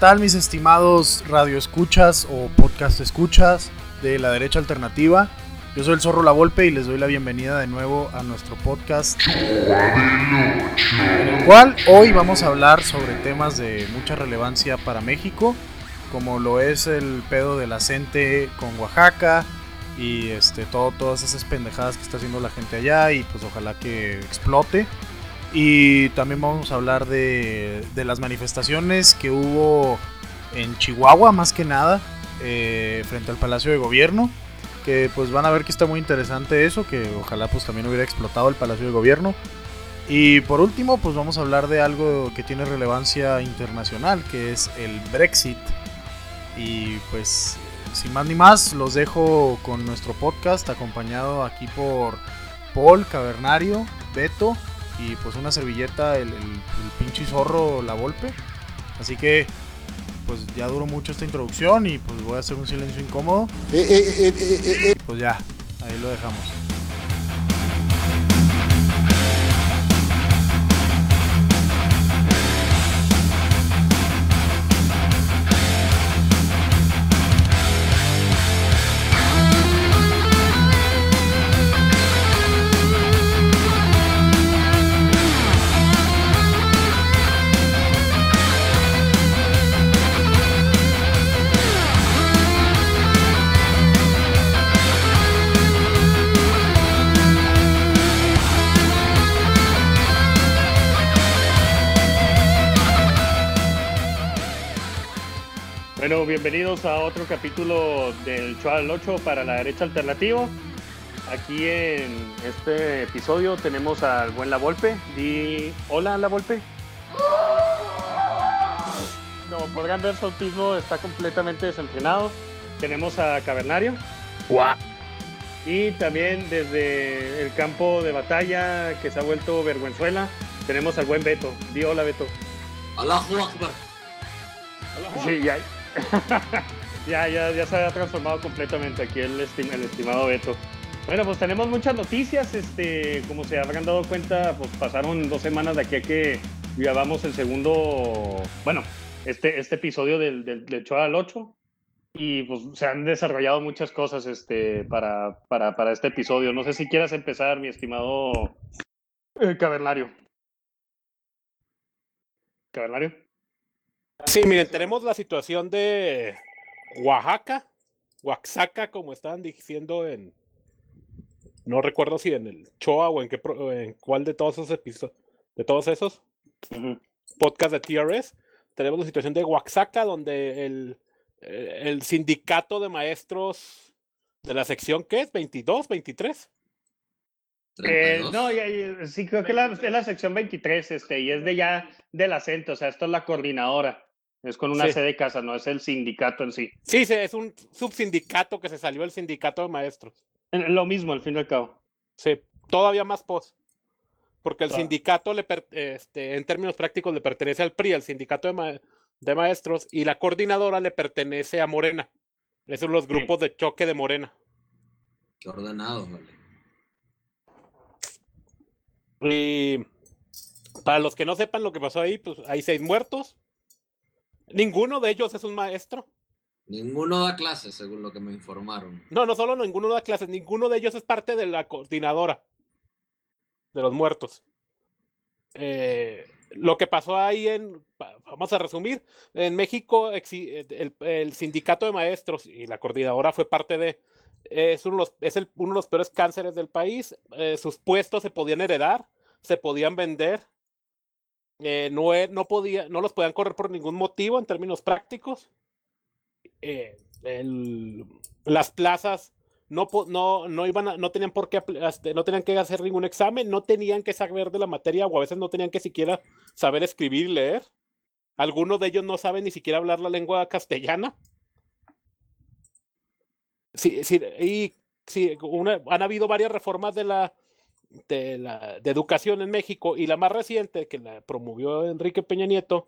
tal, mis estimados radioescuchas o podcast escuchas de La Derecha Alternativa? Yo soy el Zorro La Volpe y les doy la bienvenida de nuevo a nuestro podcast, en el cual hoy vamos a hablar sobre temas de mucha relevancia para México, como lo es el pedo de la CENTE con Oaxaca y todas esas pendejadas que está haciendo la gente allá, y pues ojalá que explote. Y también vamos a hablar de las manifestaciones que hubo en Chihuahua, más que nada, frente al Palacio de Gobierno, que pues van a ver que está muy interesante eso, que ojalá pues también hubiera explotado el Palacio de Gobierno. Y por último pues vamos a hablar de algo que tiene relevancia internacional, que es el Brexit. Y pues sin más ni más, los dejo con nuestro podcast, acompañado aquí por Paul, Cavernario, Beto y pues una servilleta, el pinche Zorro La Volpe. Así que pues ya duró mucho esta introducción y pues voy a hacer un silencio incómodo. Pues ya, ahí lo dejamos. Bueno, bienvenidos a otro capítulo del Show al 8 para La Derecha Alternativa. Aquí en este episodio tenemos al buen La Volpe. Di hola, La Volpe. Como podrán ver, su autismo está completamente desenfrenado. Tenemos a Cavernario. ¡Guau! Y también desde el campo de batalla que se ha vuelto vergüenzuela, tenemos al buen Beto. Di hola, Beto. Allahu Akbar. Sí, ya se ha transformado completamente aquí el estimado Beto. Bueno, pues tenemos muchas noticias, como se habrán dado cuenta, pues pasaron 2 semanas de aquí a que grabamos el segundo, bueno, este episodio del Show al 8, y pues se han desarrollado muchas cosas para este episodio. No sé si quieras empezar, mi estimado Cavernario. ¿Cavernario? Sí, miren, tenemos la situación de Oaxaca, como estaban diciendo no recuerdo si en el Choa o en cuál de todos esos episodios, de todos esos podcasts de TRS. Tenemos la situación de Oaxaca, donde el sindicato de maestros de la sección, ¿qué es? ¿22, 23? No, sí, creo que es la sección 23, y es de la CENTE, o sea, esto es la coordinadora, es con una sede de casa, no es el sindicato en sí. Sí, es un subsindicato que se salió del sindicato de maestros. Lo mismo, al fin y al cabo. Sí, todavía más porque el sindicato, en términos prácticos, le pertenece al PRI, al sindicato de maestros, y la coordinadora le pertenece a Morena. Esos son los grupos de choque de Morena. Qué ordenado, vale. Y para los que no sepan lo que pasó ahí, pues hay 6 muertos. Ninguno de ellos es un maestro. Ninguno da clases, según lo que me informaron. No solo ninguno da clases, ninguno de ellos es parte de la coordinadora de los muertos. Lo que pasó ahí vamos a resumir, en México el sindicato de maestros y la coordinadora fue parte de, uno de los peores cánceres del país. Sus puestos se podían heredar, se podían vender, no los podían correr por ningún motivo en términos prácticos. Las plazas no tenían por qué, no tenían que hacer ningún examen, no tenían que saber de la materia, o a veces no tenían que siquiera saber escribir y leer. Algunos de ellos no saben ni siquiera hablar la lengua castellana. Han habido varias reformas de educación en México, y la más reciente, que la promovió Enrique Peña Nieto,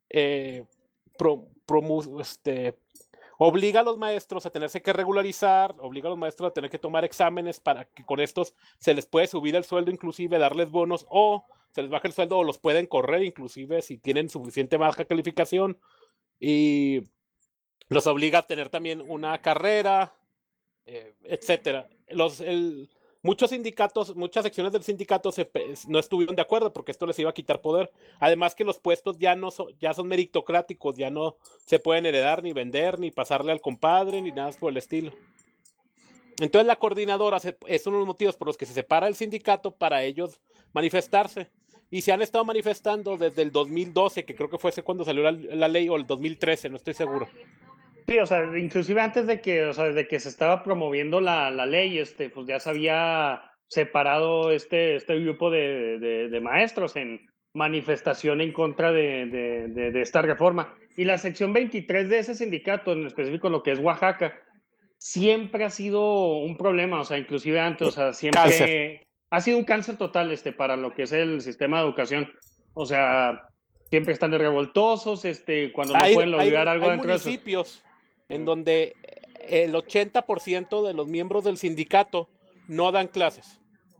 obliga a los maestros a tenerse que regularizar, obliga a los maestros a tener que tomar exámenes para que con estos se les puede subir el sueldo, inclusive darles bonos, o se les baja el sueldo, o los pueden correr inclusive si tienen suficiente baja calificación. y los obliga a tener también una carrera, etcétera. Muchos sindicatos, muchas secciones del sindicato no estuvieron de acuerdo porque esto les iba a quitar poder. Además que los puestos ya son meritocráticos, ya no se pueden heredar, ni vender, ni pasarle al compadre, ni nada por el estilo. Entonces la coordinadora es uno de los motivos por los que se separa el sindicato para ellos manifestarse. Y se han estado manifestando desde el 2012, que creo que fue cuando salió la ley, o el 2013, no estoy seguro. Sí, o sea, inclusive antes de que, o sea, desde que se estaba promoviendo la ley, pues ya se había separado este grupo de maestros en manifestación en contra de esta reforma. Y la sección 23 de ese sindicato, en específico lo que es Oaxaca, siempre ha sido un problema, o sea, inclusive antes, o sea, siempre Cáncer. ha sido un cáncer total para lo que es el sistema de educación. O sea, siempre están de revoltosos, cuando no pueden lograr algo hay dentro de sus... municipios en donde el 80% de los miembros del sindicato no dan clases.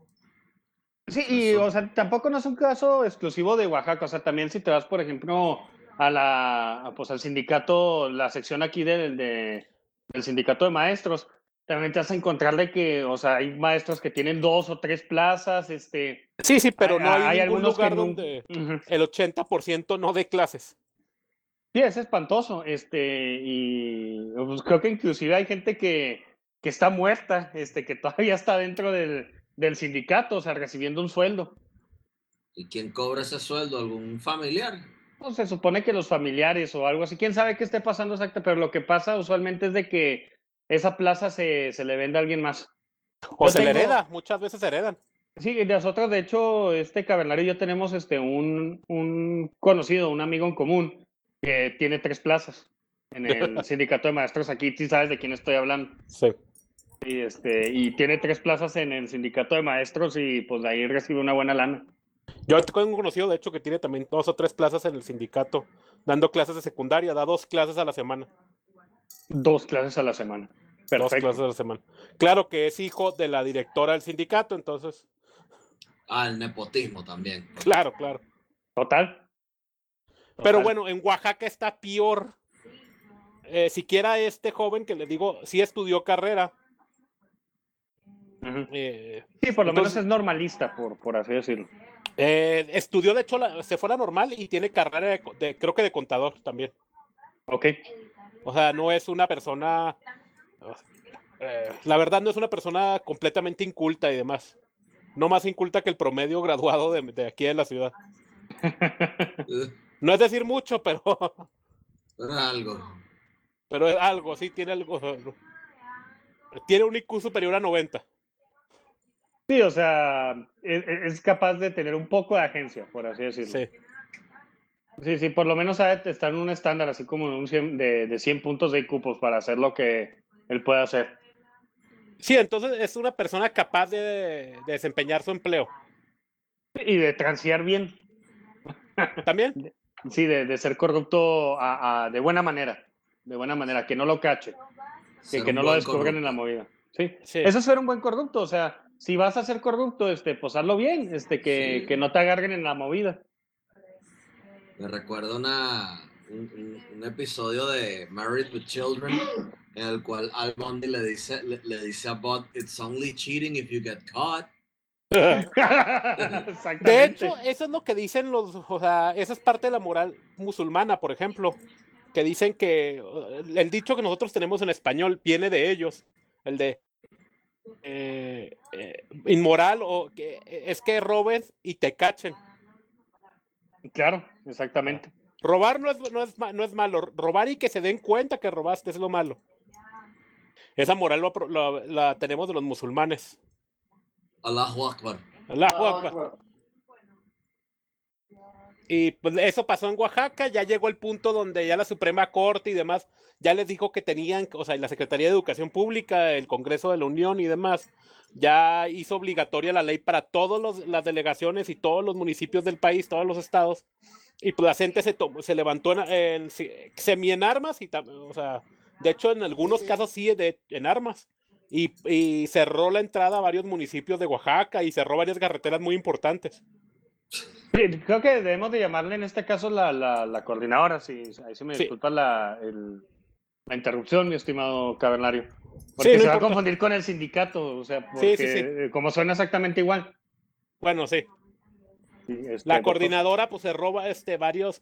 Sí, y o sea, tampoco no es un caso exclusivo de Oaxaca, o sea, también si te vas, por ejemplo, pues al sindicato, la sección aquí del sindicato de maestros, también te vas a encontrar de que, o sea, hay maestros que tienen 2 o 3 plazas, Sí, pero no hay ningún algunos lugar que donde Ujú. el 80% no dé clases. Sí, es espantoso, y pues, creo que inclusive hay gente que está muerta, que todavía está dentro del sindicato, o sea, recibiendo un sueldo. ¿Y quién cobra ese sueldo? ¿Algún familiar? Pues se supone que los familiares o algo así, quién sabe qué esté pasando exacto, pero lo que pasa usualmente es de que esa plaza se le vende a alguien más. O Yo se le tengo, hereda, muchas veces heredan. sí, nosotros de hecho, Cavernario y yo tenemos un conocido, un amigo en común, que tiene 3 plazas en el sindicato de maestros aquí, sí sabes de quién estoy hablando. Sí. Y tiene 3 plazas en el sindicato de maestros y pues de ahí recibe una buena lana. Yo tengo un conocido, de hecho, que tiene también 2 o 3 plazas en el sindicato, dando clases de secundaria, da 2 clases a la semana. 2 clases a la semana. 2 Perfecto. clases a la semana. Claro que es hijo de la directora del sindicato, entonces. El nepotismo también. Claro. Total. Pero bueno, en Oaxaca está peor. Siquiera este joven que le digo, sí estudió carrera. Uh-huh. Sí, por lo menos es normalista, por así decirlo. Estudió, de hecho, se fue a la normal y tiene carrera creo que de contador también. Ok. O sea, no es una persona... la verdad no es una persona completamente inculta y demás. No más inculta que el promedio graduado de aquí de la ciudad. No es decir mucho, pero... Pero es algo. Pero es algo, sí, tiene algo. Tiene un IQ superior a 90. Sí, o sea, es capaz de tener un poco de agencia, por así decirlo. Sí, por lo menos sabe estar en un estándar, así como en un 100, de 100 puntos de IQ, pues, para hacer lo que él puede hacer. Sí, entonces es una persona capaz de desempeñar su empleo. Y de transear bien. ¿También? Sí, de ser corrupto de buena manera. De buena manera, que no lo cache. Que no lo descubran en la movida. Sí. Eso es ser un buen corrupto. O sea, si vas a ser corrupto, pues hazlo bien. Que no te agarren en la movida. Me recuerdo un episodio de Married with Children en el cual Al Bundy le dice a Bud, it's only cheating if you get caught. De hecho, eso es lo que dicen o sea, esa es parte de la moral musulmana, por ejemplo, que dicen que el dicho que nosotros tenemos en español viene de ellos, el de inmoral o que es que robes y te cachen. Claro, exactamente. Robar no es malo, robar y que se den cuenta que robaste es lo malo. Esa moral la tenemos de los musulmanes. Allahu Akbar. Allahu Akbar. Y pues eso pasó en Oaxaca, ya llegó el punto donde ya la Suprema Corte y demás ya les dijo que tenían, o sea, la Secretaría de Educación Pública, el Congreso de la Unión y demás, ya hizo obligatoria la ley para todas las delegaciones y todos los municipios del país, todos los estados, y pues la gente se levantó semi en armas, o sea, de hecho en algunos casos sí en armas, y cerró la entrada a varios municipios de Oaxaca y cerró varias carreteras muy importantes. Sí, creo que debemos de llamarle en este caso la coordinadora, si ahí se me Sí. disculpa la interrupción, mi estimado Cavernario. Sí, Porque no se va a importa. confundir con el sindicato, o sea, Sí, porque sí. como suena exactamente igual. Bueno, sí. Sí, La coordinadora pues cerró varios,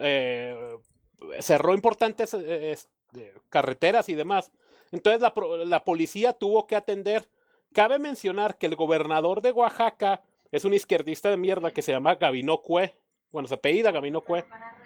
cerró importantes carreteras y demás. Entonces la policía tuvo que atender. Cabe mencionar que el gobernador de Oaxaca es un izquierdista de mierda que se llama Gabino Cue. Bueno, se apellida Gabino Cue.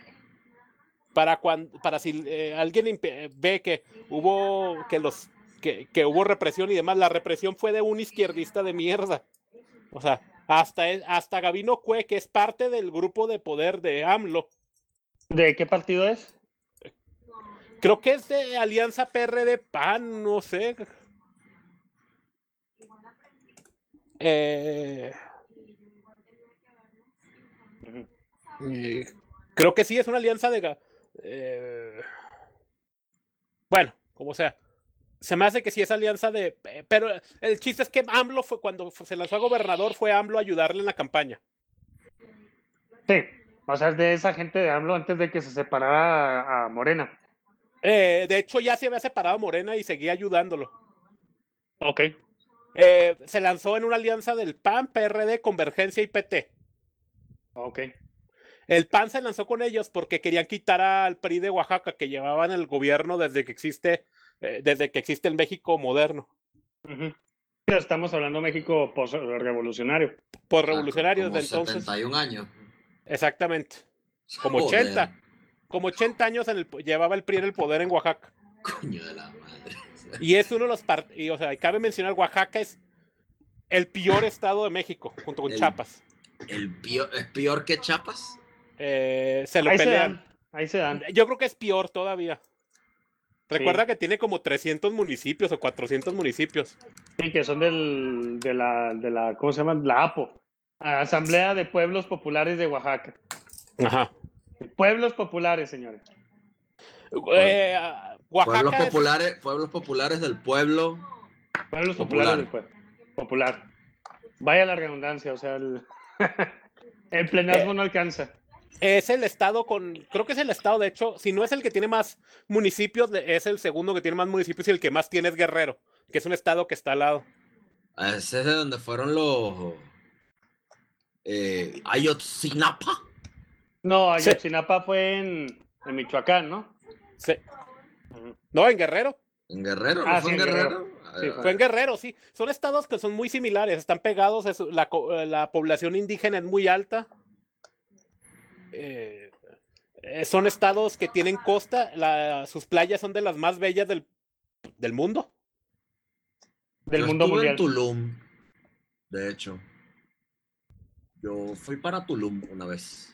Para si alguien ve que hubo que hubo represión y demás, la represión fue de un izquierdista de mierda. O sea, hasta Gabino Cue, que es parte del grupo de poder de AMLO. ¿De qué partido es? Creo que es de Alianza PRD PAN, no sé. Creo que sí, es una alianza de... bueno, como sea. Se me hace que sí es alianza de... pero el chiste es que AMLO fue cuando se lanzó a gobernador, fue AMLO a ayudarle en la campaña. Sí, o sea, es de esa gente de AMLO antes de que se separara a Morena. De hecho, ya se había separado Morena y seguía ayudándolo. Ok. Se lanzó en una alianza del PAN, PRD, Convergencia y PT. Ok. El PAN se lanzó con ellos porque querían quitar al PRI de Oaxaca, que llevaban el gobierno desde que existe el México moderno. Uh-huh. Estamos hablando de México post-revolucionario. Por Ah, revolucionarios como de entonces. 71 años. Exactamente. Como Joder. 80. Como 80 años llevaba el PRI en el poder en Oaxaca. Coño de la madre. Y es uno de los partidos, o sea, cabe mencionar, Oaxaca es el peor estado de México, junto con Chiapas. ¿Es peor que Chiapas? Se lo Ahí pelean. Ahí se dan. Yo creo que es peor todavía. Recuerda Sí. que tiene como 300 municipios o 400 municipios. Sí, que son de la, ¿cómo se llama? La APO. Asamblea de Pueblos Populares de Oaxaca. Ajá. Pueblos populares, señores. Oaxaca Pueblos populares del pueblo. Pueblos Popular. populares del pueblo. Popular. Vaya la redundancia, o sea, el plenazgo no alcanza. Es el estado creo que es el estado, de hecho, si no es el que tiene más municipios, es el segundo que tiene más municipios y el que más tiene es Guerrero, que es un estado que está al lado. Ese es de donde fueron los Ayotzinapa. No, Sí. Ayotzinapa fue en Michoacán, ¿no? Sí. No, en Guerrero. ¿En Guerrero? ¿No fue sí, en Guerrero? Sí, Fue en Guerrero, sí. Son estados que son muy similares, están pegados, la población indígena es muy alta. Son estados que tienen costa, sus playas son de las más bellas del mundo. Del Yo mundo estuve mundial. en Tulum, de hecho. Yo fui para Tulum una vez.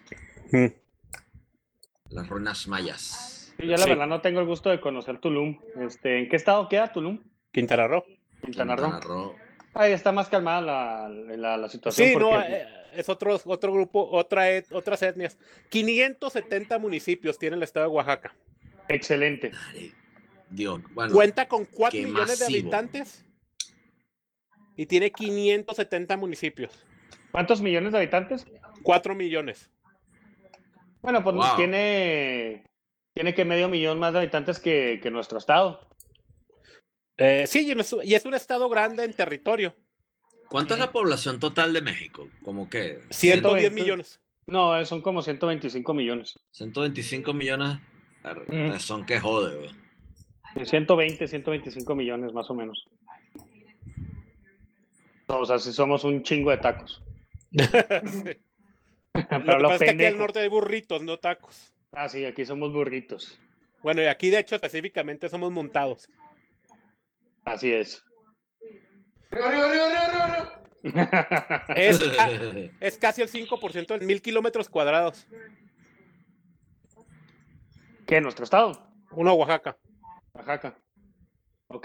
Las ruinas mayas. Yo la verdad no tengo el gusto de conocer Tulum. ¿En qué estado queda Tulum? Quintana Roo. Quintana Roo. Quintana Roo. Ahí está más calmada la situación. Sí, porque... no, es otro grupo, otras etnias. 570 municipios tiene el estado de Oaxaca. Excelente. Dios, bueno, Cuenta con 4 qué millones de masivo. habitantes y tiene 570 municipios. ¿Cuántos millones de habitantes? 4 millones. Bueno, pues Wow. tiene que medio millón más de habitantes que nuestro estado. Sí, y es un estado grande en territorio. ¿Cuánta es la población total de México? ¿Cómo qué? 110 millones. No, son como 125 millones. 125 millones. Son que jode, güey. 125 millones más o menos. O sea, si somos un chingo de tacos. Sí. Pero Lo que pasa es que aquí al norte hay burritos, no tacos. Ah, sí, aquí somos burritos. Bueno, y aquí de hecho específicamente somos montados. Así es. Es casi el 5% de 1,000 kilómetros cuadrados. ¿Qué? ¿Nuestro estado? Uno, Oaxaca. Oaxaca. Ok.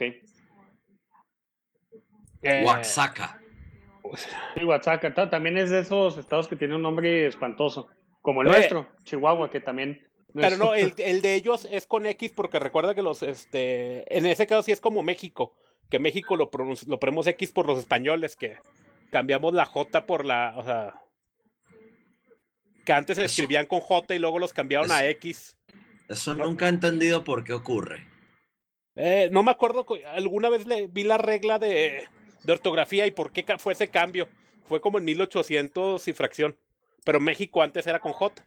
Oaxaca. Sí, Oaxaca. También es de esos estados que tienen un nombre espantoso. Como el nuestro, Chihuahua, que también... Pero no, el de ellos es con X porque recuerda que en ese caso sí es como México, que México lo ponemos X por los españoles, que cambiamos la J por la, o sea... que antes se escribían con J y luego los cambiaron a X. Eso nunca he entendido por qué ocurre. No me acuerdo, alguna vez vi la regla de ortografía y por qué fue ese cambio. Fue como en 1800 y fracción. Pero México antes era con J.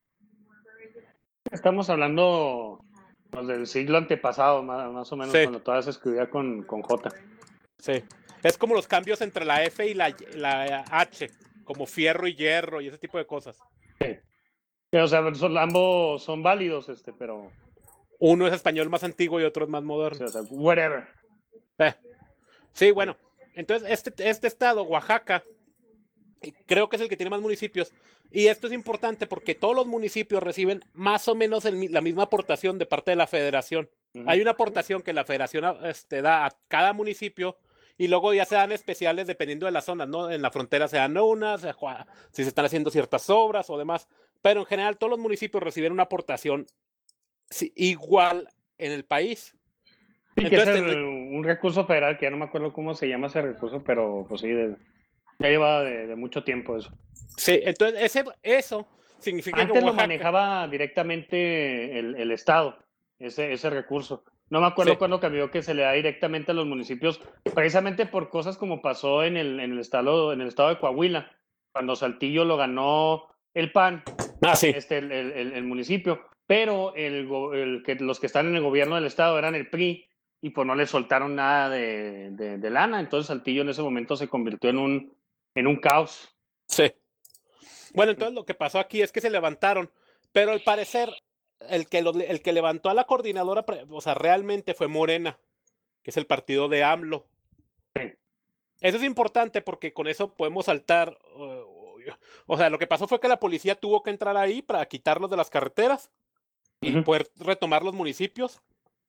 Estamos hablando pues, del siglo antepasado, más o menos, Sí. cuando todavía se escribía con J. Sí. Es como los cambios entre la F y la H, como fierro y hierro y ese tipo de cosas. O sea, ambos son válidos, pero... Uno es español más antiguo y otro es más moderno. O sea, whatever. Sí, bueno. Entonces, este estado, Oaxaca, creo que es el que tiene más municipios. Y esto es importante porque todos los municipios reciben más o menos la misma aportación de parte de la federación. Hay una aportación que la federación da a cada municipio y luego ya se dan especiales dependiendo de las zonas, ¿no? En la frontera se dan unas, si se están haciendo ciertas obras o demás. Pero en general todos los municipios reciben una aportación igual en el país. Sí, entonces, que es un recurso federal, que ya no me acuerdo cómo se llama ese recurso, pero pues sí, ya lleva de mucho tiempo eso. Sí, entonces eso significa antes que Oaxaca... lo manejaba directamente el Estado, ese recurso. No me acuerdo cuándo cambió que se le da directamente a los municipios, precisamente por cosas como pasó en el estado de Coahuila, cuando Saltillo lo ganó el PAN, sí. el municipio, pero los que están en el gobierno del estado eran el PRI y pues no le soltaron nada de lana, entonces Saltillo en ese momento se convirtió en un caos. Sí. Bueno, entonces lo que pasó aquí es que se levantaron, pero al parecer el que levantó a la coordinadora, o sea, realmente fue Morena, que es el partido de AMLO. Sí. Eso es importante porque con eso podemos saltar. O sea, lo que pasó fue que la policía tuvo que entrar ahí para quitarlos de las carreteras y poder retomar los municipios.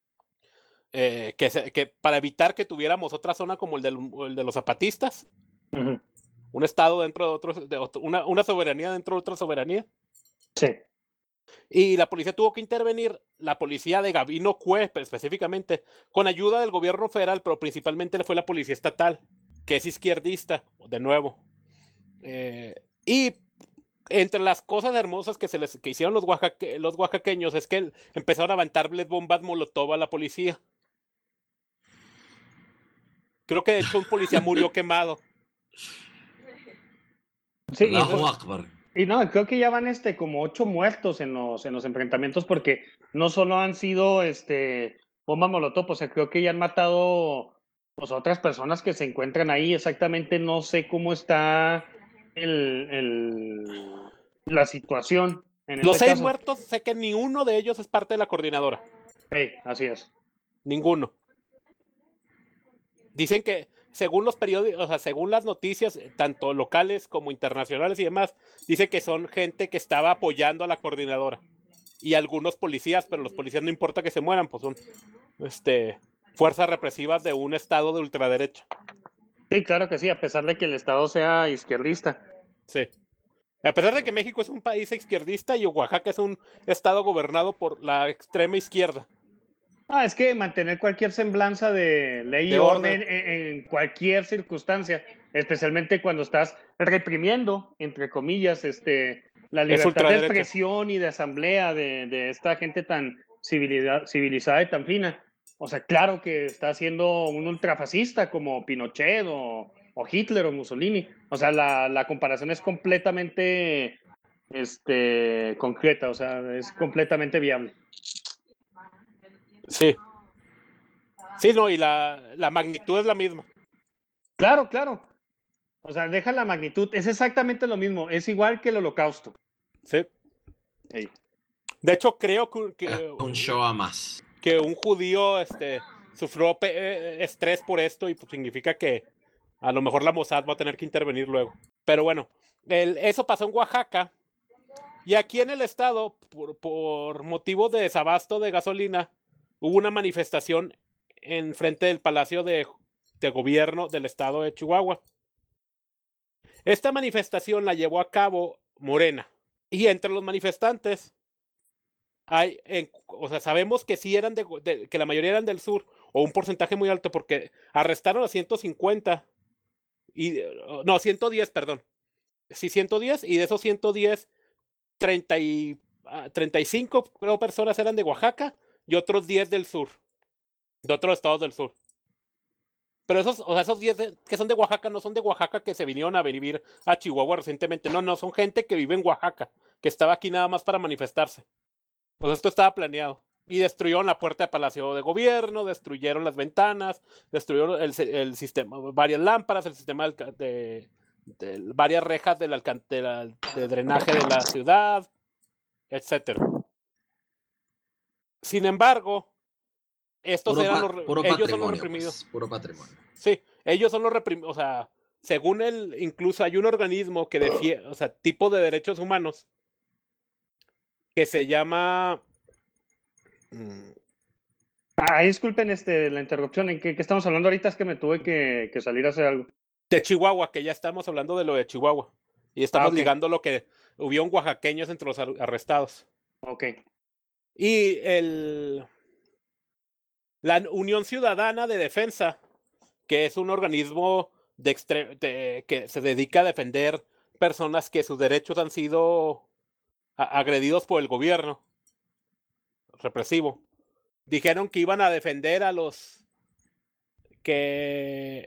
Que para evitar que tuviéramos otra zona como el de los zapatistas. Un estado dentro de otro, una soberanía dentro de otra soberanía. Sí. Y la policía tuvo que intervenir, la policía de Gabino Cue, específicamente, con ayuda del gobierno federal, pero principalmente fue la policía estatal, que es izquierdista, de nuevo. Y entre las cosas hermosas que hicieron los oaxaqueños es que empezaron a aventarles bombas molotov a la policía. Creo que de hecho un policía murió quemado. Sí, y no, creo que ya van como 8 muertos en los enfrentamientos porque no solo han sido bombas molotov, o sea, creo que ya han matado pues, a otras personas que se encuentran ahí. Exactamente no sé cómo está la situación. Los 6 muertos, sé que ni uno de ellos es parte de la coordinadora. Sí, así es. Ninguno. Dicen que según los periódicos, o sea, según las noticias, tanto locales como internacionales y demás, dice que son gente que estaba apoyando a la coordinadora. Y algunos policías, pero los policías no importa que se mueran, pues son fuerzas represivas de un estado de ultraderecha. Sí, claro que sí, a pesar de que el estado sea izquierdista. Sí. A pesar de que México es un país izquierdista y Oaxaca es un estado gobernado por la extrema izquierda. Es que mantener cualquier semblanza de ley y orden en cualquier circunstancia, especialmente cuando estás reprimiendo, entre comillas, la libertad de expresión y de asamblea de esta gente tan civilizada y tan fina. O sea, claro que está siendo un ultrafascista como Pinochet o Hitler o Mussolini. O sea, la comparación es completamente concreta, o sea, es completamente viable. Sí. Sí, no, y la magnitud es la misma. Claro, claro. O sea, deja la magnitud. Es exactamente lo mismo. Es igual que el Holocausto. Sí. Sí. De hecho, creo que un show a más. Que un judío sufrió estrés por esto y pues significa que a lo mejor la Mossad va a tener que intervenir luego. Pero bueno, eso pasó en Oaxaca. Y aquí en el estado, por motivos de desabasto de gasolina, hubo una manifestación en frente del Palacio de Gobierno del estado de Chihuahua. Esta manifestación la llevó a cabo Morena. Y entre los manifestantes o sea, sabemos que sí eran que la mayoría eran del sur, o un porcentaje muy alto, porque arrestaron a 150 no, 110, perdón. Sí, 110, y de esos 110 35 creo, personas eran de Oaxaca y otros 10 del sur, de otros estados del sur. Pero esos 10 que son de Oaxaca no son de Oaxaca que se vinieron a vivir a Chihuahua recientemente. No, son gente que vive en Oaxaca, que estaba aquí nada más para manifestarse. Pues esto estaba planeado. Y destruyeron la puerta de Palacio de Gobierno, destruyeron las ventanas, destruyeron el sistema, varias lámparas, el sistema de varias rejas de drenaje de la ciudad, etcétera. Sin embargo, estos Puro, eran ellos son los patrimonio, reprimidos. pues, puro patrimonio. Sí, ellos son los reprimidos. O sea, según incluso hay un organismo que defiende, o sea, tipo de derechos humanos que se llama. Disculpen la interrupción. ¿En qué estamos hablando ahorita? Es que me tuve que salir a hacer algo. De Chihuahua, que ya estamos hablando de lo de Chihuahua. Y estamos ok. ligando lo que hubieron oaxaqueños entre los arrestados. Ok. Y la Unión Ciudadana de Defensa, que es un organismo que se dedica a defender personas que sus derechos han sido agredidos por el gobierno represivo. Dijeron que iban a defender a los que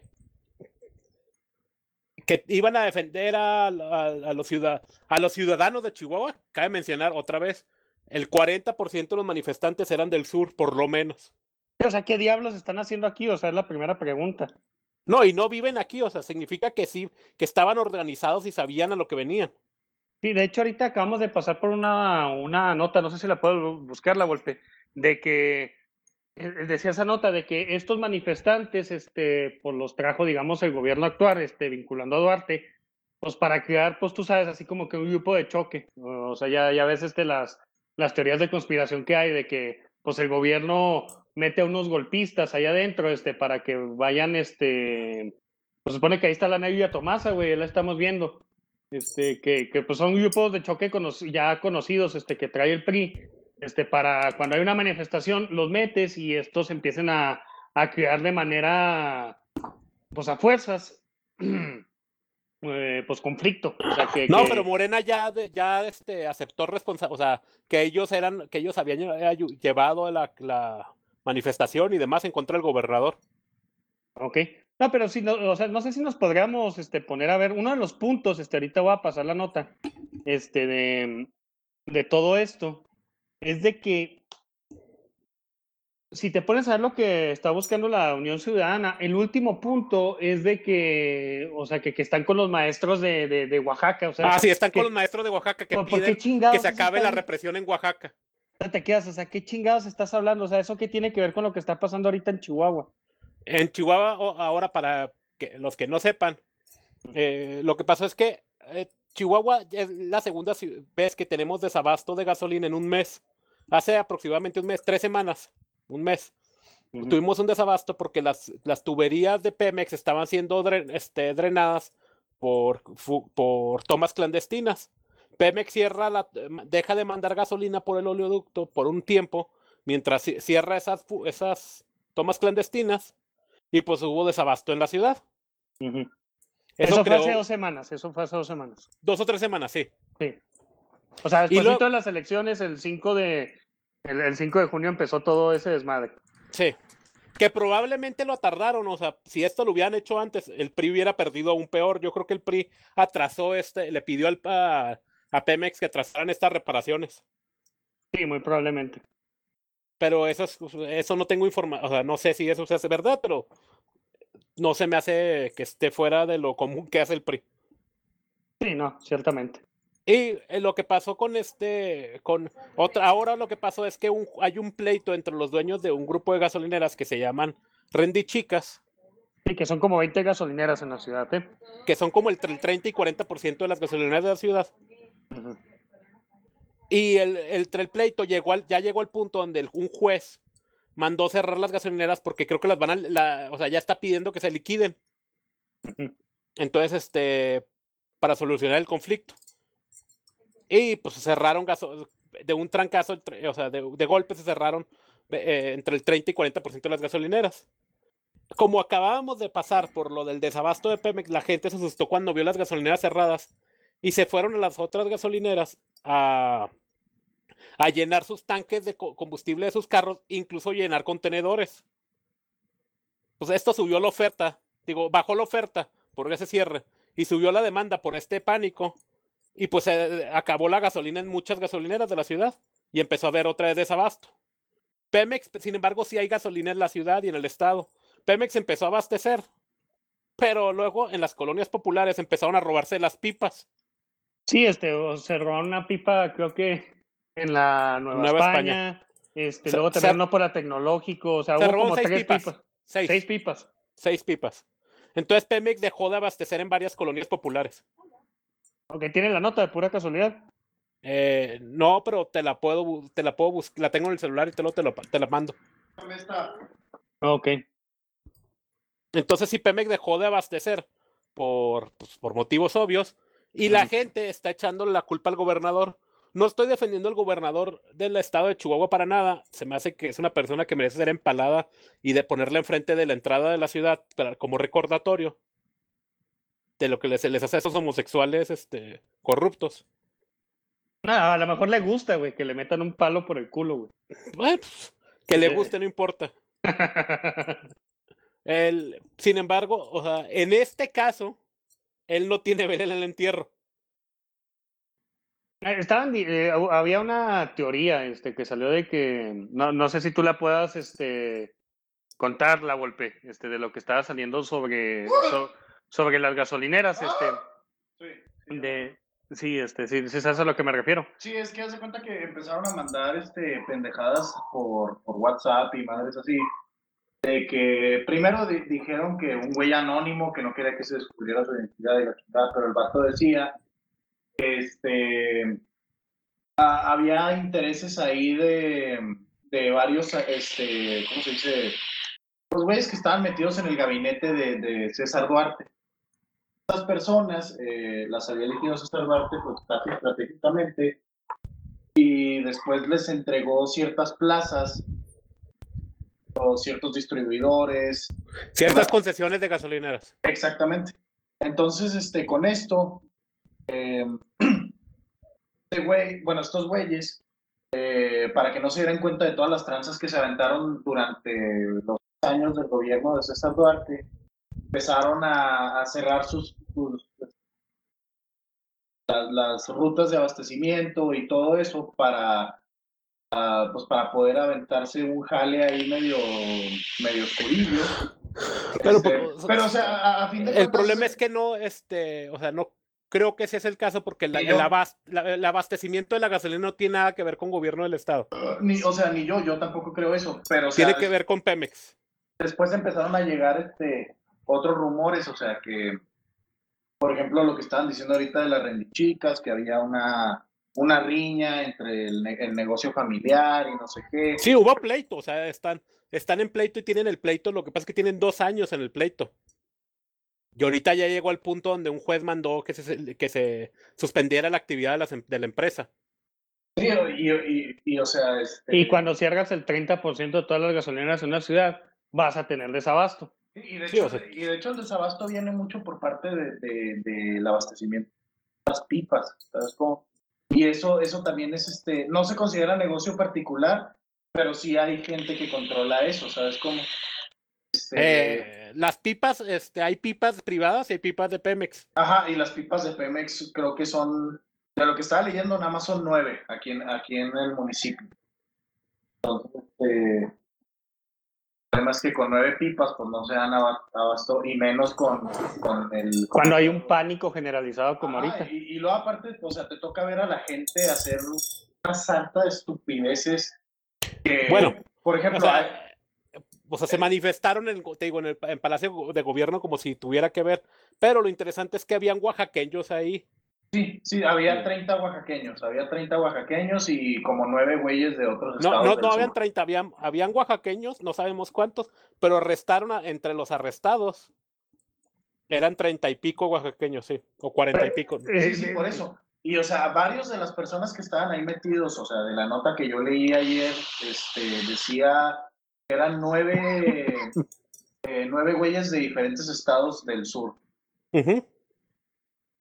iban a defender a los ciudadanos de Chihuahua. Cabe mencionar otra vez, el 40% de los manifestantes eran del sur, por lo menos. O sea, ¿qué diablos están haciendo aquí? O sea, es la primera pregunta. No, y no viven aquí, o sea, significa que sí, que estaban organizados y sabían a lo que venían. Sí, de hecho ahorita acabamos de pasar por una nota, no sé si la puedo buscar, la golpe, de que decía esa nota de que estos manifestantes, pues los trajo, digamos, el gobierno actual, vinculando a Duarte, pues para crear, pues tú sabes, así como que un grupo de choque. O sea, ya ves las teorías de conspiración que hay de que, pues el gobierno mete a unos golpistas allá adentro, para que vayan, pues se supone que ahí está la Nadia Tomasa, güey, la estamos viendo. Que pues son grupos de choque ya conocidos, que trae el PRI, para cuando hay una manifestación, los metes y estos empiecen a crear de manera, pues a fuerzas, pues conflicto. O sea, pero Morena ya aceptó responsabilidad, o sea, que ellos habían llevado la manifestación y demás en contra del gobernador. Ok. No, pero sí, o sea, no sé si nos podríamos poner a ver uno de los puntos, ahorita voy a pasar la nota, de todo esto, es de que si te pones a ver lo que está buscando la Unión Ciudadana, el último punto es de que, o sea, que están con los maestros de Oaxaca. O sea, sí, están con los maestros de Oaxaca que piden que se acabe la represión en Oaxaca. Te quedas, o sea, ¿qué chingados estás hablando? O sea, ¿eso qué tiene que ver con lo que está pasando ahorita en Chihuahua? En Chihuahua, ahora para los que no sepan, lo que pasó es que Chihuahua es la segunda vez que tenemos desabasto de gasolina en un mes. Hace aproximadamente un mes, 3 semanas, un mes. Tuvimos un desabasto porque las tuberías de Pemex estaban siendo drenadas por tomas clandestinas. Pemex deja de mandar gasolina por el oleoducto por un tiempo, mientras cierra esas tomas clandestinas, y pues hubo desabasto en la ciudad. Eso fue hace 2 semanas, 2 o 3 semanas, sí. Sí. O sea, después de las elecciones, el 5 de junio empezó todo ese desmadre. Sí. Que probablemente lo tardaron, o sea, si esto lo hubieran hecho antes, el PRI hubiera perdido aún peor. Yo creo que el PRI atrasó le pidió a Pemex que atrasaran estas reparaciones. Sí, muy probablemente. Pero eso no tengo información, o sea, no sé si eso se hace verdad, pero no se me hace que esté fuera de lo común que hace el PRI. Sí, no, ciertamente. Y lo que pasó ahora lo que pasó es que hay un pleito entre los dueños de un grupo de gasolineras que se llaman Rendi Chicas. Sí, que son como 20 gasolineras en la ciudad, que son como el 30 y 40% de las gasolineras de la ciudad. Y el pleito ya llegó al punto donde un juez mandó cerrar las gasolineras porque creo que las o sea, ya está pidiendo que se liquiden. Entonces, para solucionar el conflicto. Y pues cerraron de un trancazo, o sea, de golpe se cerraron entre el 30 y 40% de las gasolineras. Como acabábamos de pasar por lo del desabasto de Pemex, la gente se asustó cuando vio las gasolineras cerradas y se fueron a las otras gasolineras a llenar sus tanques de combustible de sus carros, incluso llenar contenedores. Pues esto subió la oferta, bajó la oferta por ese cierre y subió la demanda por este pánico, y pues acabó la gasolina en muchas gasolineras de la ciudad y empezó a haber otra vez desabasto. Pemex, sin embargo, sí hay gasolina en la ciudad y en el estado. Pemex empezó a abastecer, pero luego en las colonias populares empezaron a robarse las pipas. Sí, se robaron una pipa, creo que en la Nueva España. Luego también uno por la Tecnológico, o sea, hubo como 3 pipas. 6 pipas. 6 pipas. Entonces Pemex dejó de abastecer en varias colonias populares. Ok, ¿tiene la nota de pura casualidad? No, pero te la puedo buscar, la tengo en el celular y te la mando. Ok. Entonces sí, Pemex dejó de abastecer por motivos obvios, y la gente está echándole la culpa al gobernador. No estoy defendiendo al gobernador del estado de Chihuahua para nada. Se me hace que es una persona que merece ser empalada y de ponerla enfrente de la entrada de la ciudad como recordatorio de lo que les hace a esos homosexuales corruptos. A lo mejor le gusta, güey, que le metan un palo por el culo, güey. Bueno, pues, que le guste, no importa. Sin embargo, o sea, en este caso, él no tiene ver en el entierro. Había una teoría que salió de que, no sé si tú la puedas contar, la golpe, de lo que estaba saliendo sobre las gasolineras, sí, sí, sabes a lo que me refiero. Sí, es que hace cuenta que empezaron a mandar pendejadas por WhatsApp y madres así, de que primero dijeron que un güey anónimo que no quería que se descubriera su identidad y la chingada, pero el vato decía que había intereses ahí de varios, ¿cómo se dice? Los güeyes que estaban metidos en el gabinete de César Duarte. Estas personas las había elegido César Duarte estratégicamente, y después les entregó ciertas plazas o ciertos distribuidores. Ciertas concesiones de gasolineras. Exactamente. Entonces, con esto, estos güeyes, para que no se dieran cuenta de todas las tranzas que se aventaron durante los años del gobierno de César Duarte, empezaron a cerrar las rutas de abastecimiento y todo eso para poder aventarse un jale ahí medio oscurillo. Pero o sea, a fin de cuentas, el problema es que no, o sea, no creo que ese es el caso, porque el abastecimiento de la gasolina no tiene nada que ver con gobierno del estado. Ni yo tampoco creo eso, pero tiene que ver con Pemex. Después empezaron a llegar otros rumores, o sea que, por ejemplo, lo que estaban diciendo ahorita de las rendichicas, que había una riña entre el negocio familiar y no sé qué. Sí, hubo pleito, o sea, están en pleito y tienen el pleito. Lo que pasa es que tienen 2 años en el pleito. Y ahorita ya llegó al punto donde un juez mandó que se suspendiera la actividad de la empresa. Sí, y o sea... Y cuando cierras el 30% de todas las gasolineras en una ciudad, vas a tener desabasto. Y de hecho el desabasto viene mucho por parte del abastecimiento de las pipas, ¿sabes cómo? Y eso también es, no se considera negocio particular, pero sí hay gente que controla eso, ¿sabes cómo? Las pipas, hay pipas privadas y hay pipas de Pemex. Ajá, y las pipas de Pemex creo que son, de lo que estaba leyendo, nada más son 9 aquí en el municipio. Entonces, el problema es que con 9 pipas pues no se dan abasto, y menos con el... Cuando hay un pánico generalizado como ahorita. Y luego aparte, o sea, te toca ver a la gente hacer una sarta de estupideces que, bueno, por ejemplo... O sea, se manifestaron en Palacio de Gobierno como si tuviera que ver, pero lo interesante es que habían oaxaqueños ahí. Sí, había 30 oaxaqueños y como 9 güeyes de otros estados. No habían 30, habían oaxaqueños, no sabemos cuántos, pero arrestaron entre los arrestados. Eran 30 y pico oaxaqueños, sí, o 40 y pico. Sí, por eso. Y, o sea, varios de las personas que estaban ahí metidos, o sea, de la nota que yo leí ayer, decía que eran 9 güeyes de diferentes estados del sur.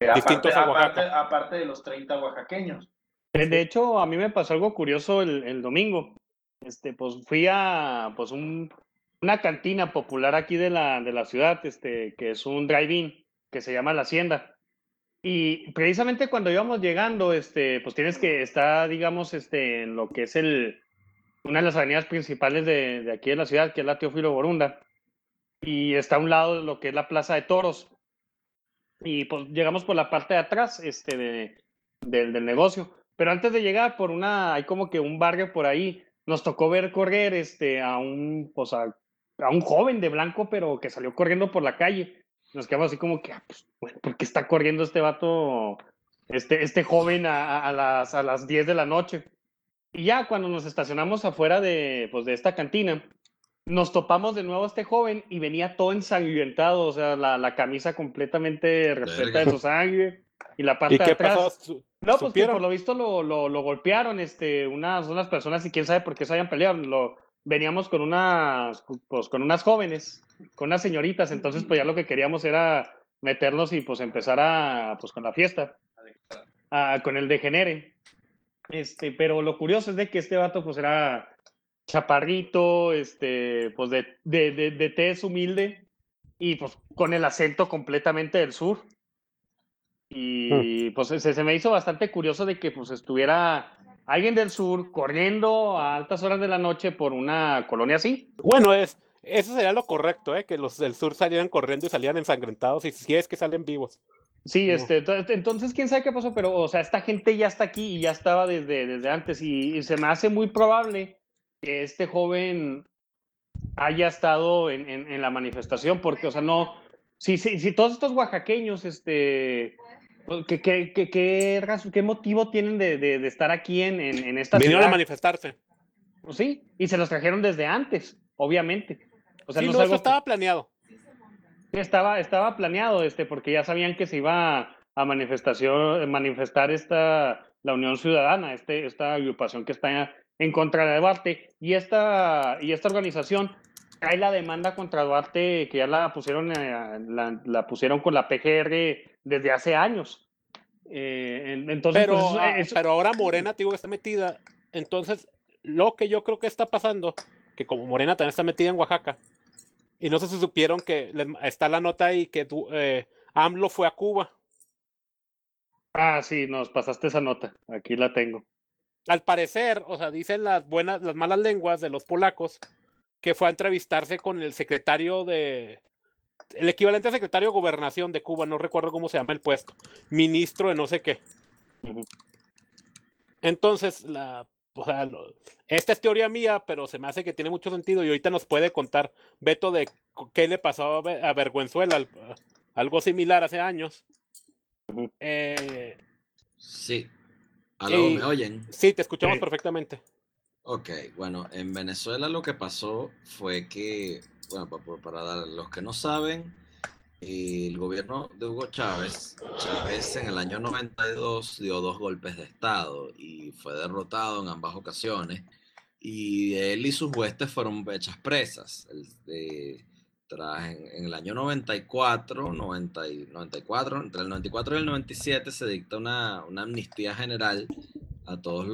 distintos a Oaxaca. Aparte de los 30 oaxaqueños. De hecho, a mí me pasó algo curioso el domingo. Pues fui a pues una cantina popular aquí de la ciudad, que es un drive-in, que se llama La Hacienda. Y precisamente cuando íbamos llegando, pues tienes que estar, digamos, en lo que es una de las avenidas principales de aquí de la ciudad, que es la Teófilo Borunda. Y está a un lado de lo que es la Plaza de Toros. Y pues llegamos por la parte de atrás, del negocio. Pero antes de llegar hay como que un barrio por ahí, nos tocó ver correr, a un joven de blanco, pero que salió corriendo por la calle. Nos quedamos así como que, pues, bueno, ¿por qué está corriendo este vato, este joven a las 10 de la noche? Y ya cuando nos estacionamos afuera de esta cantina, nos topamos de nuevo a este joven y venía todo ensangrentado, o sea, la camisa completamente repleta de su sangre y la parte ¿Y de qué pasó? atrás. No, pues que por ¿Supieron? lo visto lo golpearon, unas personas y quién sabe por qué se hayan peleado. Veníamos pues, con unas jóvenes, con unas señoritas, entonces pues ya lo que queríamos era meternos y pues empezar pues con la fiesta, con el degenere. Pero lo curioso es de que este vato pues era chaparrito, pues de tez humilde y pues con el acento completamente del sur. Y pues se me hizo bastante curioso de que pues estuviera alguien del sur corriendo a altas horas de la noche por una colonia así. Bueno, eso sería lo correcto, que los del sur salieran corriendo y salían ensangrentados, y si es que salen vivos. Sí, No. entonces quién sabe qué pasó, pero o sea, esta gente ya está aquí y ya estaba desde antes y se me hace muy probable que este joven haya estado en la manifestación, porque, o sea, no, si todos estos oaxaqueños, pues, ¿qué motivo tienen de estar aquí en esta Vinieron a ciudad? manifestarse. Pues sí, y se los trajeron desde antes, obviamente. O sea, Sí, no es no, eso algo estaba planeado. que estaba planeado, porque ya sabían que se iba a manifestar la Unión Ciudadana, esta agrupación que está en contra de Duarte, y esta organización trae la demanda contra Duarte, que ya la pusieron, la pusieron con la PGR desde hace años. Entonces, pues Pero ahora Morena, te digo que está metida. Entonces, lo que yo creo que está pasando, que como Morena también está metida en Oaxaca, y no sé si supieron que está la nota ahí que AMLO fue a Cuba. sí, nos pasaste esa nota, aquí la tengo. Al parecer, o sea, dicen las malas lenguas de los polacos, que fue a entrevistarse con el equivalente a secretario de Gobernación de Cuba, no recuerdo cómo se llama el puesto, ministro de no sé qué. Uh-huh. Entonces, esta es teoría mía, pero se me hace que tiene mucho sentido y ahorita nos puede contar Beto de qué le pasó a Vergüenzuela, algo similar hace años. Uh-huh. Sí. ¿Aló, me oyen? Sí, te escuchamos perfectamente. Ok, bueno, en Venezuela lo que pasó fue que, bueno, para los que no saben, el gobierno de Hugo Chávez en el año 92 dio 2 golpes de estado y fue derrotado en ambas ocasiones, y él y sus huestes fueron hechas presas. En el año 94, entre el 94 y el 97 se dicta una amnistía general a todos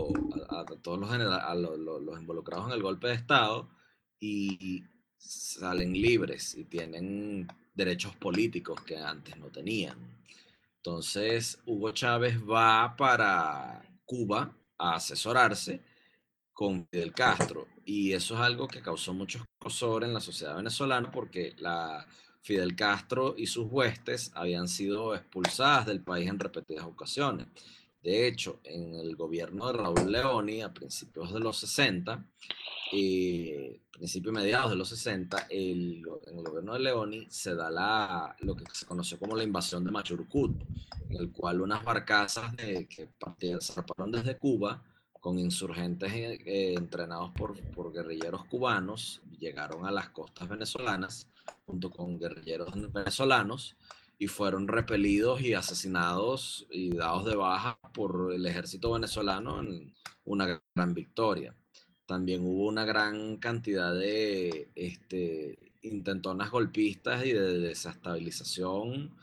los involucrados en el golpe de estado, y salen libres y tienen derechos políticos que antes no tenían. Entonces Hugo Chávez va para Cuba a asesorarse con Fidel Castro, y eso es algo que causó mucho escozor en la sociedad venezolana, porque Fidel Castro y sus huestes habían sido expulsadas del país en repetidas ocasiones. De hecho, en el gobierno de Raúl Leoni, a principios de los 60, principios y mediados de los 60, en el gobierno de Leoni se da lo que se conoció como la invasión de Machurucut, en el cual unas barcazas que zarparon desde Cuba con insurgentes entrenados por guerrilleros cubanos, llegaron a las costas venezolanas junto con guerrilleros venezolanos, y fueron repelidos y asesinados y dados de baja por el ejército venezolano en una gran victoria. También hubo una gran cantidad de intentonas golpistas y de desestabilización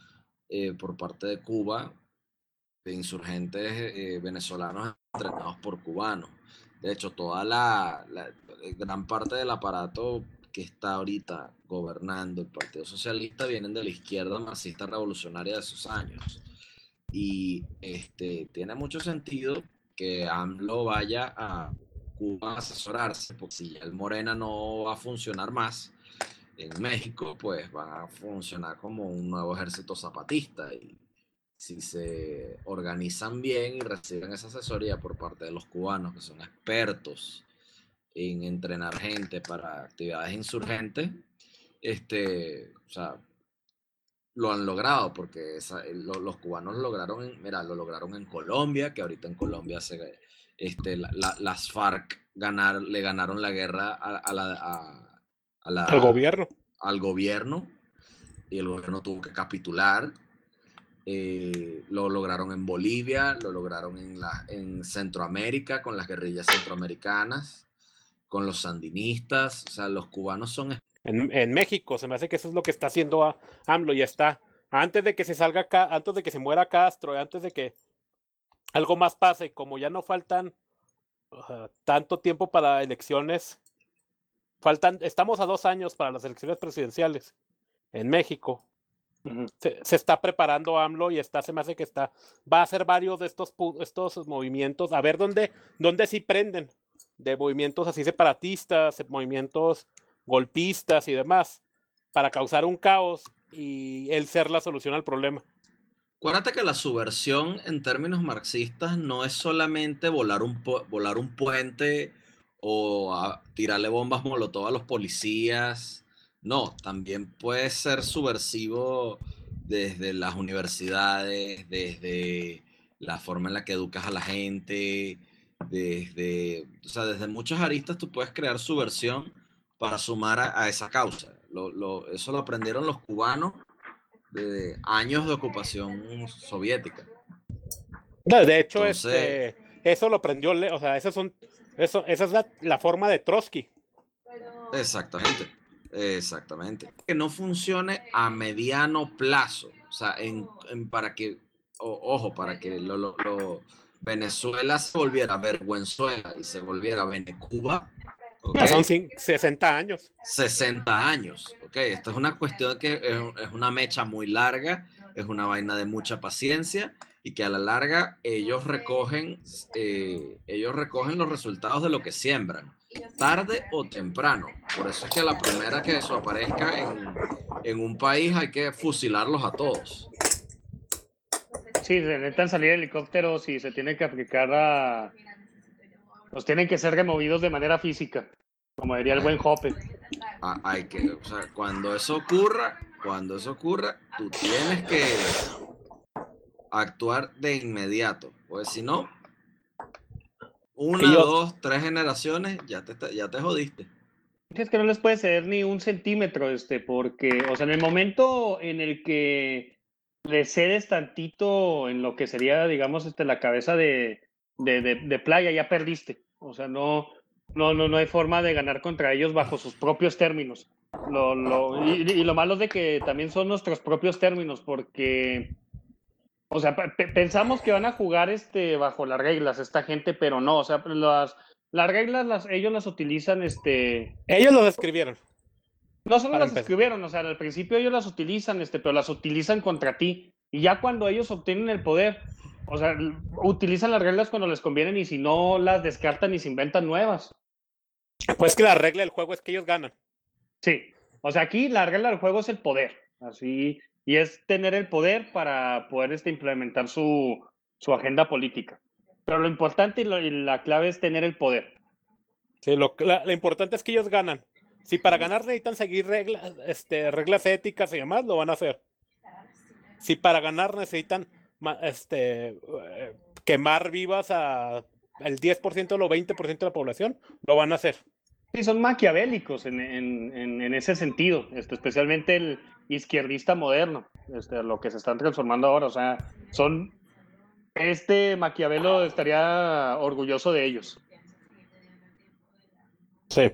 por parte de Cuba, de insurgentes venezolanos entrenados por cubanos. De hecho, gran parte del aparato que está ahorita gobernando el Partido Socialista vienen de la izquierda marxista revolucionaria de esos años. Y tiene mucho sentido que AMLO vaya a Cuba a asesorarse, porque si el Morena no va a funcionar más en México, pues va a funcionar como un nuevo ejército zapatista. Y si se organizan bien y reciben esa asesoría por parte de los cubanos, que son expertos en entrenar gente para actividades insurgentes, o sea, lo han logrado, porque los cubanos lo lograron en Colombia, que ahorita en Colombia las FARC le ganaron la guerra Al gobierno. al gobierno, y el gobierno tuvo que capitular. Lo lograron en Bolivia, lo lograron en Centroamérica, con las guerrillas centroamericanas, con los sandinistas. O sea, los cubanos son... En México, se me hace que eso es lo que está haciendo AMLO, y está. Antes de que se salga acá, antes de que se muera Castro, antes de que algo más pase, como ya no faltan tanto tiempo para elecciones, estamos a 2 años para las elecciones presidenciales en México. Se está preparando AMLO y se me hace que va a hacer varios de estos movimientos, a ver dónde sí prenden, de movimientos así separatistas, movimientos golpistas y demás, para causar un caos y él ser la solución al problema. Acuérdate que la subversión en términos marxistas no es solamente volar un puente o tirarle bombas molotov a los policías. No, también puede ser subversivo desde las universidades, desde la forma en la que educas a la gente, desde muchas aristas tú puedes crear subversión para sumar a esa causa. Eso lo aprendieron los cubanos de años de ocupación soviética. De hecho, entonces, eso lo aprendió, o sea, esa es la forma de Trotsky. Exactamente. Que no funcione a mediano plazo. O sea, para que Venezuela se volviera Vergüenzuela y se volviera Venecuba. Okay. Son 60 años. 60 años. Okay. Esto es una cuestión que es una mecha muy larga, es una vaina de mucha paciencia, y que a la larga ellos recogen los resultados de lo que siembran, tarde o temprano. Por eso es que a la primera que eso aparezca en un país hay que fusilarlos a todos. Sí, se necesitan salir helicópteros y se tienen que aplicar los tienen que ser removidos de manera física, como diría el buen Hoppe. O sea, cuando eso ocurra, tú tienes que actuar de inmediato, pues si no, 1, 2, 3 generaciones, ya te jodiste. Es que no les puede ceder ni un centímetro, porque, o sea, en el momento en el que le cedes tantito en lo que sería, digamos, la cabeza de playa, ya perdiste. O sea, no hay forma de ganar contra ellos bajo sus propios términos. Y lo malo es de que también son nuestros propios términos, porque, o sea, pensamos que van a jugar bajo las reglas esta gente, pero no, o sea, las reglas ellos las utilizan, ellos los escribieron. No solo las escribieron, o sea, al principio ellos las utilizan, pero las utilizan contra ti. Y ya cuando ellos obtienen el poder, o sea, utilizan las reglas cuando les convienen, y si no, las descartan y se inventan nuevas. Pues que la regla del juego es que ellos ganan. Sí, o sea, aquí la regla del juego es el poder, así, y es tener el poder para poder implementar su agenda política. Pero lo importante y la clave es tener el poder. Sí, lo importante es que ellos ganan. Si para ganar necesitan seguir reglas éticas y demás, lo van a hacer. Si para ganar necesitan quemar vivas al 10% o el 20% de la población, lo van a hacer. Sí, son maquiavélicos en ese sentido, especialmente el izquierdista moderno, lo que se están transformando ahora. O sea, Maquiavelo estaría orgulloso de ellos. Sí.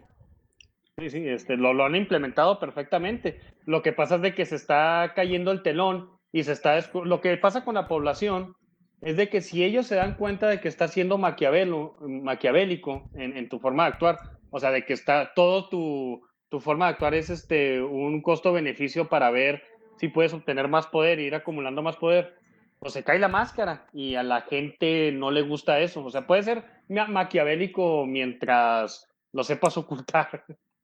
Sí, lo han implementado perfectamente. Lo que pasa es de que se está cayendo el telón y lo que pasa con la población es de que si ellos se dan cuenta de que está siendo maquiavélico en tu forma de actuar, o sea, de que está todo tu forma de actuar es un costo-beneficio para ver si puedes obtener más poder e ir acumulando más poder, pues se cae la máscara y a la gente no le gusta eso. O sea, puede ser maquiavélico mientras lo sepas ocultar.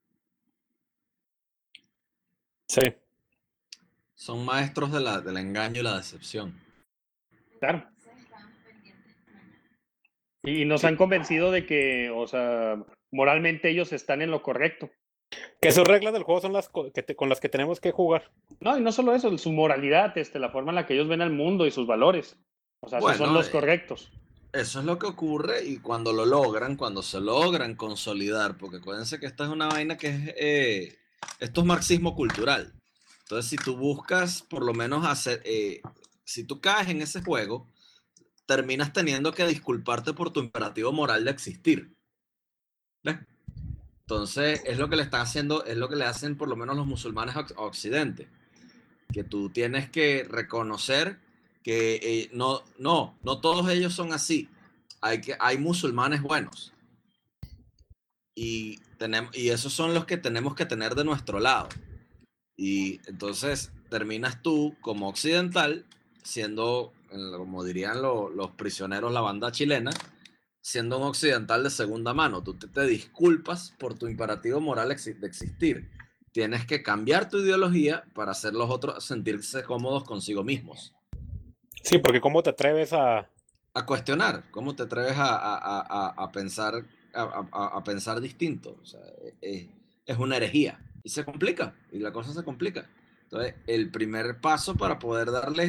Sí. Son maestros del engaño y la decepción. Claro. Y nos Sí. han convencido de que, o sea, moralmente ellos están en lo correcto. Que sus reglas del juego son las con las que tenemos que jugar. No, y no solo eso, su moralidad, la forma en la que ellos ven el mundo y sus valores. O sea, esos son Bueno, los correctos. eso es lo que ocurre y cuando lo logran, cuando se logran consolidar, porque acuérdense que esta es una vaina que esto es marxismo cultural. Entonces, si tú buscas por lo menos si tú caes en ese juego, terminas teniendo que disculparte por tu imperativo moral de existir. ¿Ves? Entonces, es lo que le están haciendo, es lo que le hacen por lo menos los musulmanes a Occidente. Que tú tienes que reconocer que no todos ellos son así. Hay musulmanes buenos. Y esos son los que tenemos que tener de nuestro lado. Y entonces terminas tú como occidental, siendo, como dirían los prisioneros, la banda chilena, siendo un occidental de segunda mano. Tú te disculpas por tu imperativo moral de existir. Tienes que cambiar tu ideología para hacer los otros sentirse cómodos consigo mismos. Sí, porque ¿cómo te atreves a cuestionar? ¿Cómo te atreves a pensar a pensar distinto? O sea, es una herejía. Y se complica, y la cosa se complica. Entonces, el primer paso para poder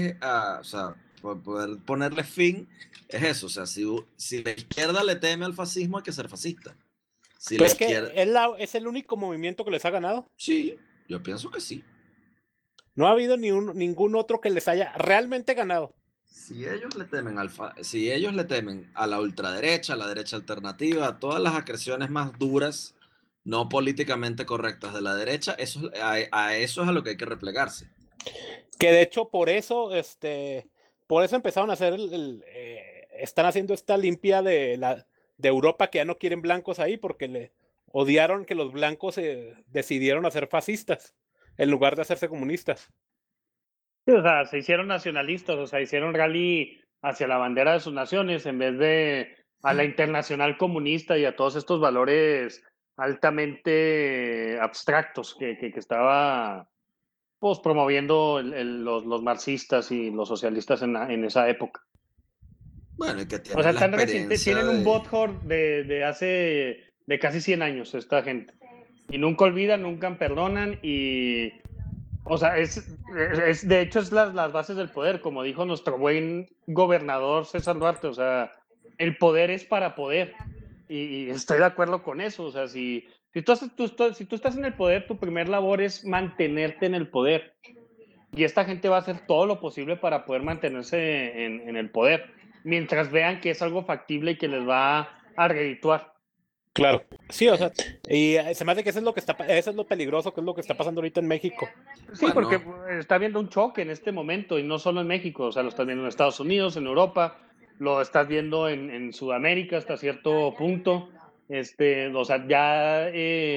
poder ponerle fin es eso. O sea, si la izquierda le teme al fascismo, hay que ser fascista. Si la Pues izquierda... que es el único movimiento que les ha ganado. Sí, yo pienso que sí. No ha habido ningún otro que les haya realmente ganado. Si ellos le temen a la ultraderecha, a la derecha alternativa, a todas las agresiones más duras, no políticamente correctas de la derecha, a eso es a lo que hay que replegarse. Que de hecho por eso empezaron a hacer están haciendo esta limpia de Europa, que ya no quieren blancos ahí porque le odiaron que los blancos decidieron hacer fascistas en lugar de hacerse comunistas. Sí, o sea, se hicieron nacionalistas, o sea, hicieron rally hacia la bandera de sus naciones en vez de a la internacional comunista y a todos estos valores altamente abstractos que estaba pues, promoviendo los marxistas y los socialistas en esa época. Bueno, y que O sea, tienen tienen un butthurt de casi 100 años esta gente. Y nunca olvidan, nunca perdonan y... O sea, de hecho es las bases del poder, como dijo nuestro buen gobernador César Duarte, o sea, el poder es para poder. Y estoy de acuerdo con eso. O sea, si tú estás en el poder, tu primer labor es mantenerte en el poder. Y esta gente va a hacer todo lo posible para poder mantenerse en el poder, mientras vean que es algo factible y que les va a redituar. Claro, sí, o sea, y se me hace que eso es lo peligroso, que es lo que está pasando ahorita en México. Sí, Bueno, porque está habiendo un choque en este momento y no solo en México, o sea, lo estás viendo en Estados Unidos, en Europa, lo estás viendo en Sudamérica hasta cierto punto. O sea, ya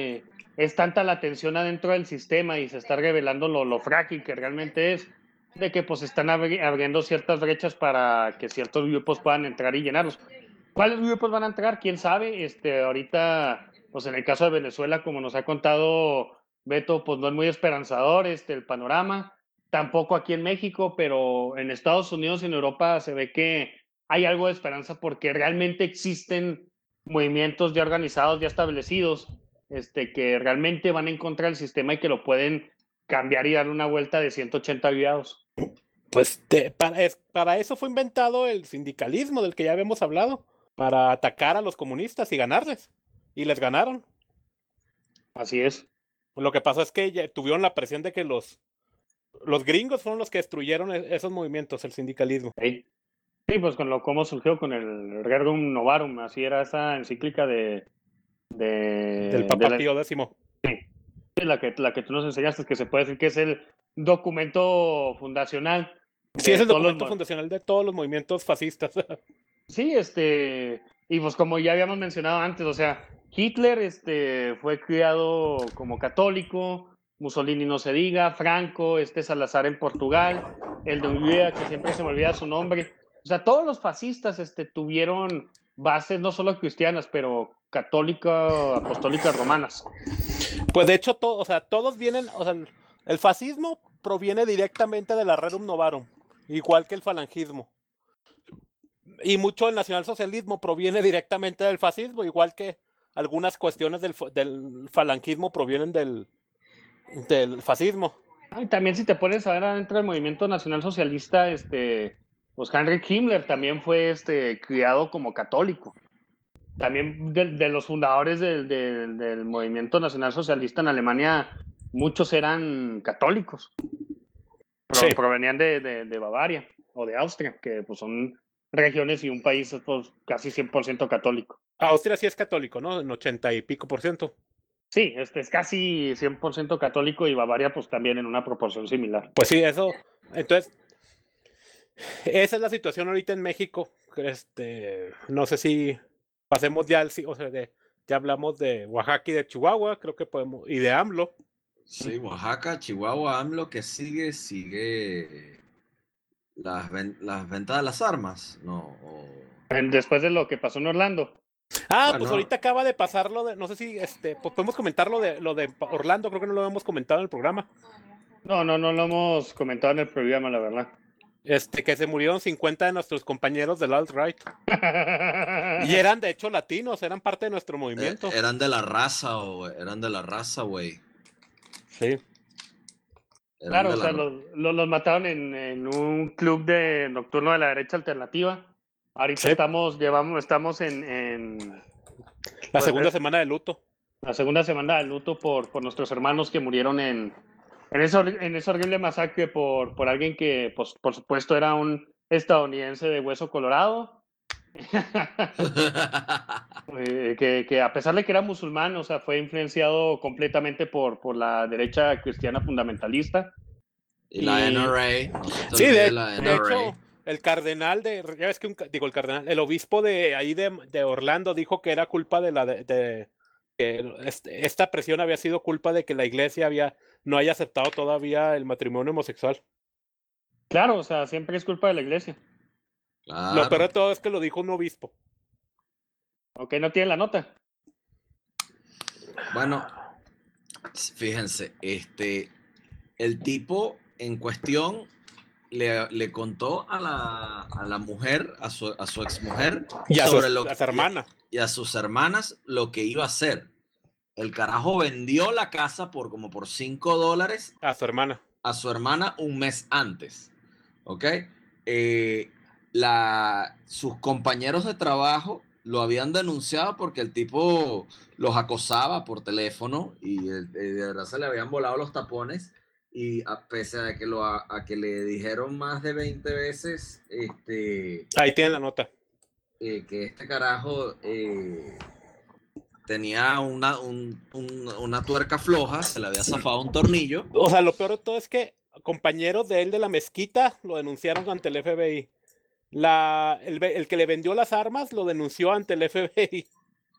es tanta la tensión adentro del sistema y se está revelando lo frágil que realmente es, de que pues están abriendo ciertas brechas para que ciertos grupos puedan entrar y llenarlos. ¿Cuáles grupos van a entrar? ¿Quién sabe? Ahorita, pues en el caso de Venezuela, como nos ha contado Beto, pues no es muy esperanzador el panorama. Tampoco aquí en México, pero en Estados Unidos y en Europa se ve que hay algo de esperanza porque realmente existen movimientos ya organizados, ya establecidos, que realmente van en contra del sistema y que lo pueden cambiar y dar una vuelta de 180 grados. Pues para eso fue inventado el sindicalismo del que ya habíamos hablado, para atacar a los comunistas y ganarles. Y les ganaron. Así es. Lo que pasó es que ya tuvieron la presión de que los gringos fueron los que destruyeron esos movimientos, el sindicalismo. Sí, pues cómo surgió con el Rerum Novarum, así era esa encíclica Del Papa Pío X. La que tú nos enseñaste, que se puede decir que es el documento fundacional Sí, es el todos los documento fundacional de todos los movimientos fascistas. Sí, y pues como ya habíamos mencionado antes, o sea, Hitler, fue criado como católico, Mussolini no se diga, Franco, Salazar en Portugal, el de Hungría, que siempre se me olvida su nombre. O sea, todos los fascistas, tuvieron bases no solo cristianas, pero católicas, apostólicas romanas. Pues de hecho, o sea, todos vienen, o sea, el fascismo proviene directamente de la Rerum Novarum, igual que el falangismo. Y mucho del nacionalsocialismo proviene directamente del fascismo, igual que algunas cuestiones del falangismo provienen del fascismo. Y también si te pones a ver adentro del movimiento nacional socialista, pues Heinrich Himmler también fue criado como católico. También de los fundadores del movimiento nacional socialista en Alemania, muchos eran católicos. Sí. Provenían de Bavaria o de Austria, que pues son regiones y un país pues, casi 100% católico. Austria sí es católico, ¿no? En 80 y pico %. Sí, es casi 100% católico y Bavaria pues también en una proporción similar. Pues sí, eso. Entonces, esa es la situación ahorita en México. No sé si pasemos ya o sea, ya hablamos de Oaxaca y de Chihuahua, creo que podemos, y de AMLO. Sí, Oaxaca, Chihuahua, AMLO, que sigue las ventas de las armas, ¿no? Después de lo que pasó en Orlando. Pues ahorita acaba de pasar no sé si pues podemos comentar lo de Orlando, creo que no lo habíamos comentado en el programa. No lo hemos comentado en el programa, la verdad. Que se murieron 50 de nuestros compañeros del alt-right. Y eran de hecho latinos, eran parte de nuestro movimiento. Eran de la raza, güey. Sí. Claro, o sea, los mataron en un club nocturno de la derecha alternativa. Ahorita Sí. estamos en la segunda semana de luto. La segunda semana de luto por nuestros hermanos que murieron en esa horrible masacre por alguien que, pues, por supuesto, era un estadounidense de hueso colorado. que a pesar de que era musulmán, o sea, fue influenciado completamente por la derecha cristiana fundamentalista. Y la NRA. Sí, de hecho, el cardenal ya ves que el obispo de ahí de Orlando dijo que era culpa que esta presión había sido culpa de que la iglesia no haya aceptado todavía el matrimonio homosexual. Claro, o sea, siempre es culpa de la iglesia. Claro. Lo peor de todo es que lo dijo un obispo. Ok, no tiene la nota. Bueno, fíjense, el tipo en cuestión le contó a la mujer, a su exmujer, y a su hermana. Y a sus hermanas lo que iba a hacer. El carajo vendió la casa por $5 a su hermana. A su hermana un mes antes. ¿Ok? Sus compañeros de trabajo lo habían denunciado porque el tipo los acosaba por teléfono y de verdad se le habían volado los tapones. Y pese a que le dijeron más de 20 veces, ahí tienen la nota, que este carajo tenía una tuerca floja, se le había zafado un tornillo. O sea, lo peor de todo es que compañeros de él de la mezquita lo denunciaron ante el FBI. El que le vendió las armas lo denunció ante el FBI.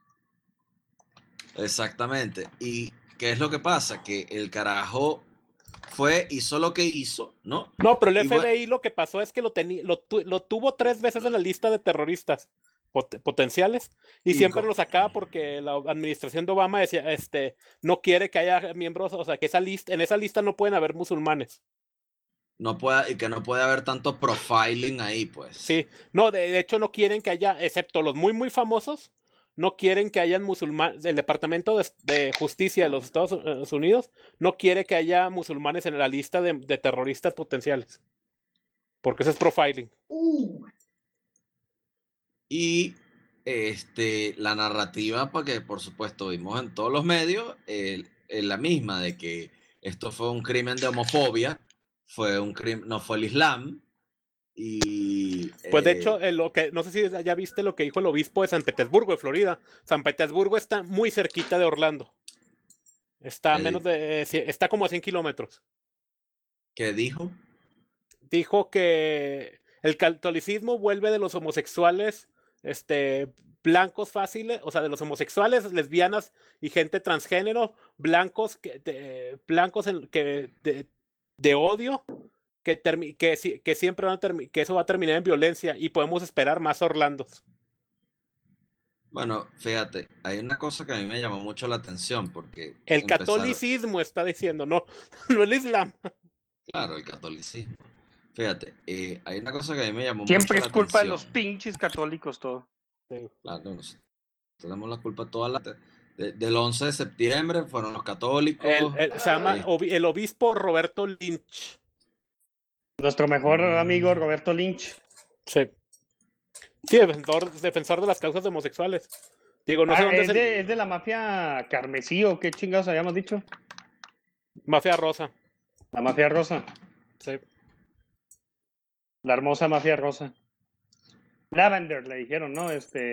Exactamente. ¿Y qué es lo que pasa? Que el carajo hizo lo que hizo, ¿no? No, pero el FBI lo que pasó es que lo tuvo 3 veces en la lista de terroristas potenciales y siempre lo sacaba porque la administración de Obama decía, no quiere que haya miembros, o sea, que en esa lista no pueden haber musulmanes. Y que no puede haber tanto profiling ahí, pues. Sí, no, de hecho no quieren que haya, excepto los muy, muy famosos, no quieren que hayan musulmanes. El Departamento de Justicia de los Estados Unidos no quiere que haya musulmanes en la lista de terroristas potenciales. Porque eso es profiling. Y la narrativa, porque por supuesto vimos en todos los medios, es la misma, de que esto fue un crimen de homofobia, no fue el Islam. Y pues de hecho, no sé si ya viste lo que dijo el obispo de San Petersburgo, de Florida. San Petersburgo está muy cerquita de Orlando. Está está como a 100 kilómetros. ¿Qué dijo? dijo que el catolicismo vuelve de los homosexuales blancos fáciles, o sea, de los homosexuales, lesbianas y gente transgénero, blancos de odio, que siempre que eso va a terminar en violencia y podemos esperar más Orlandos. Bueno, fíjate, hay una cosa que a mí me llamó mucho la atención porque El catolicismo está diciendo, no el Islam. Claro, el catolicismo. Fíjate, hay una cosa que a mí me llamó Siempre mucho es culpa de la los pinches católicos todo. Claro, tenemos la culpa del 11 de septiembre, fueron los católicos. Se llama el obispo Roberto Lynch. Nuestro mejor amigo Roberto Lynch. Sí. Sí, defensor de las causas de homosexuales. Digo, no sé dónde es de la mafia carmesí o qué chingados habíamos dicho. Mafia rosa. La mafia rosa. Sí. La hermosa mafia rosa. Lavender le dijeron, ¿no?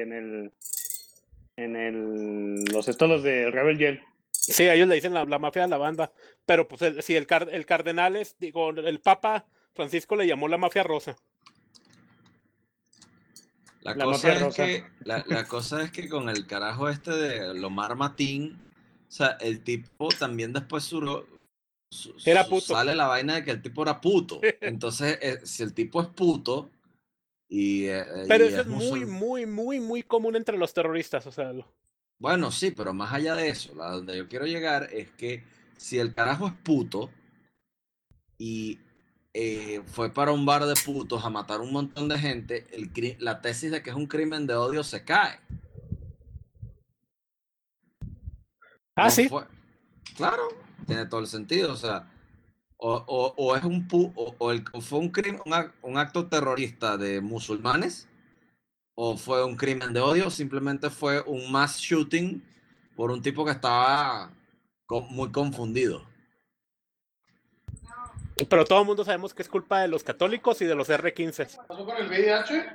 Los de Rebel Yell. Sí, ellos le dicen la mafia de la banda. Pero pues el cardenal el Papa Francisco le llamó la mafia rosa. La cosa es que con el carajo de Lomar Matín, o sea, el tipo también después era puto. Sale la vaina de que el tipo era puto. Entonces, si el tipo es puto pero eso es muy común entre los terroristas, o sea. Bueno, sí, pero más allá de eso, donde yo quiero llegar es que si el carajo es puto y fue para un bar de putos a matar un montón de gente, la tesis de que es un crimen de odio se cae. Sí. Claro, tiene todo el sentido, o sea, o es fue un crimen, un acto terrorista de musulmanes, o fue un crimen de odio, simplemente fue un mass shooting por un tipo que estaba muy confundido. Pero todo el mundo sabemos que es culpa de los católicos y de los R15. ¿Qué pasó con el VIH?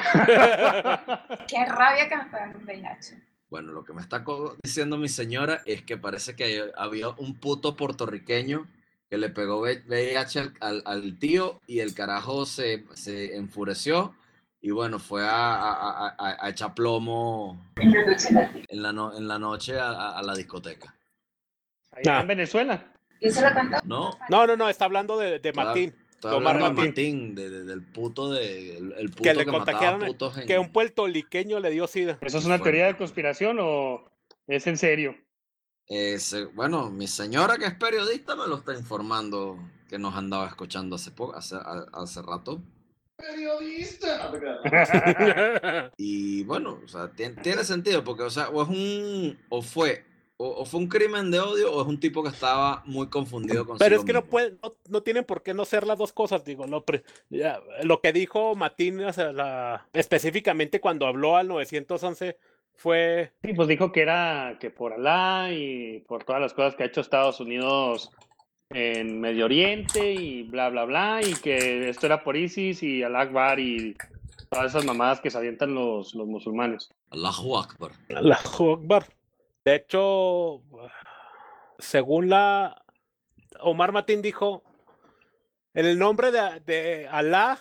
Qué rabia que me pegan el VIH. Bueno, lo que me está diciendo mi señora es que parece que había un puto puertorriqueño que le pegó VIH al tío y el carajo se enfureció y bueno, fue a echar plomo en la noche a la discoteca. Allá en Venezuela. ¿Y se lo cantó? No, está hablando de Matín. Estoy hablando de Matín, del puto el puto que le contagiaron putos que un puertorriqueño le dio SIDA. ¿Eso es una teoría de conspiración o es en serio? Bueno, mi señora que es periodista me lo está informando, que nos andaba escuchando hace rato. ¡Periodista! Y bueno, o sea, tiene sentido porque, o sea, o fue un crimen de odio o es un tipo que estaba muy confundido con Pero es que no tienen por qué no ser las dos cosas, digo, lo que dijo Matín, o sea, específicamente cuando habló al 911 fue... Sí, pues dijo que por Alá y por todas las cosas que ha hecho Estados Unidos en Medio Oriente y bla, bla, bla, y que esto era por ISIS y Alá Akbar y todas esas mamadas que se avientan los musulmanes. Allahu Akbar. Allahu Akbar. De hecho, según Omar Matín dijo, en el nombre de Alá,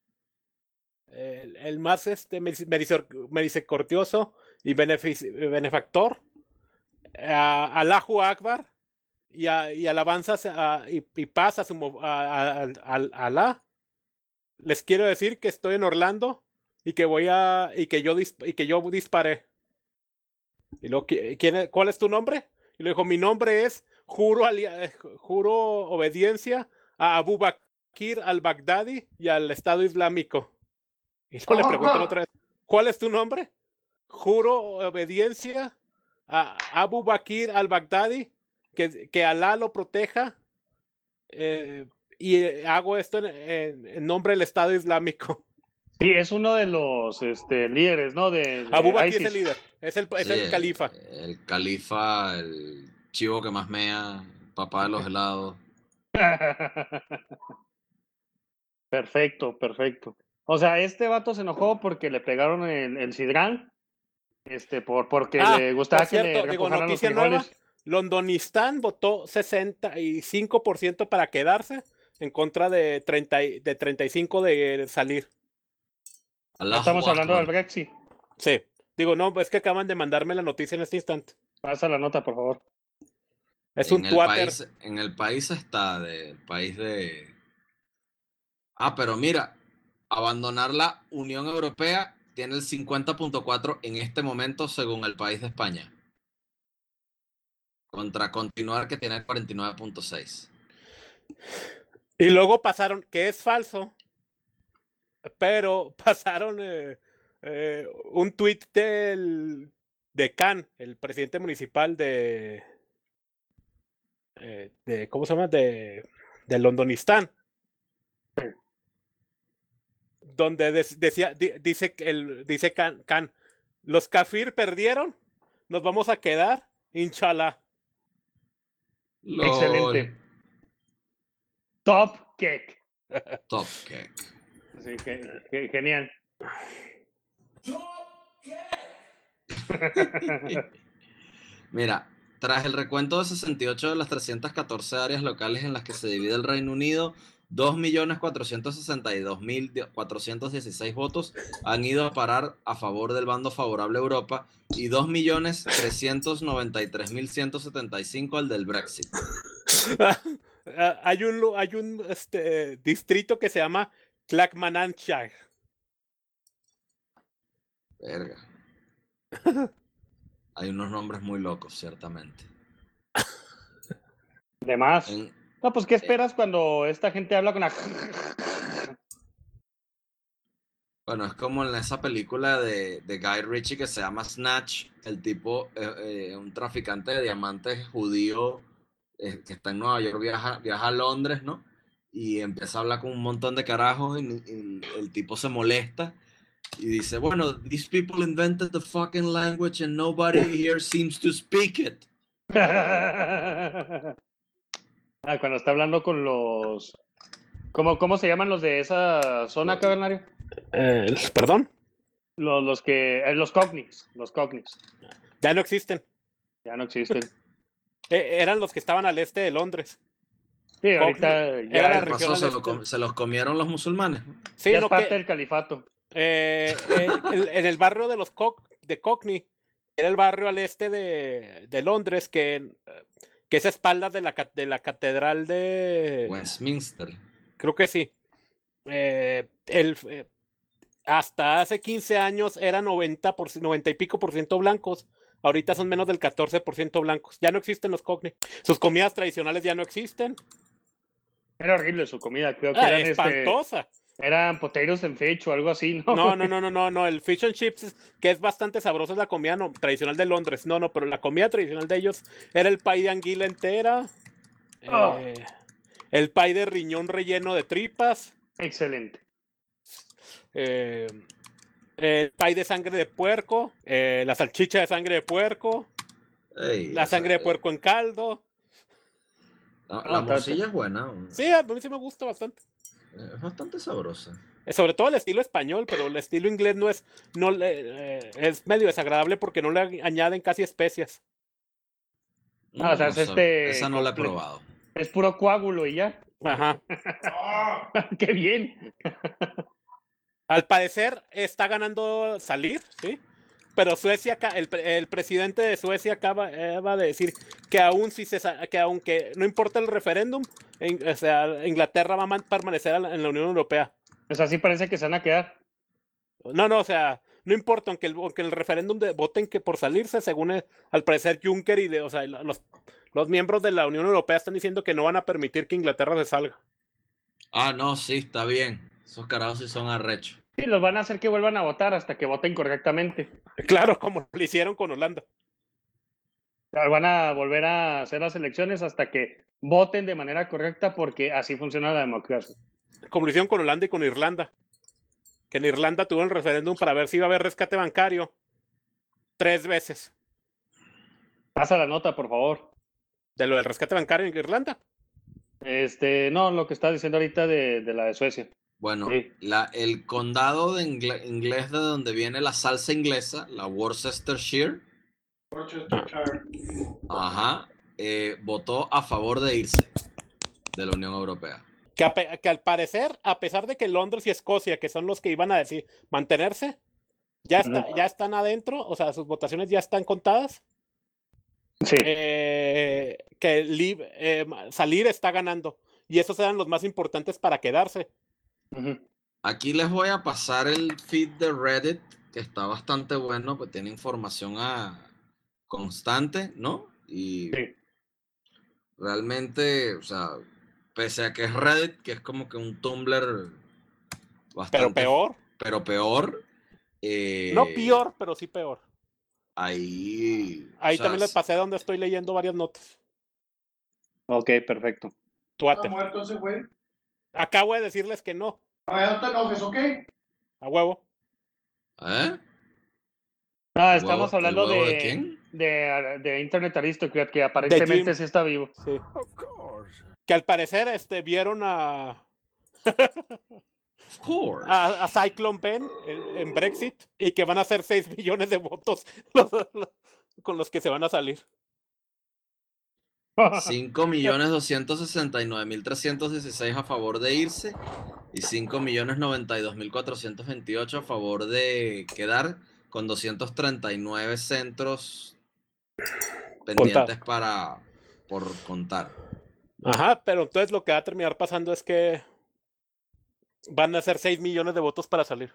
el más misericordioso y benefactor, Allahu Akbar, y alabanzas y paz a Alá. Les quiero decir que estoy en Orlando y que yo disparé. Y luego, ¿cuál es tu nombre? Y le dijo, mi nombre es juro obediencia a Abu Bakr al-Baghdadi y al Estado Islámico. Y luego le preguntan otra vez, ¿cuál es tu nombre? Juro obediencia a Abu Bakr al-Baghdadi, que Alá lo proteja, y hago esto en nombre del Estado Islámico. Sí, es uno de los líderes, ¿no? Abu Bakr ISIS. es el líder, es el califa. El califa, el chivo que más mea, papá de los helados. Perfecto. O sea, este vato se enojó porque le pegaron el sidral, porque le gustaba que le remojaran los frijoles. Londonistan votó 65% para quedarse en contra de 35 de salir. Allahu Estamos hablando del Akbar. Brexit. Sí. Digo, no, es que acaban de mandarme la noticia en este instante. Pasa la nota, por favor. Es En un el Twitter. país, en el país está país de. Ah, pero mira, abandonar la Unión Europea tiene el 50.4 en este momento según el país de España. Contra continuar que tiene el 49.6. Y luego pasaron, que es falso, pero pasaron un tuit de Khan, el presidente municipal de ¿cómo se llama? De Londonistán. Donde dice Khan, los kafir perdieron, nos vamos a quedar, inshallah. LOL. Excelente. Top cake. Top cake. Sí, genial. Mira, tras el recuento de 68 de las 314 áreas locales en las que se divide el Reino Unido, 2.462.416 votos han ido a parar a favor del bando favorable a Europa y 2.393.175 al del Brexit. Hay un distrito que se llama Clackmannanshire. Verga. Hay unos nombres muy locos, ciertamente. De más. No, pues, ¿qué esperas cuando esta gente habla con la... Bueno, es como en esa película de Guy Ritchie que se llama Snatch, el tipo, un traficante de diamantes judío que está en Nueva York, viaja a Londres, ¿no? Y empieza a hablar con un montón de carajos y el tipo se molesta y dice, bueno, these people invented the fucking language and nobody here seems to speak it. Cuando está hablando con los... ¿Cómo se llaman los de esa zona, Cavernario? ¿Perdón? Los Cockneys. Los Cockneys. Ya no existen. Ya no existen. Eran los que estaban al este de Londres. Sí, ahorita Era la ¿Qué pasó? región Se los comieron los musulmanes. Sí, ya no, es parte del califato. en el barrio de los de Cockney, era el barrio al este de Londres, que es a espaldas de la catedral de... Westminster. Creo que sí. Hasta hace 15 años era 90 y pico por ciento blancos. Ahorita son menos del 14% blancos. Ya no existen los Cockney. Sus comidas tradicionales ya no existen. Era horrible su comida, creo que eran espantosa. Eran potatoes and fish o algo así, ¿no? No, el fish and chips, que es bastante sabroso, es la comida tradicional de Londres. No, pero la comida tradicional de ellos era el pay de anguila entera, el pay de riñón relleno de tripas. Excelente. El pay de sangre de puerco, la salchicha de sangre de puerco, la sangre de puerco en caldo. La morcilla es buena. Sí, a mí sí me gusta bastante. Es bastante sabrosa. Sobre todo el estilo español, pero el estilo inglés es medio desagradable porque no le añaden casi especias. No, o sea, esa no la he probado. Es puro coágulo y ya. Ajá. ¡Qué bien! Al parecer está ganando salir, ¿sí? Pero Suecia, el presidente de Suecia acaba de decir que aunque no importa el referéndum, o sea, Inglaterra va a permanecer en la Unión Europea. Pues así parece que se van a quedar. No, o sea, no importa, aunque el referéndum voten que por salirse, según al parecer Juncker o sea, los miembros de la Unión Europea están diciendo que no van a permitir que Inglaterra se salga. Ah, no, sí, está bien. Esos carajos sí son arrechos. Sí, los van a hacer que vuelvan a votar hasta que voten correctamente. Claro, como lo hicieron con Holanda. Van a volver a hacer las elecciones hasta que voten de manera correcta porque así funciona la democracia. Como lo hicieron con Holanda y con Irlanda. Que en Irlanda tuvo el referéndum para ver si iba a haber rescate bancario 3 veces. Pasa la nota, por favor. ¿De lo del rescate bancario en Irlanda? No, lo que estás diciendo ahorita de la de Suecia. Bueno, sí. El condado de inglés de donde viene la salsa inglesa, la Worcestershire. Ajá. Votó a favor de irse de la Unión Europea. que al parecer, a pesar de que Londres y Escocia, que son los que iban a decir mantenerse, ya están adentro, o sea, sus votaciones ya están contadas. Sí. Salir está ganando. Y esos eran los más importantes para quedarse. Aquí les voy a pasar el feed de Reddit, que está bastante bueno, pues tiene información constante, ¿no? Y Sí. realmente, o sea, pese a que es Reddit, que es como que un Tumblr Pero bastante... peor. Pero peor. No peor, pero sí peor. Ahí También les pasé donde estoy leyendo varias notas. Ok, perfecto. ¿Está muerto ese güey? Acabo de decirles que no. A ver, no te enojes, ¿ok? A huevo. ¿Eh? Ah, estamos hablando ¿El huevo de quién? de Internet Aristocrat, que aparentemente sí está vivo. Sí. Que al parecer vieron a Cyclone Ben en Brexit y que van a hacer 6 millones de votos con los que se van a salir. 5.269.316 a favor de irse y 5.092.428 a favor de quedar, con 239 centros pendientes por contar. Ajá, pero entonces lo que va a terminar pasando es que van a hacer 6 millones de votos para salir.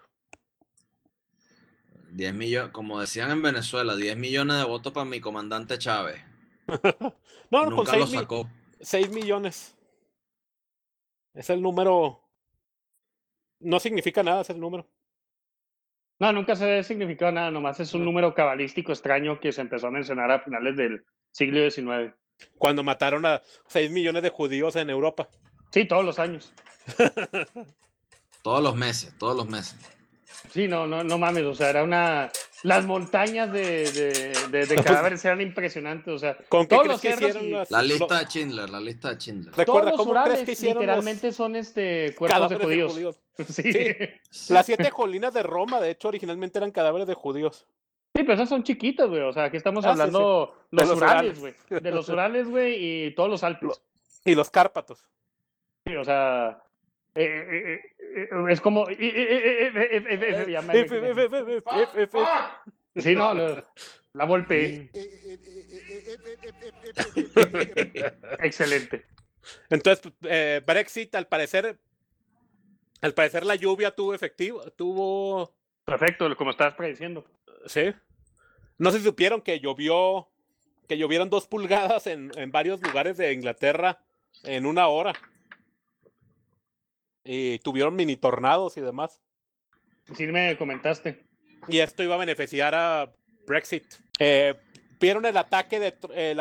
10 millones, como decían en Venezuela, 10 millones de votos para mi comandante Chávez. No, nunca con lo sacó. 6 millones. Es el número. No significa nada, es el número. No, nunca se ha significado nada, nomás es un número cabalístico extraño que se empezó a mencionar a finales del siglo XIX. Cuando mataron a 6 millones de judíos en Europa. Sí, todos los años. Todos los meses. Sí, no mames, o sea, era una... Las montañas de cadáveres eran impresionantes, o sea, ¿Con qué todos crees los que cerros hicieron y las- La lista de Schindler. todos Recuerda, los ¿cómo Urales crees que hicieron literalmente son cuerpos de cadáveres judíos. Sí. Sí. Las 7 colinas de Roma, de hecho, originalmente eran cadáveres de judíos. Sí, pero esas son chiquitas, güey. O sea, aquí estamos Sí, hablando sí. De los los Urales, Urales. güey. De los Urales, güey, y todos los Alpes. Y los Cárpatos. Sí, o sea, es como... ya me- Sí, no, la Volpe. Excelente. Entonces, Brexit, al parecer la lluvia tuvo. Perfecto, como estabas prediciendo. Sí. No sé si supieron que llovieron 2 pulgadas en varios lugares de Inglaterra en 1 hora. Y tuvieron mini tornados y demás. Sí me comentaste. Y esto iba a beneficiar a Brexit. ¿Vieron el ataque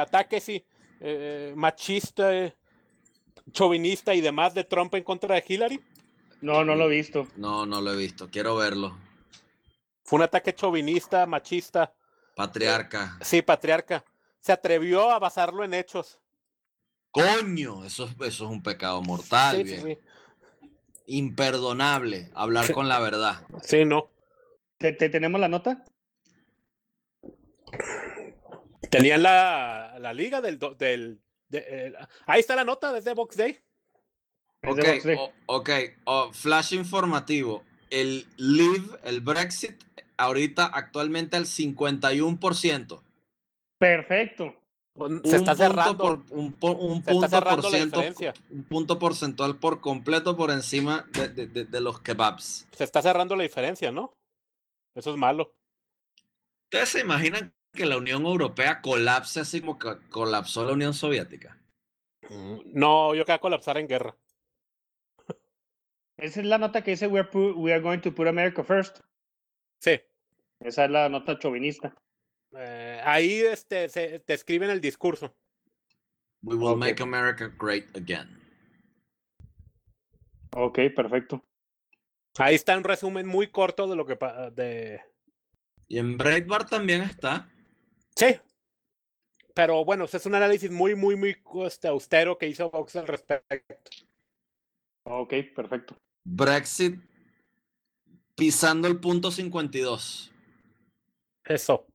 machista, chauvinista y demás de Trump en contra de Hillary? No lo he visto. No lo he visto. Quiero verlo. Fue un ataque chauvinista, machista. Patriarca. Sí, patriarca. Se atrevió a basarlo en hechos. ¡Coño! Eso es un pecado mortal. Sí. Imperdonable hablar con la verdad. Sí, no. ¿Te tenemos la nota? Tenían la liga ahí está la nota desde Box Day. Ok, flash informativo. El Leave, el Brexit, ahorita actualmente al 51%. Perfecto. Se está cerrando. Un punto porcentual por completo por encima de los kebabs. Se está cerrando la diferencia, ¿no? Eso es malo. ¿Ustedes se imaginan que la Unión Europea colapse así como que colapsó la Unión Soviética? No, yo creo que va a colapsar en guerra. Esa es la nota que dice we are going to put America first. Sí. Esa es la nota chauvinista. Ahí te escriben el discurso. We will make America great again. Ok, perfecto. Ahí está un resumen muy corto de lo que Y en Breitbart también está. Sí. Pero bueno, es un análisis muy austero que hizo Vox al respecto. Ok, perfecto. Brexit pisando el punto 52. Eso.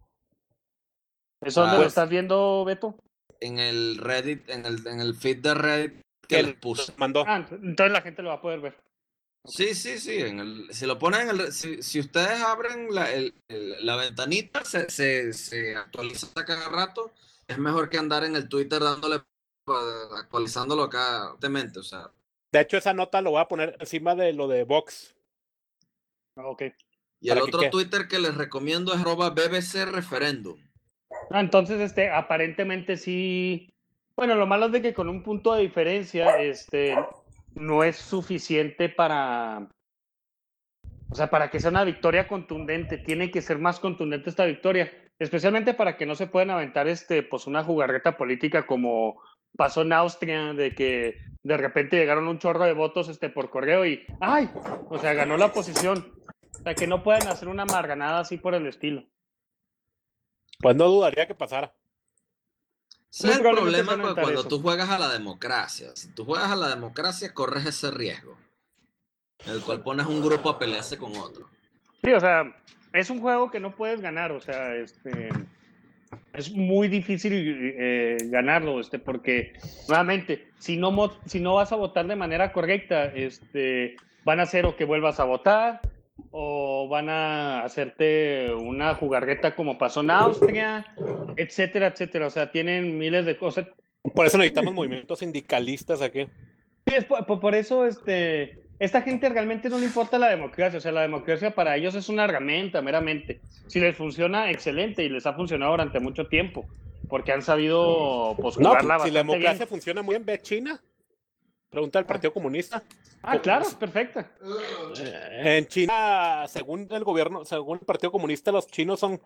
¿Eso dónde lo estás viendo, Beto? En el Reddit, en el feed de Reddit que les puse. Mandó. Entonces la gente lo va a poder ver. Sí. Si lo ponen si ustedes abren la ventanita, se actualiza cada rato. Es mejor que andar en el Twitter actualizándolo constantemente, o sea. De hecho, esa nota lo voy a poner encima de lo de Vox. Ok. Y el otro Twitter que les recomiendo es @BBC Referendum. Entonces, aparentemente sí. Bueno, lo malo es de que con un punto de diferencia, no es suficiente para. O sea, para que sea una victoria contundente, tiene que ser más contundente esta victoria, especialmente para que no se puedan aventar pues una jugarreta política como pasó en Austria, de que de repente llegaron un chorro de votos por correo y ¡ay! O sea, ganó la oposición. O sea, que no puedan hacer una marganada así por el estilo. Pues no dudaría que pasara. Ese es el problema cuando tú juegas a la democracia. Si tú juegas a la democracia, corres ese riesgo, en el cual pones un grupo a pelearse con otro. Sí, o sea, es un juego que no puedes ganar, o sea, es muy difícil ganarlo, porque nuevamente, si no vas a votar de manera correcta, van a hacer o que vuelvas a votar, o van a hacerte una jugarreta como pasó en Austria, etcétera, etcétera. O sea, tienen miles de cosas. Por eso necesitamos movimientos sindicalistas aquí. Sí, por eso esta gente realmente no le importa la democracia. O sea, la democracia para ellos es una herramienta meramente. Si les funciona, excelente, y les ha funcionado durante mucho tiempo, porque han sabido jugarla bastante si la democracia bien. funciona muy bien, ve China. Pregunta al Partido Comunista. Claro, perfecta. En China, según el gobierno, según el Partido Comunista, los chinos son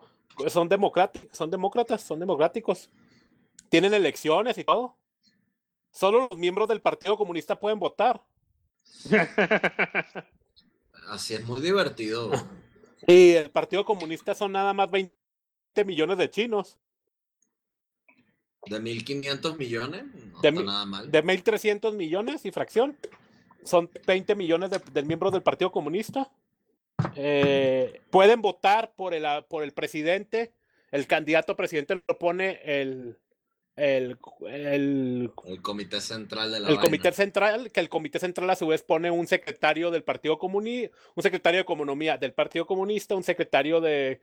democráticos. Tienen elecciones y todo. Solo los miembros del Partido Comunista pueden votar. Así es muy divertido. Y el Partido Comunista son nada más 20 millones de chinos. ¿De 1.500 millones? No está nada mal. De 1.300 millones y fracción. Son 20 millones de miembros del Partido Comunista. Pueden votar por el presidente. El candidato a presidente lo pone el comité central de la comité central, que el comité central a su vez pone un secretario del Partido Comunista, un secretario de Economía del Partido Comunista, un secretario de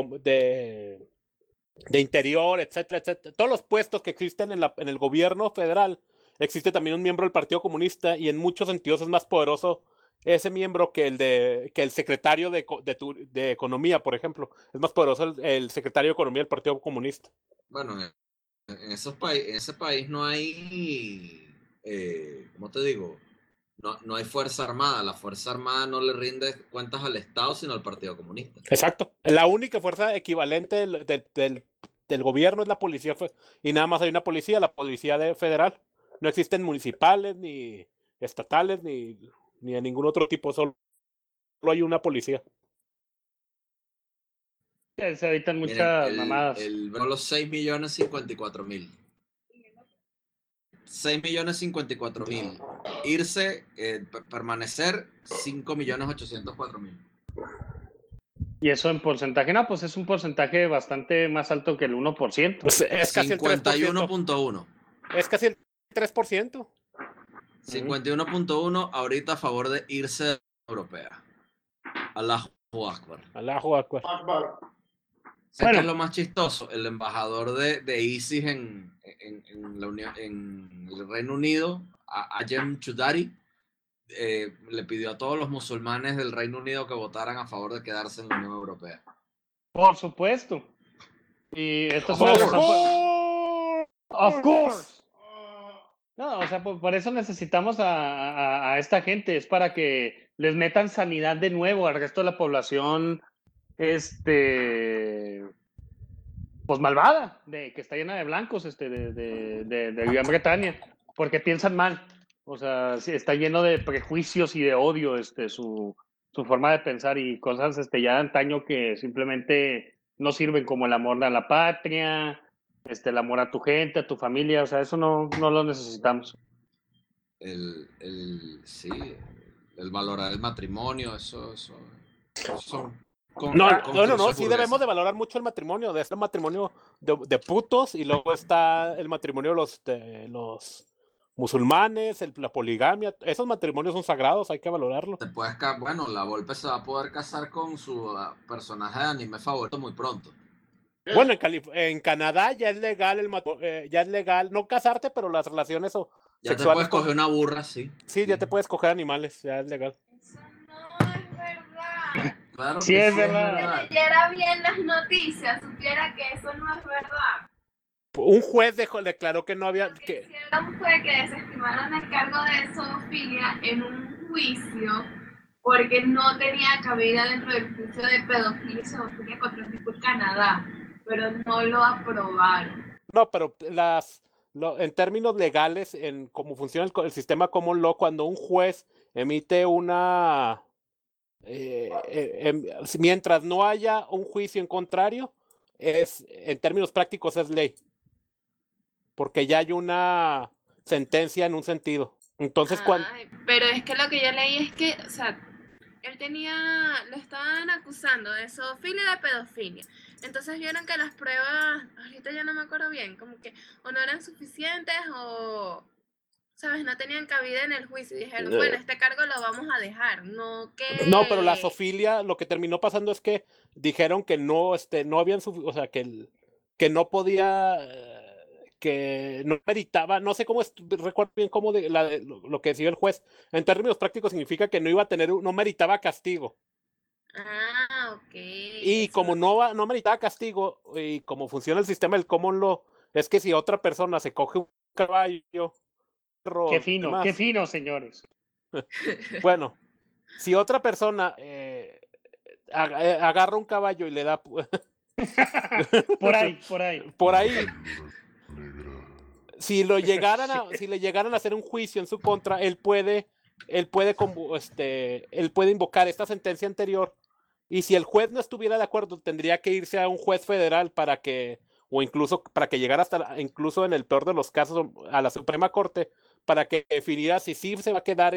Interior, etcétera, etcétera. Todos los puestos que existen en el gobierno federal, existe también un miembro del Partido Comunista, y en muchos sentidos es más poderoso ese miembro que el secretario de Economía, por ejemplo. Es más poderoso el secretario de Economía del Partido Comunista. Bueno, en ese país no hay, ¿cómo te digo? No hay fuerza armada. La fuerza armada no le rinde cuentas al Estado, sino al Partido Comunista. Exacto. La única fuerza equivalente del gobierno es la policía, y nada más hay una policía, la policía federal. No existen municipales, ni estatales, ni de ningún otro tipo, solo hay una policía. Se evitan muchas mamadas. Los 6.054.000. 6.054.000. Irse, permanecer 5.804.000. Y eso en porcentaje, no, pues es un porcentaje bastante más alto que el 1%. Pues es casi 51.1. Es casi el 3%. 51.1 ahorita a favor de irse de la Europea. Allahu Akbar. Allahu Akbar. ¿Sabes qué es lo más chistoso? El embajador de ISIS en el Reino Unido, Ajem Choudhury, le pidió a todos los musulmanes del Reino Unido que votaran a favor de quedarse en la Unión Europea. Por supuesto. Y esto es una razón. Of course. No, o sea, por eso necesitamos a esta gente, es para que les metan sanidad de nuevo al resto de la población, pues malvada, que está llena de blancos, de Gran Bretaña, porque piensan mal. O sea, está lleno de prejuicios y de odio, su forma de pensar, y cosas ya de antaño que simplemente no sirven, como el amor a la patria, el amor a tu gente, a tu familia. O sea, eso no lo necesitamos. Sí, el valorar el matrimonio, eso no, sí debemos de valorar mucho el matrimonio. De este matrimonio de putos, y luego está el matrimonio de musulmanes, la poligamia, esos matrimonios son sagrados, hay que valorarlo. Bueno, la Volpe se va a poder casar con su personaje de anime favorito muy pronto. Bueno, en Canadá ya es legal ya es legal no casarte, pero las relaciones ya te sexuales puedes coger una burra, sí. Sí, ya te puedes coger animales, ya es legal. Eso no es verdad. Claro Sí, que es verdad. Si leyera bien las noticias, supiera que eso no es verdad. Un juez declaró que no había... Lo que hicieron fue que desestimaron el cargo de zoofilia en un juicio porque no tenía cabida dentro del juicio de pedofilia y zoofilia contra el tipo en Canadá, pero no lo aprobaron. No, pero en términos legales, en cómo funciona el sistema common law, cuando un juez emite una... mientras no haya un juicio en contrario, en términos prácticos es ley. Porque ya hay una sentencia en un sentido. Entonces, pero es que lo que yo leí es que, o sea, lo estaban acusando de zoofilia y de pedofilia. Entonces vieron que las pruebas, ahorita ya no me acuerdo bien, como que o no eran suficientes o, ¿sabes? No tenían cabida en el juicio. Y dijeron, bueno, este cargo lo vamos a dejar, no, pero la zoofilia, lo que terminó pasando es que dijeron que no habían, o sea, que no podía, que no meritaba, no sé cómo recuerdo bien cómo lo que decía el juez. En términos prácticos significa que no meritaba castigo. Ah, ok. Y como no meritaba castigo, y como funciona el sistema del common law, es que si otra persona se coge un caballo, Qué fino, señores. Bueno, si otra persona agarra un caballo y le da por ahí, si le llegaran a hacer un juicio en su contra, él puede invocar esta sentencia anterior, y si el juez no estuviera de acuerdo, tendría que irse a un juez federal o incluso para que llegara incluso en el peor de los casos, a la Suprema Corte, para que definiera si sí se va a quedar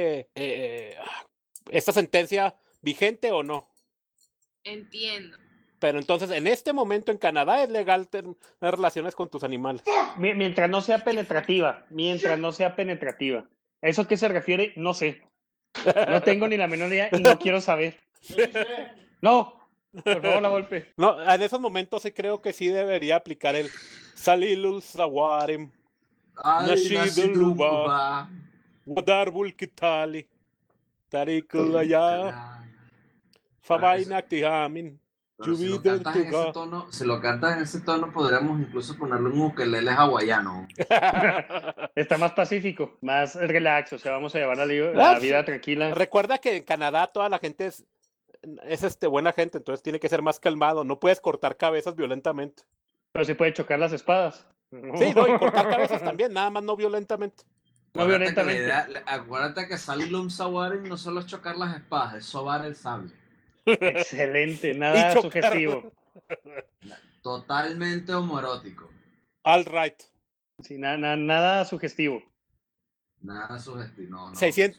esta sentencia vigente o no. Entiendo. Pero entonces, en este momento en Canadá es legal tener relaciones con tus animales. Mientras no sea penetrativa. ¿A eso a qué se refiere? No sé. No tengo ni la menor idea y no quiero saber. No, por favor, la golpe. No, en esos momentos sí creo que sí debería aplicar el Salilul Sawarim. Nashiduruba. Wadarbul Kitali. Tarikul Aya. Fabainak Tihamin. Pero si lo cantas en ese tono, podríamos incluso ponerle un ukelele hawaiano. Está más pacífico, más relax, o sea, vamos a llevar la vida tranquila. Recuerda que en Canadá toda la gente es buena gente, entonces tiene que ser más calmado. No puedes cortar cabezas violentamente. Pero se puede chocar las espadas. Sí, no, y cortar cabezas también, nada más no violentamente. Acuérdate que Salilum Sawarim no solo es chocar las espadas, es sobar el sable. Excelente, nada sugestivo. Totalmente homoerótico. All right. Sí, nada sugestivo. Nada sugestivo, no.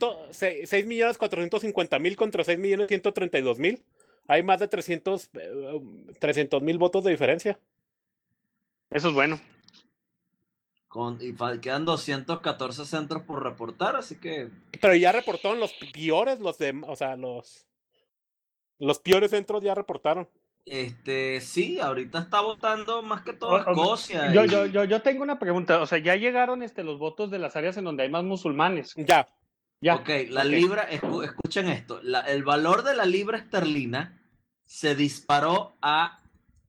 6.450.000 contra 6.132.000. Hay más de 300.000 votos de diferencia. Eso es bueno. Y quedan 214 centros por reportar, así que... Pero ya reportaron los peores, los peores centros ya reportaron. Sí, ahorita está votando más que todo Escocia. Yo tengo una pregunta, o sea, ya llegaron los votos de las áreas en donde hay más musulmanes. Ya. Ok, libra, escuchen esto, el valor de la libra esterlina se disparó a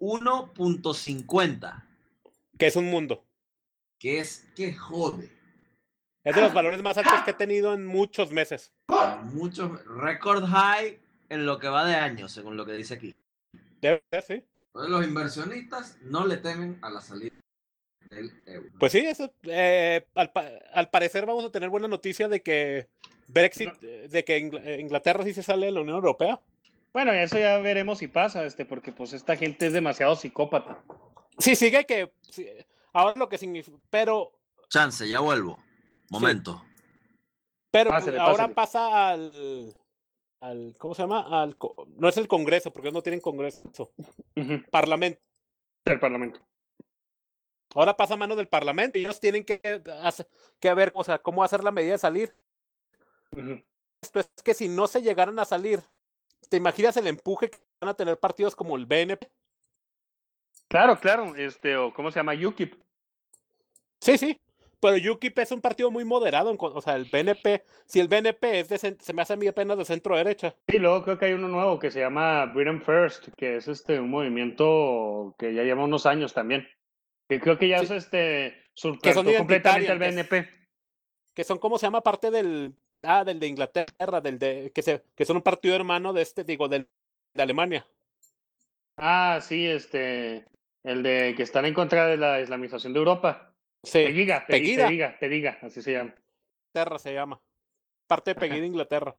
1.50. Que es un mundo. Que jode. Es de los valores más altos que he tenido en muchos meses. Record high en lo que va de año, según lo que dice aquí. Debe ser, sí. Entonces, los inversionistas no le temen a la salida del euro. Pues sí, eso, al parecer vamos a tener buena noticia de que Brexit, de que Inglaterra sí se sale de la Unión Europea. Bueno, eso ya veremos si pasa, porque pues esta gente es demasiado psicópata. Sí, sigue que... Sí, ahora lo que significa... Pero... Chance, ya vuelvo. Momento. Sí. Pero Pásale. Pasa al ¿cómo se llama? No es el Congreso, porque no tienen Congreso. Uh-huh. Parlamento. El Parlamento. Ahora pasa a manos del Parlamento y ellos tienen que ver, o sea, cómo hacer la medida de salir. Ujú. Esto es que si no se llegaran a salir, ¿te imaginas el empuje que van a tener partidos como el BNP? Claro, o ¿cómo se llama? UKIP. Sí, pero UKIP es un partido muy moderado, o sea, el BNP, si el BNP es se me hace a mí apenas de centro derecha. Sí, luego creo que hay uno nuevo que se llama Britain First, que es un movimiento que ya lleva unos años también. Que creo que ya Sí, es que son suplantó completamente identitarios, al BNP. que son como se llama parte del de Inglaterra, que son un partido hermano de de Alemania. Ah, sí, el de que están en contra de la islamización de Europa. Sí, Pegida, Pegida, Pegida, así se llama. Inglaterra se llama. Parte de Pegida, Inglaterra.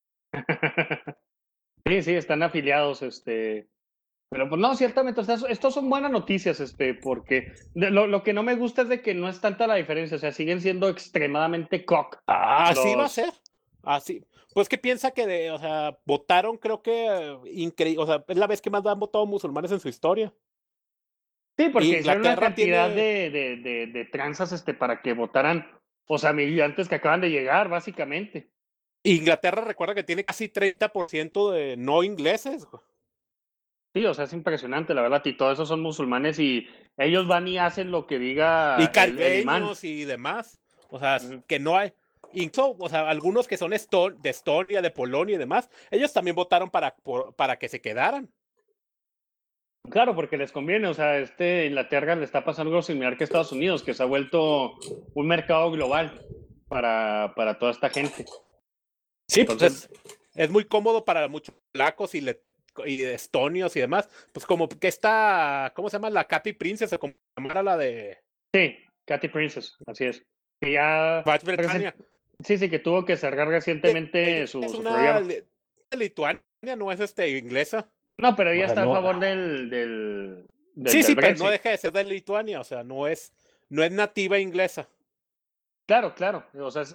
Sí, están afiliados, pero pues no, ciertamente, o sea, estos son buenas noticias, porque lo que no me gusta es de que no es tanta la diferencia, o sea, siguen siendo extremadamente cock Así va a los. ser. Así. Pues que piensa que o sea, votaron, creo que increíble, o sea, es la vez que más han votado musulmanes en su historia. Sí, Y porque hicieron una Inglaterra cantidad tiene, de tranzas, para que votaran, o sea, migrantes que acaban de llegar, básicamente. Inglaterra recuerda que tiene casi 30% de no ingleses. Sí, o sea, es impresionante, la verdad, y todos esos son musulmanes y ellos van y hacen lo que diga Y el imán. caribeños y demás. O sea, Ujú. que no hay. Incluso, o sea, algunos que son de Estonia, de Polonia y demás, ellos también votaron para que se quedaran. Claro, porque les conviene, o sea, Inglaterra le está pasando algo similar que Estados Unidos, que se ha vuelto un mercado global para toda esta gente. Sí, Entonces, pues es muy cómodo para muchos polacos y estonios y demás. Pues como que está, ¿cómo se llama? La Katy Princess, o como se llama la de sí, Katy Princess, así es. Que ya, Bach Bretaña. sí, que tuvo que cerrar Ella recientemente es su una programa. Lituania, no es inglesa. No, pero O ella sea, está a no. favor del Sí, pero no Brexit. deja de ser de Lituania, o sea, no es nativa inglesa. Claro, o sea,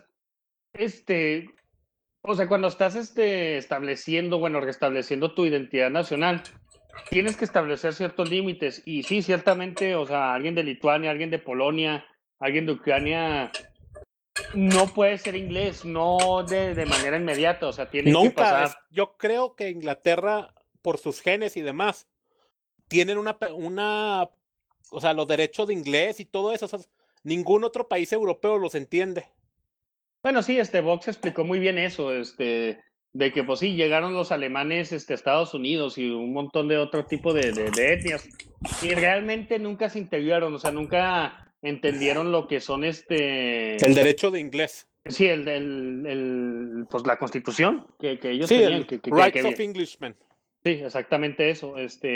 o sea, cuando estás restableciendo tu identidad nacional, tienes que establecer ciertos límites. Y sí, ciertamente, o sea, alguien de Lituania, alguien de Polonia, alguien de Ucrania, no puede ser inglés, no de manera inmediata, o sea, tienen que Nunca, pasar. yo creo que Inglaterra, por sus genes y demás, tienen o sea, los derechos de inglés y todo eso, o sea, ningún otro país europeo los entiende. Bueno, sí, Vox explicó muy bien eso, de que pues sí, llegaron los alemanes, a Estados Unidos y un montón de otro tipo de etnias, y realmente nunca se integraron, o sea, nunca entendieron lo que son, El derecho de inglés. sí, pues la constitución que ellos Sí, tenían, el Rights of sí, Englishmen. exactamente eso,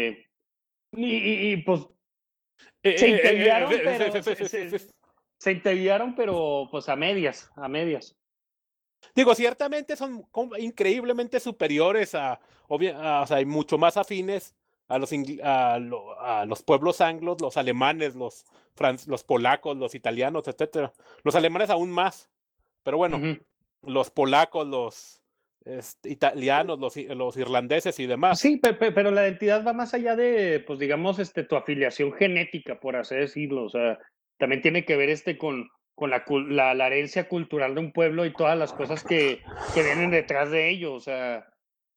y pues Eh, se eh, integraron, pero eh, se integraron, pero pues a medias, a medias. Digo, ciertamente son increíblemente superiores o sea, y mucho más afines a los pueblos anglos, los alemanes, los polacos, los italianos, etcétera. Los alemanes aún más. Pero bueno, Ujú. los polacos, los italianos, los irlandeses y demás. Sí, pero la identidad va más allá de, pues digamos, tu afiliación genética, por así decirlo. O sea, también tiene que ver con la herencia cultural de un pueblo y todas las cosas que vienen detrás de ello. O sea,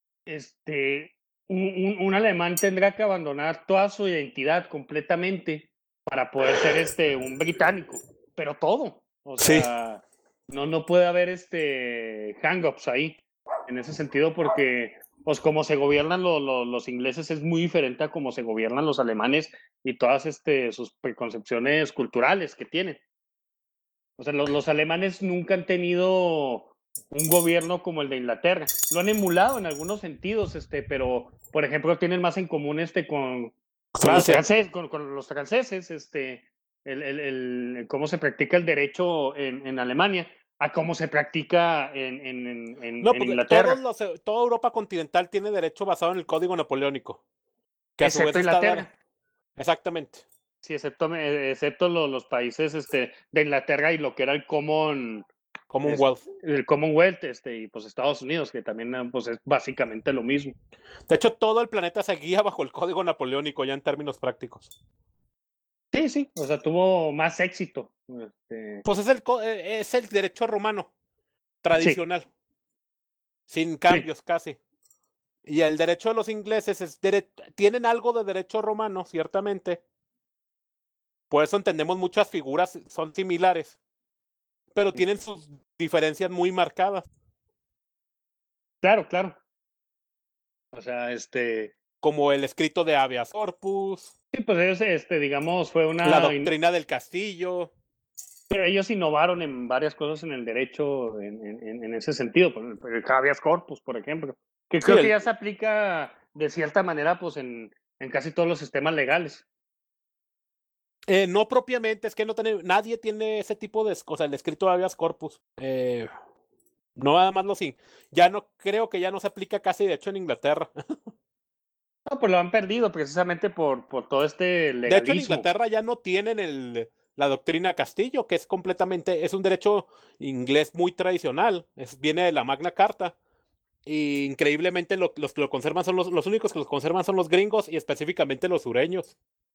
un alemán tendrá que abandonar toda su identidad completamente para poder ser un británico, pero todo. O Sí, sea, no puede haber hang-ups ahí en ese sentido porque pues como se gobiernan los ingleses es muy diferente a cómo se gobiernan los alemanes y todas sus preconcepciones culturales que tienen. O sea, los alemanes nunca han tenido un gobierno como el de Inglaterra. Lo han emulado en algunos sentidos, pero por ejemplo tienen más en común con los Francia. franceses, con los franceses, cómo se practica el derecho en Alemania a cómo se practica No, en porque Inglaterra, toda Europa continental tiene derecho basado en el Código Napoleónico, que a su vez excepto está dado. Inglaterra. Exactamente. Sí, excepto los países de Inglaterra y lo que era Commonwealth. el Commonwealth, y pues Estados Unidos, que también pues es básicamente lo mismo. De hecho, todo el planeta se guía bajo el Código Napoleónico ya en términos prácticos. Sí, o sea, tuvo más éxito. Pues es el derecho romano Sí, tradicional, sin sí, cambios casi. Y el derecho de los ingleses tienen algo de derecho romano, ciertamente. Por eso entendemos muchas figuras, son similares, pero tienen sus diferencias muy marcadas, claro. O sea, como el escrito de habeas corpus, sí, pues ellos, digamos, fue la una, doctrina del castillo. ellos innovaron en varias cosas en el derecho en ese sentido, por el habeas corpus, por ejemplo, que Sí, creo que ya se aplica de cierta manera, pues, en casi todos los sistemas legales. no propiamente, es que nadie tiene ese tipo de cosas, el escrito de habeas corpus. No, nada más ya no creo que ya no se aplica casi, de hecho, en Inglaterra. No, pues lo han perdido precisamente por todo este De hecho, en legalismo. Inglaterra ya no tienen la doctrina Castillo, que es un derecho inglés muy tradicional, viene de la Magna Carta. Y increíblemente los que lo conservan son los únicos que los conservan son los gringos y específicamente los sureños.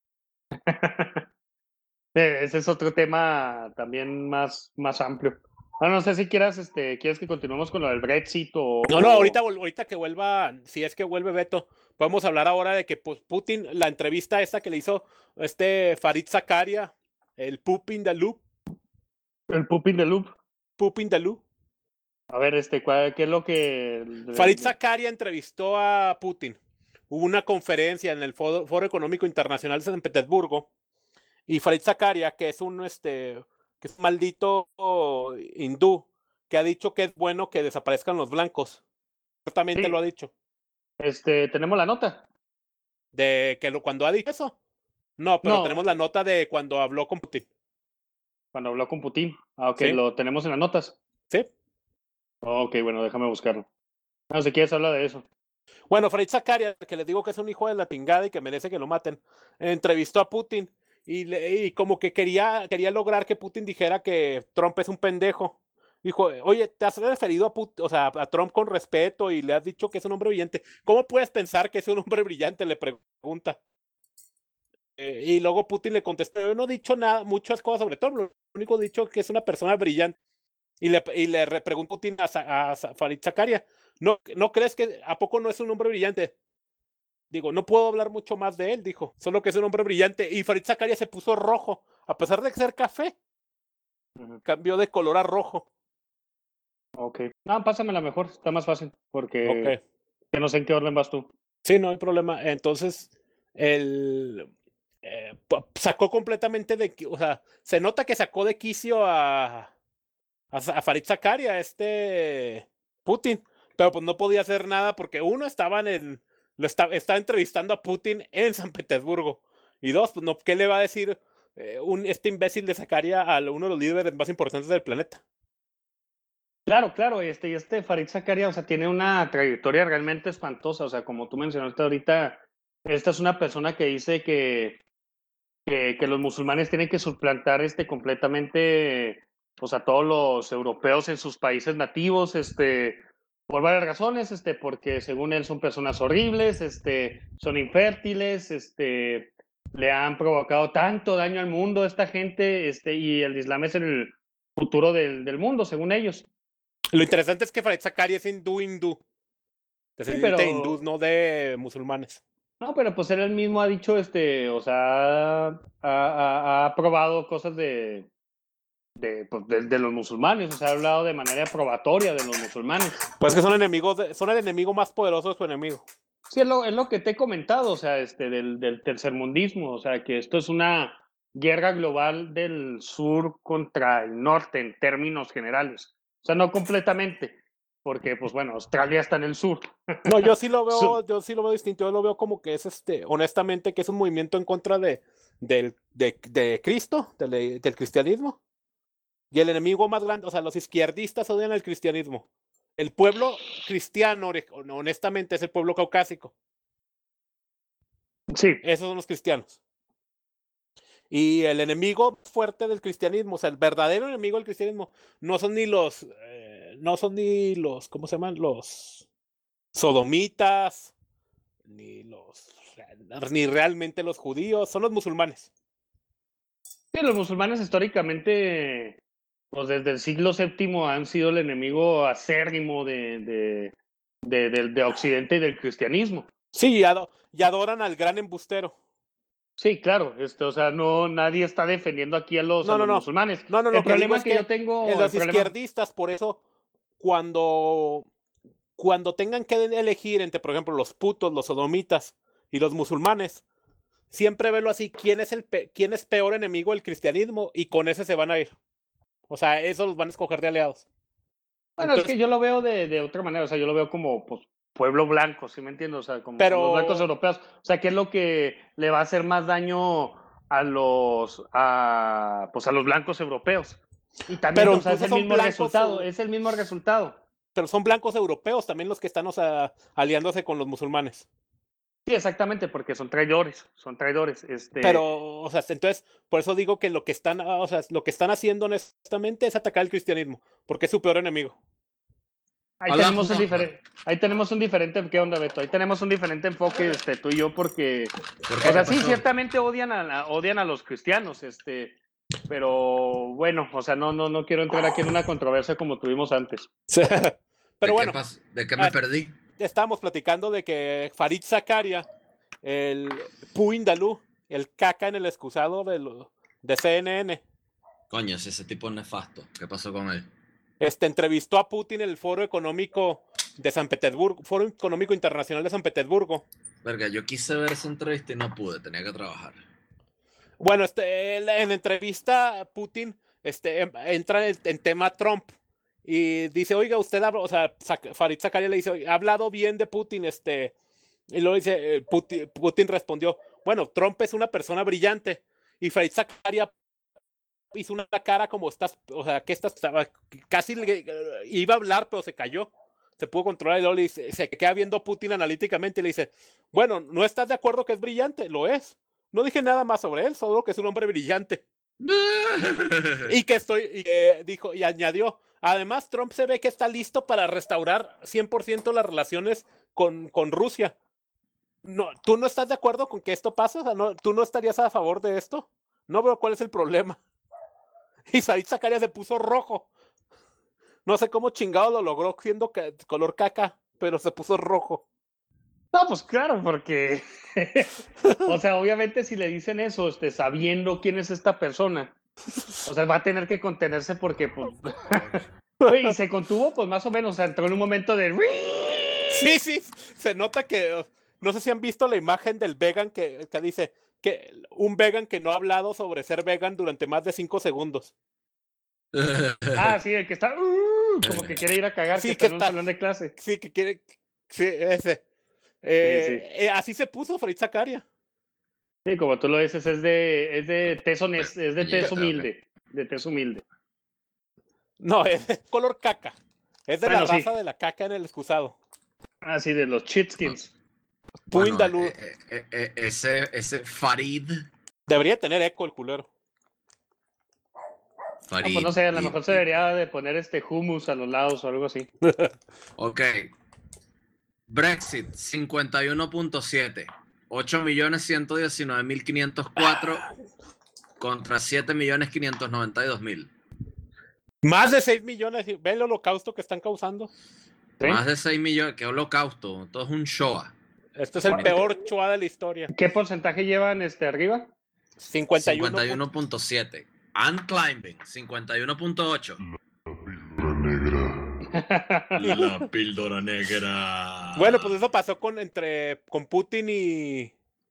Ese es otro tema también más amplio. No sé si quieres que continuemos con lo del Brexit No, ahorita que vuelva, si es que vuelve Beto, podemos hablar ahora de que pues, Putin, la entrevista esta que le hizo Farid Zakaria, el Pupin de Loop, el Pupin de Loop. Pupin de Loop. A ver, ¿qué es lo que... Farid Zakaria entrevistó a Putin. Hubo una conferencia en el Foro Económico Internacional de San Petersburgo y Farid Zakaria, que es un maldito hindú, que ha dicho que es bueno que desaparezcan los blancos. Ciertamente lo ha Sí, dicho. tenemos la nota. De que cuando ha dicho eso. No, pero No, tenemos la nota de cuando habló con Putin. cuando habló con Putin. Ah, ok, ¿Sí? lo tenemos en las notas. ¿Sí? Ok, bueno, déjame buscarlo. No sé si quieres hablar de eso. Bueno, Farid Zakaria, que les digo que es un hijo de la tingada y que merece que lo maten, entrevistó a Putin y como que quería lograr que Putin dijera que Trump es un pendejo. Dijo, oye, ¿te has referido a Trump con respeto y le has dicho que es un hombre brillante? ¿Cómo puedes pensar que es un hombre brillante? Le pregunta. Y luego Putin le contestó, yo no he dicho nada, muchas cosas sobre Trump, lo único que he dicho es que es una persona brillante. Y le preguntó Putin a Farid Zakaria, ¿no crees que a poco no es un hombre brillante? Digo, no puedo hablar mucho más de él, dijo, solo que es un hombre brillante. Y Farid Zakaria se puso rojo, a pesar de ser café, cambió de color a rojo. Ok. No, pásamela mejor, está más fácil, Ok, porque que no sé en qué orden vas tú. sí, no hay problema. Entonces, el sacó completamente o sea, se nota que sacó de quicio a Farid Zakaria, Putin, pero pues no podía hacer nada porque uno estaba entrevistando a Putin en San Petersburgo y dos, pues no, ¿qué le va a decir este imbécil de Zakaria a uno de los líderes más importantes del planeta? Claro, y Farid Zakaria, o sea, tiene una trayectoria realmente espantosa, o sea, como tú mencionaste ahorita, esta es una persona que dice que los musulmanes tienen que suplantar completamente, pues, a todos los europeos en sus países nativos, por varias razones, porque según él son personas horribles, son infértiles, le han provocado tanto daño al mundo esta gente, y el Islam es el futuro del mundo, según ellos. Lo interesante es que Farid Zakaria es hindú, Sí, descendiente de hindús, pero no de musulmanes. no, pero pues él mismo ha dicho, o sea, ha aprobado cosas pues, de los musulmanes, o sea, ha hablado de manera probatoria de los musulmanes. Pues que son enemigos, son el enemigo más poderoso de su enemigo. Sí, es lo que te he comentado, o sea, del tercermundismo, o sea, que esto es una guerra global del sur contra el norte en términos generales. O sea, no completamente, porque, pues bueno, Australia está en el sur. No, yo sí lo veo distinto, yo lo veo como que es honestamente, que es un movimiento en contra de Cristo, del cristianismo. Y el enemigo más grande, o sea, los izquierdistas odian el cristianismo. El pueblo cristiano, honestamente, es el pueblo caucásico. Sí, Esos son los cristianos. Y el enemigo fuerte del cristianismo, o sea, el verdadero enemigo del cristianismo, no son ni los, ¿cómo se llaman? Los sodomitas, ni realmente los judíos, son los musulmanes. Sí, los musulmanes históricamente, pues desde el siglo VII han sido el enemigo acérrimo de Occidente y del cristianismo. Sí, y adoran al gran embustero. Sí, claro, o sea, no, nadie está defendiendo aquí a los No. musulmanes. No, El lo que digo problema es que yo tengo, el los problema, izquierdistas, por eso, cuando tengan que elegir entre, por ejemplo, los putos, los sodomitas y los musulmanes, siempre verlo así, quién es peor enemigo del cristianismo, y con ese se van a ir. O sea, esos los van a escoger de aliados. bueno, es Entonces, que yo lo veo de otra manera, o sea, yo lo veo como, pues, pueblo blanco, ¿sí me entiendes? O sea, como pero los blancos europeos. O sea, ¿qué es lo que le va a hacer más daño pues a los blancos europeos? Y también, o sea, es incluso el son mismo blancos, resultado, es el mismo resultado. pero son blancos europeos también los que están, o sea, aliándose con los musulmanes. Sí, exactamente, porque son traidores, son traidores. Pero, o sea, entonces, por eso digo que o sea, lo que están haciendo honestamente es atacar al cristianismo, porque es su peor enemigo. Ahí Hola, tenemos un Juan. diferente, ahí tenemos un diferente, ¿qué onda, Beto? Ahí tenemos un diferente enfoque, tú y yo, porque, ¿Por qué? o sea, ¿Qué sí, pasó? ciertamente odian a los cristianos, pero bueno, o sea, no quiero entrar aquí en una controversia como tuvimos antes. Pero bueno, ¿De qué me perdí? estábamos platicando de que Farid Zakaria, el Puindalú, el caca en el excusado de CNN, Coño, si ese tipo es nefasto. ¿Qué pasó con él? entrevistó a Putin en el Foro Económico de San Petersburgo, Foro Económico Internacional de San Petersburgo. Verga, yo quise ver esa entrevista y no pude, tenía que trabajar. Bueno, en la entrevista Putin entra en tema Trump y dice, oiga, usted habla, o sea, Farid Zakaria le dice, "Oiga, ha hablado bien de Putin, y luego dice, Putin respondió, bueno, Trump es una persona brillante, y Farid Zakaria hizo una cara como estás, o sea, que estaba casi iba a hablar, pero se cayó, se pudo controlar, y luego le dice, se queda viendo a Putin analíticamente y le dice, bueno, ¿no estás de acuerdo que es brillante? Lo es. No dije nada más sobre él, solo que es un hombre brillante. Dijo, y añadió, además Trump se ve que está listo para restaurar 100% las relaciones con Rusia. No, ¿tú no estás de acuerdo con que esto pase? O sea, ¿tú no estarías a favor de esto? No veo cuál es el problema. Y Farid Zakaria se puso rojo. No sé cómo chingado lo logró siendo color caca, pero se puso rojo. No, pues claro, porque, o sea, obviamente si le dicen eso, sabiendo quién es esta persona, o sea, va a tener que contenerse porque, pues, y se contuvo, pues más o menos, o sea, entró en un momento de... Sí, se nota que, no sé si han visto la imagen del vegan que dice que un vegan que no ha hablado sobre ser vegan durante más de 5 segundos. Ah, sí, el que está, como que quiere ir a cagar, Sí, que está en un salón de clase. Sí, que quiere, sí, ese. Sí. Así se puso Farid Zakaria. Sí, como tú lo dices, es de tez honesta, es de tez humilde, de tez humilde. No, es color caca. Es de Bueno, la raza sí. de la caca en el excusado. Ah, sí, de los chitskins. Bueno, Puindalú. ese Farid. Debería tener eco el culero. No, pues no sé, a lo mejor se debería de poner hummus a los lados o algo así. Ok. Brexit 51.7. 8.119.504 contra 7.592.000. Más de 6 millones. ¿Ve el holocausto que están causando? ¿Sí? Más de 6 millones. ¿Qué holocausto? Todo es un Shoah. Este es el peor Shoah de la historia. ¿Qué porcentaje llevan arriba? 51.7. And climbing 51.8. La píldora negra. Bueno, pues eso pasó con Putin y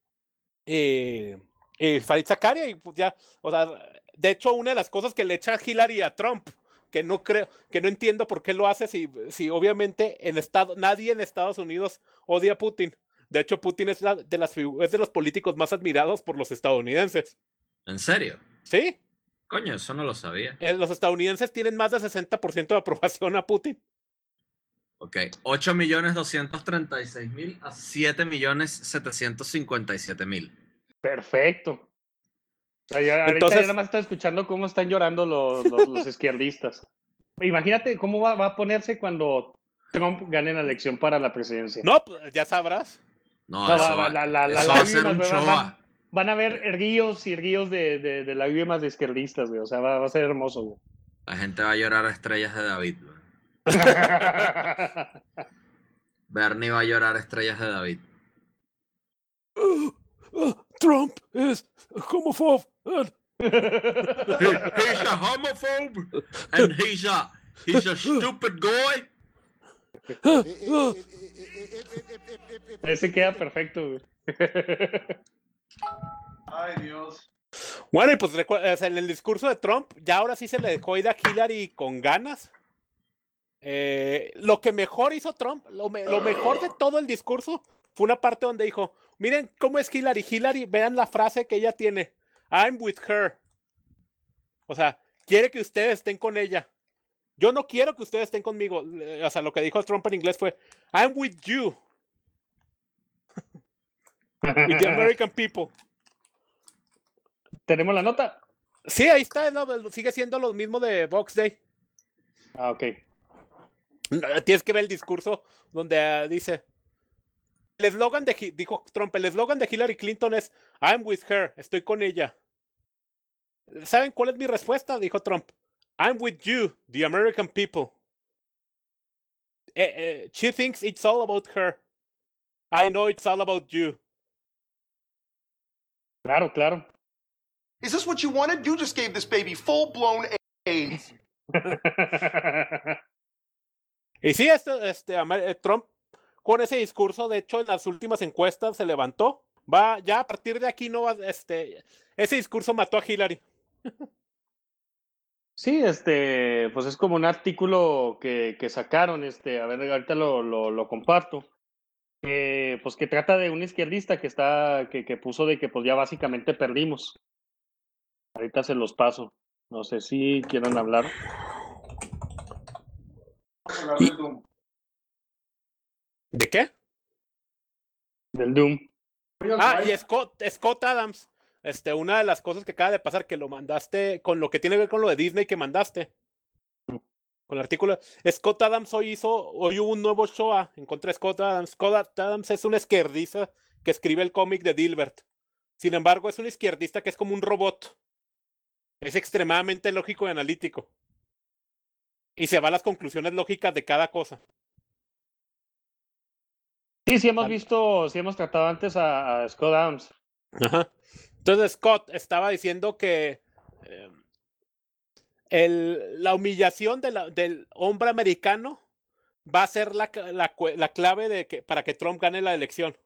Farid Zakaria, y pues ya, o sea, de hecho una de las cosas que le echa Hillary a Trump, que no entiendo por qué lo hace, si obviamente nadie en Estados Unidos odia a Putin. De hecho, Putin es de los políticos más admirados por los estadounidenses. ¿En serio? Sí. Coño, eso no lo sabía. Los estadounidenses tienen más de 60% de aprobación a Putin. Ok, 8.236.000 a 7.757.000. Perfecto. O sea, ahorita Entonces, ya nada más estoy escuchando cómo están llorando los izquierdistas. Imagínate cómo va a ponerse cuando Trump gane la elección para la presidencia. no, pues ya sabrás. No, eso va a ser un Shoah. van a haber ríos y ríos de lágrimas de izquierdistas, güey. O sea, va a ser hermoso, güey. La gente va a llorar a estrellas de David, güey. Bernie va a llorar a estrellas de David. Trump es homofóbico. He's a homophobe and he's a stupid guy. Ese queda perfecto, güey. Ay, Dios. Bueno, y pues o sea, en el discurso de Trump, ya ahora sí se le dejó ir a Hillary con ganas. Lo que mejor hizo Trump, lo mejor de todo el discurso, fue una parte donde dijo, miren cómo es Hillary. Hillary, vean la frase que ella tiene. I'm with her. O sea, quiere que ustedes estén con ella. Yo no quiero que ustedes estén conmigo. O sea, lo que dijo Trump en inglés fue, I'm with you. With the American people. ¿Tenemos la nota? Sí, ahí está, no, sigue siendo lo mismo de Box Day. Ah, ok. Tienes que ver el discurso donde dice, el eslogan dijo Trump, el eslogan de Hillary Clinton es I'm with her, estoy con ella. ¿Saben cuál es mi respuesta? Dijo Trump, I'm with you, the American people. She thinks it's all about her. I know it's all about you. Claro, claro. Is this what you wanted? You just gave this baby full-blown AIDS. Y sí, Trump con ese discurso, de hecho, en las últimas encuestas se levantó. Ya a partir de aquí no va, ese discurso mató a Hillary. Sí, pues es como un artículo que sacaron, a ver, ahorita lo comparto. Pues que trata de un izquierdista que puso de que pues ya básicamente perdimos. Ahorita se los paso. No sé si quieran hablar. Vamos a hablar del Doom. ¿De qué? Del Doom. Y Scott Adams, una de las cosas que acaba de pasar, que lo mandaste, con lo que tiene que ver con lo de Disney que mandaste, con el artículo, Scott Adams hoy hubo un nuevo show en contra de Scott Adams. Scott Adams es un izquierdista que escribe el cómic de Dilbert. Sin embargo, es un izquierdista que es como un robot. Es extremadamente lógico y analítico. Y se va a las conclusiones lógicas de cada cosa. Sí hemos tratado antes a Scott Adams. Ajá. Entonces Scott estaba diciendo que la humillación del hombre americano va a ser la clave para que Trump gane la elección.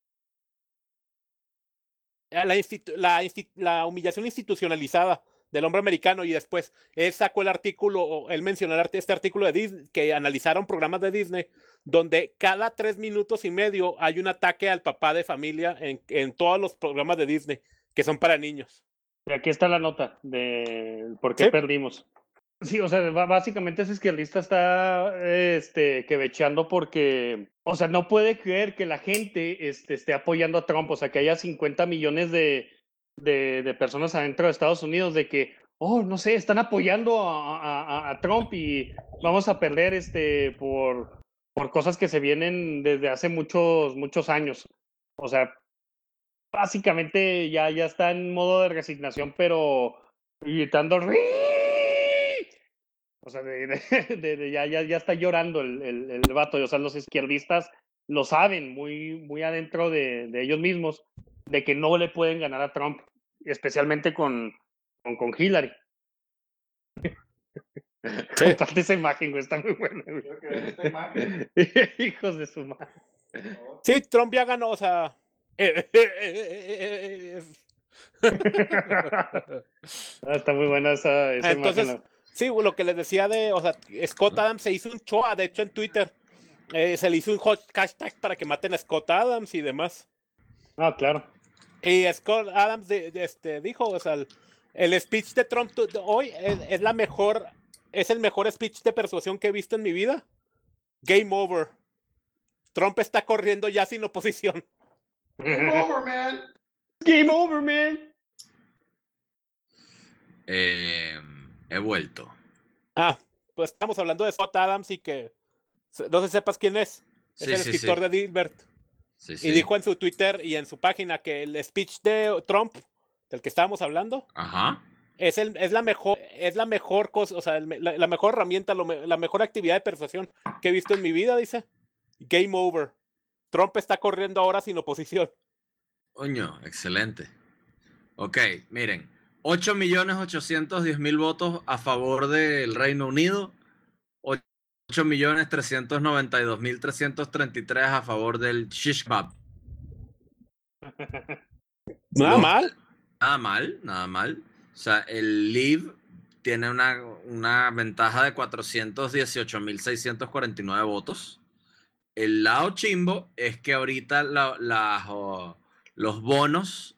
La humillación institucionalizada del hombre americano, y después él sacó el artículo, él mencionó este artículo de Disney, que analizaron programas de Disney, donde cada 3 minutos y medio hay un ataque al papá de familia en todos los programas de Disney, que son para niños. Y aquí está la nota de por qué perdimos. Sí, o sea, básicamente ese izquierdista está quevecheando porque, o sea, no puede creer que la gente esté apoyando a Trump, o sea, que haya 50 millones de personas adentro de Estados Unidos de que, no sé, están apoyando a Trump y vamos a perder por cosas que se vienen desde hace muchos años. O sea, básicamente ya está en modo de resignación, pero gritando ¡Rii! O sea, ya está llorando el vato. O sea, los izquierdistas lo saben muy adentro de ellos mismos, de que no le pueden ganar a Trump, especialmente con Hillary. Sí. Comparte esa imagen, güey, está muy buena, güey. Esta imagen. Hijos de su madre. Sí, Trump ya ganó, o sea. Está muy buena esa Entonces, imagen. Sí, lo que les decía o sea, Scott Adams se hizo un choa, de hecho en Twitter, se le hizo un hashtag para que maten a Scott Adams y demás. Ah, claro. Y Scott Adams dijo, o sea, el speech de Trump hoy es el mejor speech de persuasión que he visto en mi vida. Game over. Trump está corriendo ya sin oposición. Game over, man. Game over, man. He vuelto. Pues estamos hablando de Scott Adams y que no sé si sepas quién es. Es el escritor de Dilbert. Sí, Y sí. dijo en su Twitter y en su página que el speech de Trump, del que estábamos hablando, Ajá. es la mejor cosa, o sea, la mejor herramienta, la mejor actividad de persuasión que he visto en mi vida, dice. Game over. Trump está corriendo ahora sin oposición. Coño, excelente. Ok, miren. 8.810.000 votos a favor del Reino Unido. 8.392.333 a favor del shish kebab. Nada Los- mal. Nada mal, nada mal. O sea, el Leave tiene una ventaja de 418.649 votos. El lado chimbo es que ahorita los bonos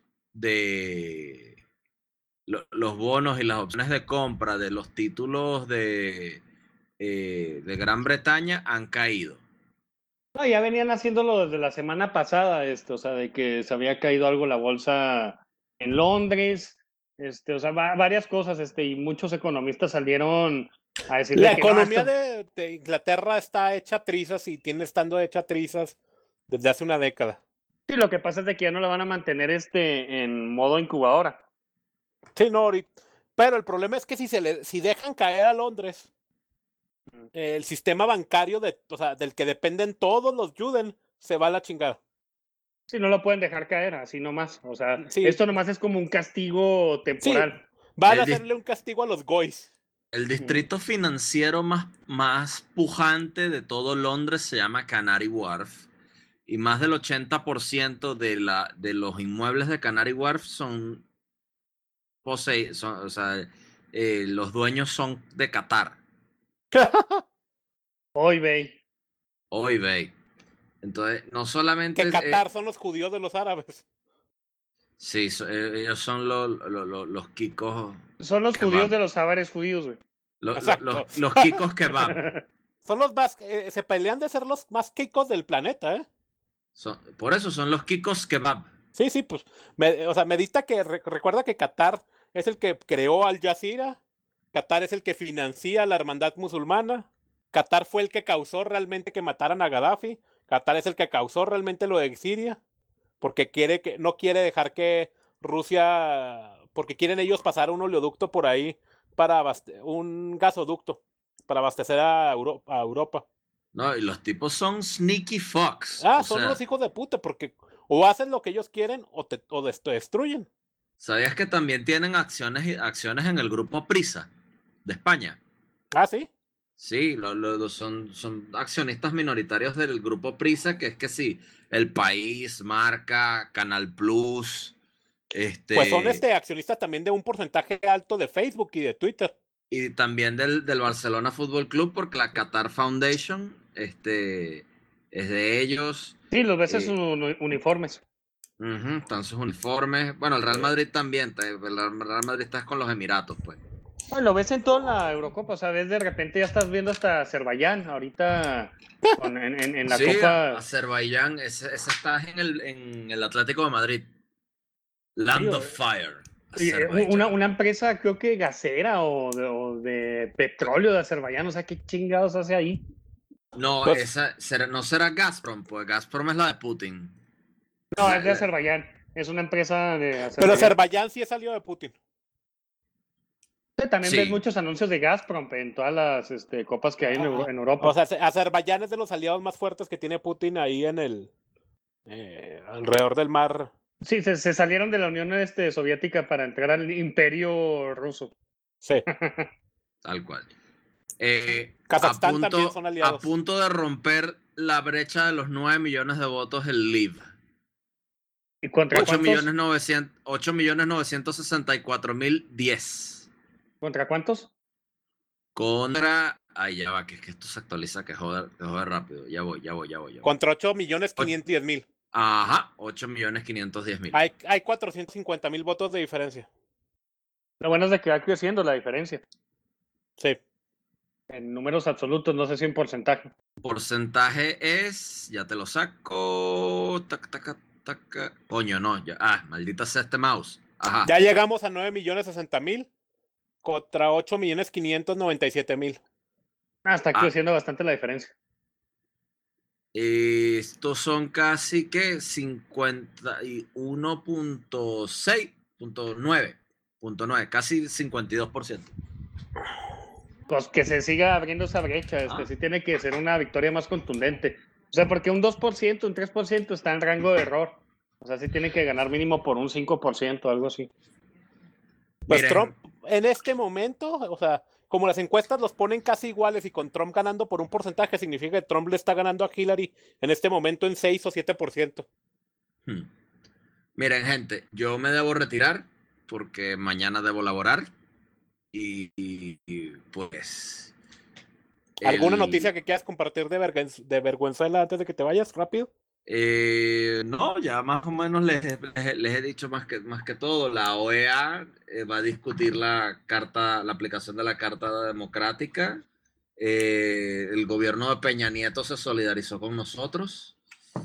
los bonos y las opciones de compra de los títulos de Gran Bretaña han caído. No, ya venían haciéndolo desde la semana pasada, o sea, de que se había caído algo la bolsa en Londres, o sea, varias cosas, y muchos economistas salieron a decirle La que no, economía de Inglaterra está hecha trizas y tiene estando hecha trizas desde hace una década. sí, lo que pasa es de que ya no la van a mantener en modo incubadora. Sí, no, pero el problema es que si dejan caer a Londres, el sistema bancario o sea, del que dependen todos los Juden se va a la chingada. Sí, no lo pueden dejar caer así nomás. O sea, Sí. esto nomás es como un castigo temporal. Van a El dis- hacerle un castigo a los Goys. El distrito financiero más pujante de todo Londres se llama Canary Wharf. Y más del 80% de los inmuebles de Canary Wharf o sea, los dueños son de Qatar Hoy, ve. o eBay. Entonces, no solamente Que Qatar son los judíos de los árabes. sí, ellos son los kikos Son los kebab. judíos de los árabes judíos, güey. Exacto. Los kikos kebab. Son los más, se pelean de ser los más kikos del planeta, ¿eh? Por eso son los kikos kebab. Sí, sí, pues, o sea, medita que recuerda que Qatar es el que creó Al Jazeera, Qatar es el que financia la hermandad musulmana, Qatar fue el que causó realmente que mataran a Gaddafi, Qatar es el que causó realmente lo de Siria, porque no quiere dejar que Rusia, porque quieren ellos pasar un oleoducto por ahí un gasoducto para abastecer a Europa. No, y los tipos son sneaky fucks. Son los hijos de puta, porque o hacen lo que ellos quieren o te destruyen. ¿Sabías que también tienen acciones en el grupo Prisa de España? ¿Sí? Sí, son accionistas minoritarios del grupo Prisa, que es que sí, El País, Marca, Canal Plus, Pues son accionistas también de un porcentaje alto de Facebook y de Twitter. y también del Barcelona Fútbol Club, porque la Qatar Foundation es de ellos. Sí, los ves en sus uniformes. Están sus uniformes. Bueno, el Real Madrid también. El Real Madrid está con los Emiratos, pues. Bueno, lo ves en toda la Eurocopa, o sea, ves de repente ya estás viendo hasta Azerbaiyán, ahorita en la Sí, Copa. Azerbaiyán, ese está en el Atlético de Madrid. Land of Fire. Una empresa, creo que gasera o de petróleo de Azerbaiyán, o sea, ¿qué chingados hace ahí? No, Pues- no será Gazprom, pues Gazprom es la de Putin. No, es de Azerbaiyán, es una empresa de Azerbaiyán. Pero Azerbaiyán sí salió de Putin. También Sí. ves muchos anuncios de Gazprom en todas las copas que hay en Europa. O sea, Azerbaiyán es de los aliados más fuertes que tiene Putin ahí en alrededor del mar. Sí, se salieron de la Unión Soviética para entrar al Imperio Ruso. Sí. Tal cual. Kazajstán también son aliados. A punto de romper la brecha de los 9 millones de votos el Live. ¿Y contra 8.964.010. ¿Contra cuántos? Contra. Ay, ya va, que esto se actualiza, que joder rápido. Ya voy. Contra 8.510.000. Ajá, 8.510.000. Hay 450.000 votos de diferencia. Lo bueno es de que va creciendo la diferencia. Sí. En números absolutos, no sé si en porcentaje. Porcentaje es. Ya te lo saco. Taca. Coño, no. Maldita sea este mouse. Ajá. Ya llegamos a 9.060.000 contra 8.597.000. Está creciendo bastante la diferencia. Estos son casi que 51.6.9, casi 52%. Pues que se siga abriendo esa brecha, sí tiene que ser una victoria más contundente. O sea, porque un 2%, un 3% está en rango de error. O sea, sí tiene que ganar mínimo por un 5%, algo así. Pues Miren, Trump, en este momento, o sea, como las encuestas los ponen casi iguales y con Trump ganando por un porcentaje, significa que Trump le está ganando a Hillary en este momento en 6 o 7%. Miren, gente, yo me debo retirar porque mañana debo laborar y pues... ¿Alguna noticia que quieras compartir de Vergüenzuela antes de que te vayas rápido? No, ya más o menos les he dicho más que todo. La OEA va a discutir la aplicación de la Carta Democrática. El gobierno de Peña Nieto se solidarizó con nosotros.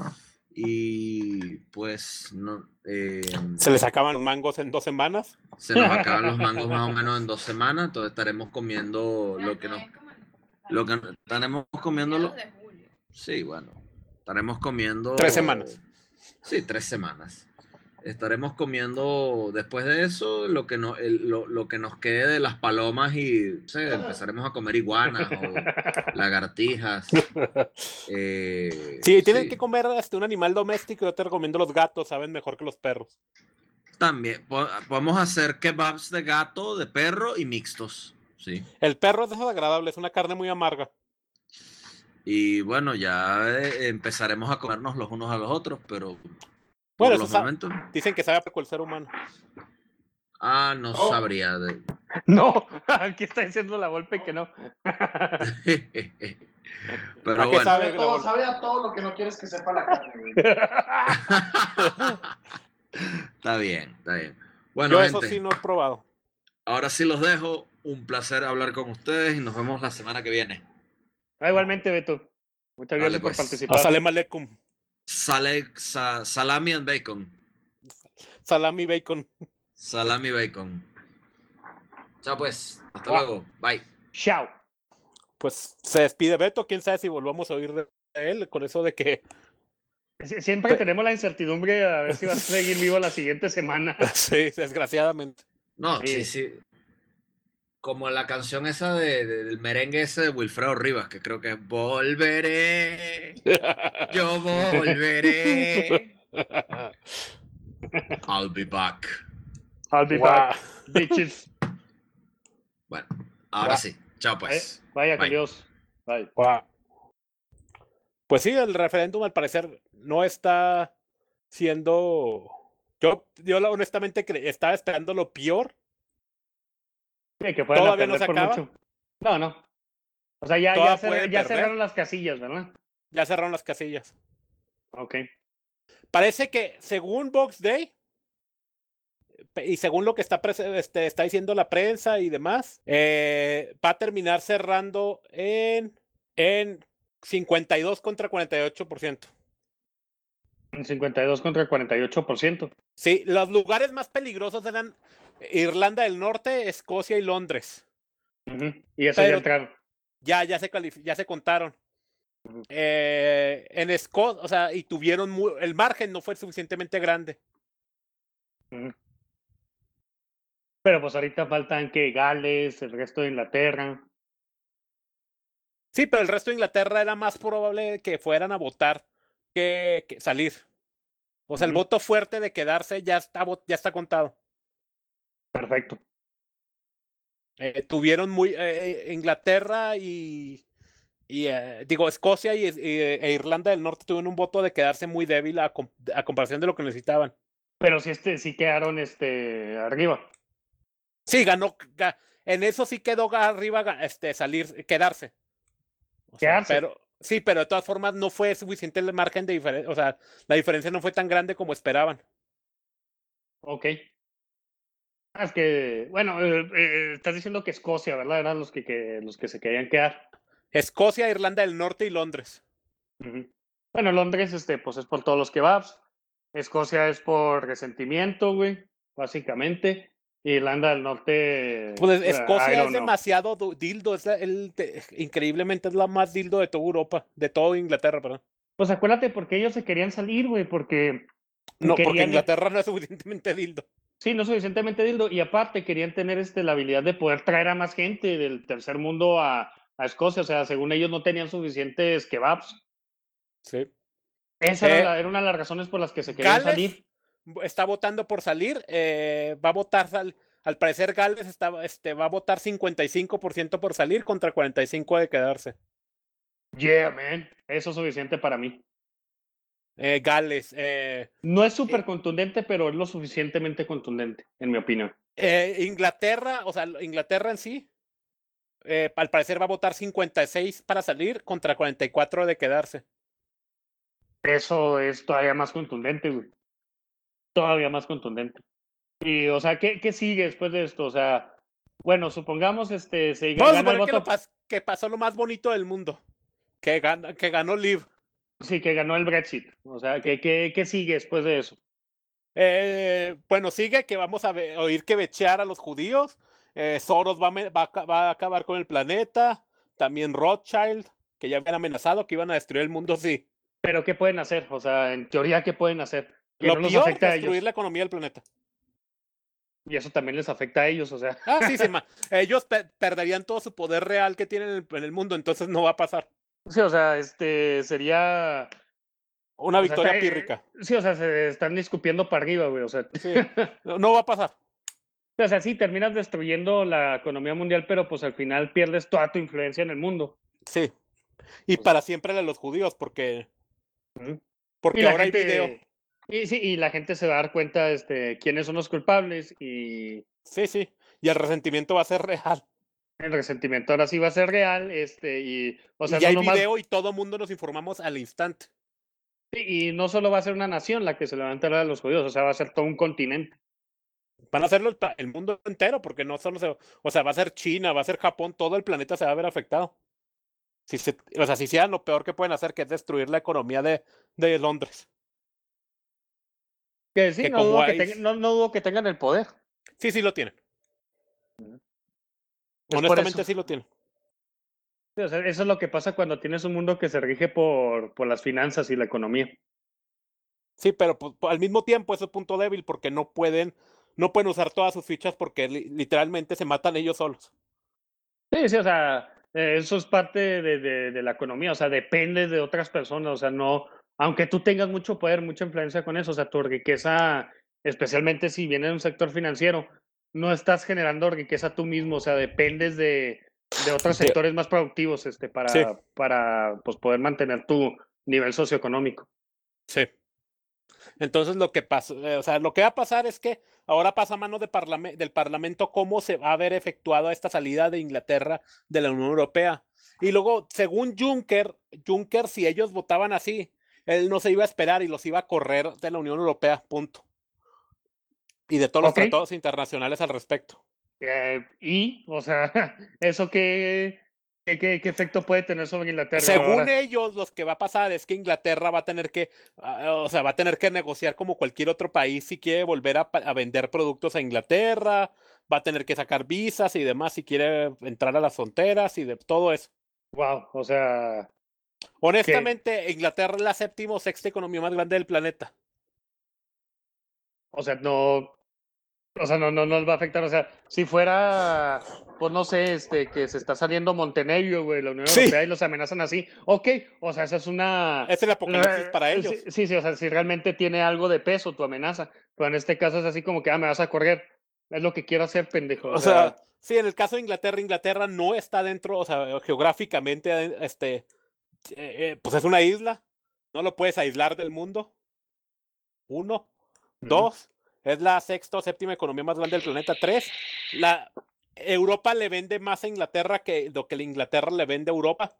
Y pues no, ¿Se les acaban los mangos en 2 semanas? se nos acaban los mangos más o menos en 2 semanas. Entonces estaremos comiendo estaremos comiendo. Sí, bueno. Estaremos comiendo... 3 semanas. Sí, 3 semanas. Estaremos comiendo después de eso lo que nos quede de las palomas y no sé, empezaremos a comer iguanas o lagartijas. Sí, tienen que comer un animal doméstico. Yo te recomiendo los gatos, saben mejor que los perros. También podemos hacer kebabs de gato, de perro y mixtos. Sí. El perro es desagradable, es una carne muy amarga. Y bueno, ya empezaremos a comernos los unos a los otros, pero bueno, por los momentos. Dicen que sabe por el ser humano. No sabría. No, aquí está diciendo la golpe que no. Pero ¿A qué bueno. Sabe a todo lo que no quieres que sepa la carne, güey. Está bien, está bien. Bueno, yo gente, eso sí no he probado. Ahora sí los dejo. Un placer hablar con ustedes y nos vemos la semana que viene. Igualmente, Beto. Muchas gracias por participar. Assalamu alaikum. Salami and bacon. Salami bacon. Salami bacon. Chao pues. Hasta luego. Bye. Chao. Pues se despide Beto. Quién sabe si volvamos a oír de él con eso de que... Siempre tenemos la incertidumbre a ver si va a seguir vivo la siguiente semana. Sí, desgraciadamente. No, sí. Como la canción esa del merengue ese de Wilfredo Rivas, que creo que es Volveré, yo volveré. I'll be back. I'll be back, bitches. Bueno, ahora sí. Chao pues. Vaya con Dios. Bye. Pues sí, el referéndum al parecer no está siendo... Yo honestamente estaba esperando lo peor. Sí, que todavía no se acaba. Mucho. No. O sea, ya cerraron las casillas, ¿verdad? Ya cerraron las casillas. Ok. Parece que según Vox Day y según lo que está diciendo la prensa y demás, va a terminar cerrando en 52 contra 48%. En 52 contra 48%. Sí, los lugares más peligrosos eran Irlanda del Norte, Escocia y Londres. Y eso ya entraron. Ya se contaron. En Escocia, o sea, y tuvieron el margen no fue suficientemente grande. Pero pues ahorita faltan que Gales, el resto de Inglaterra. Sí, pero el resto de Inglaterra era más probable que fueran a votar que salir. O sea, el voto fuerte de quedarse ya está contado. Perfecto. Tuvieron Inglaterra Escocia e Irlanda del Norte tuvieron un voto de quedarse muy débil a comparación de lo que necesitaban. Pero sí quedaron arriba. Sí, ganó. En eso sí quedó arriba quedarse. Pero de todas formas no fue suficiente el margen de diferencia. O sea, la diferencia no fue tan grande como esperaban. Ok. Es que, bueno, estás diciendo que Escocia, ¿verdad? Eran los que se querían quedar. Escocia, Irlanda del Norte y Londres. Bueno, Londres, pues es por todos los kebabs. Escocia es por resentimiento, güey, básicamente. Irlanda del Norte. Pues Escocia es demasiado dildo. Increíblemente es la más dildo de toda Europa, de toda Inglaterra, perdón. Pues acuérdate porque ellos se querían salir, güey, porque No, porque querían, Inglaterra no es suficientemente dildo. sí, no suficientemente dildo, y aparte querían tener la habilidad de poder traer a más gente del tercer mundo a Escocia, o sea, según ellos no tenían suficientes kebabs. Sí. Esa Eh, era una de las razones por las que se querían Gales salir. está votando por salir. Va a votar, al parecer Gales va a votar 55% por salir contra 45% de quedarse. Yeah, man. Eso es suficiente para mí. Gales. No es súper contundente, pero es lo suficientemente contundente, en mi opinión. Inglaterra, o sea, Inglaterra en sí, al parecer va a votar 56 para salir contra 44 de quedarse. Eso es todavía más contundente, güey. Todavía más contundente. Y, o sea, ¿qué sigue después de esto? O sea, bueno, supongamos se Vamos a gana el suponer voto. que pasó lo más bonito del mundo. Que ganó Liv. Sí, que ganó el Brexit. O sea, ¿qué sigue después de eso? Bueno, sigue que vamos a oír que bechear a los judíos. Soros va a acabar con el planeta. También Rothschild, que ya habían amenazado que iban a destruir el mundo, sí. Pero ¿qué pueden hacer? O sea, en teoría, ¿qué pueden hacer? Que Lo no los peor, afecta a destruir ellos. la economía del planeta. Y eso también les afecta a ellos, o sea. Ah, sí, ellos perderían todo su poder real que tienen en el mundo, entonces no va a pasar. Sí, o sea, sería Una o sea, victoria pírrica. sí, o sea, se están escupiendo para arriba, güey, o sea. Sí, no va a pasar. O sea, sí, terminas destruyendo la economía mundial, pero pues al final pierdes toda tu influencia en el mundo. Sí. Y O sea, para siempre de los judíos, porque y la ahora hay video. gente, y la gente se va a dar cuenta quiénes son los culpables y Sí. Y el resentimiento va a ser real. el resentimiento ahora sí va a ser real, o sea, Y ya no hay nomás, video y todo mundo nos informamos al instante. y no solo va a ser una nación la que se levantará a los judíos, o sea, va a ser todo un continente. Van a hacerlo el mundo entero, porque no solo o sea, va a ser China, va a ser Japón, todo el planeta se va a ver afectado. O sea, si hicieran lo peor que pueden hacer, que es destruir la economía de Londres. Que sí, Que no como dudo que, hay, no dudo que tengan el poder. sí lo tienen. Es por Honestamente eso. sí lo tienen. Sí, o sea, eso es lo que pasa cuando tienes un mundo que se rige por las finanzas y la economía. Sí, pero pues, al mismo tiempo es un punto débil porque no pueden usar todas sus fichas porque literalmente se matan ellos solos. Sí, o sea, eso es parte de la economía, o sea, depende de otras personas, o sea, no, aunque tú tengas mucho poder, mucha influencia con eso, o sea, tu riqueza, especialmente si viene de un sector financiero, no estás generando riqueza tú mismo, o sea, dependes de otros sectores más productivos, Sí. para pues, poder mantener tu nivel socioeconómico. Sí. Entonces lo que pasa, o sea, lo que va a pasar es que ahora pasa a mano del Parlamento cómo se va a haber efectuado esta salida de Inglaterra de la Unión Europea. Y luego, según Juncker, si ellos votaban así, él no se iba a esperar y los iba a correr de la Unión Europea, punto. Y de todos los Ok. tratados internacionales al respecto. O sea, ¿eso qué efecto puede tener sobre Inglaterra Según ahora? ellos, lo que va a pasar es que Inglaterra va a tener que, o sea, va a tener que negociar como cualquier otro país si quiere volver a vender productos a Inglaterra, va a tener que sacar visas y demás si quiere entrar a las fronteras y de todo eso. Wow, o sea, Honestamente, Inglaterra es la séptima o sexta economía más grande del planeta. o sea, no nos va a afectar, o sea, si fuera, pues no sé, que se está saliendo Montenegro, güey, la Unión Sí. Europea y los amenazan así, ok, o sea, esa es una... Es el apocalipsis para ellos. Sí, o sea, si realmente tiene algo de peso tu amenaza, pero en este caso es así como que, me vas a correr, es lo que quiero hacer, pendejo, O sea, sí, en el caso de Inglaterra no está dentro, o sea, geográficamente, pues es una isla, no lo puedes aislar del mundo. Uno. Dos, es la sexta o séptima economía más grande del planeta. Tres, Europa le vende más a Inglaterra que lo que la Inglaterra le vende a Europa.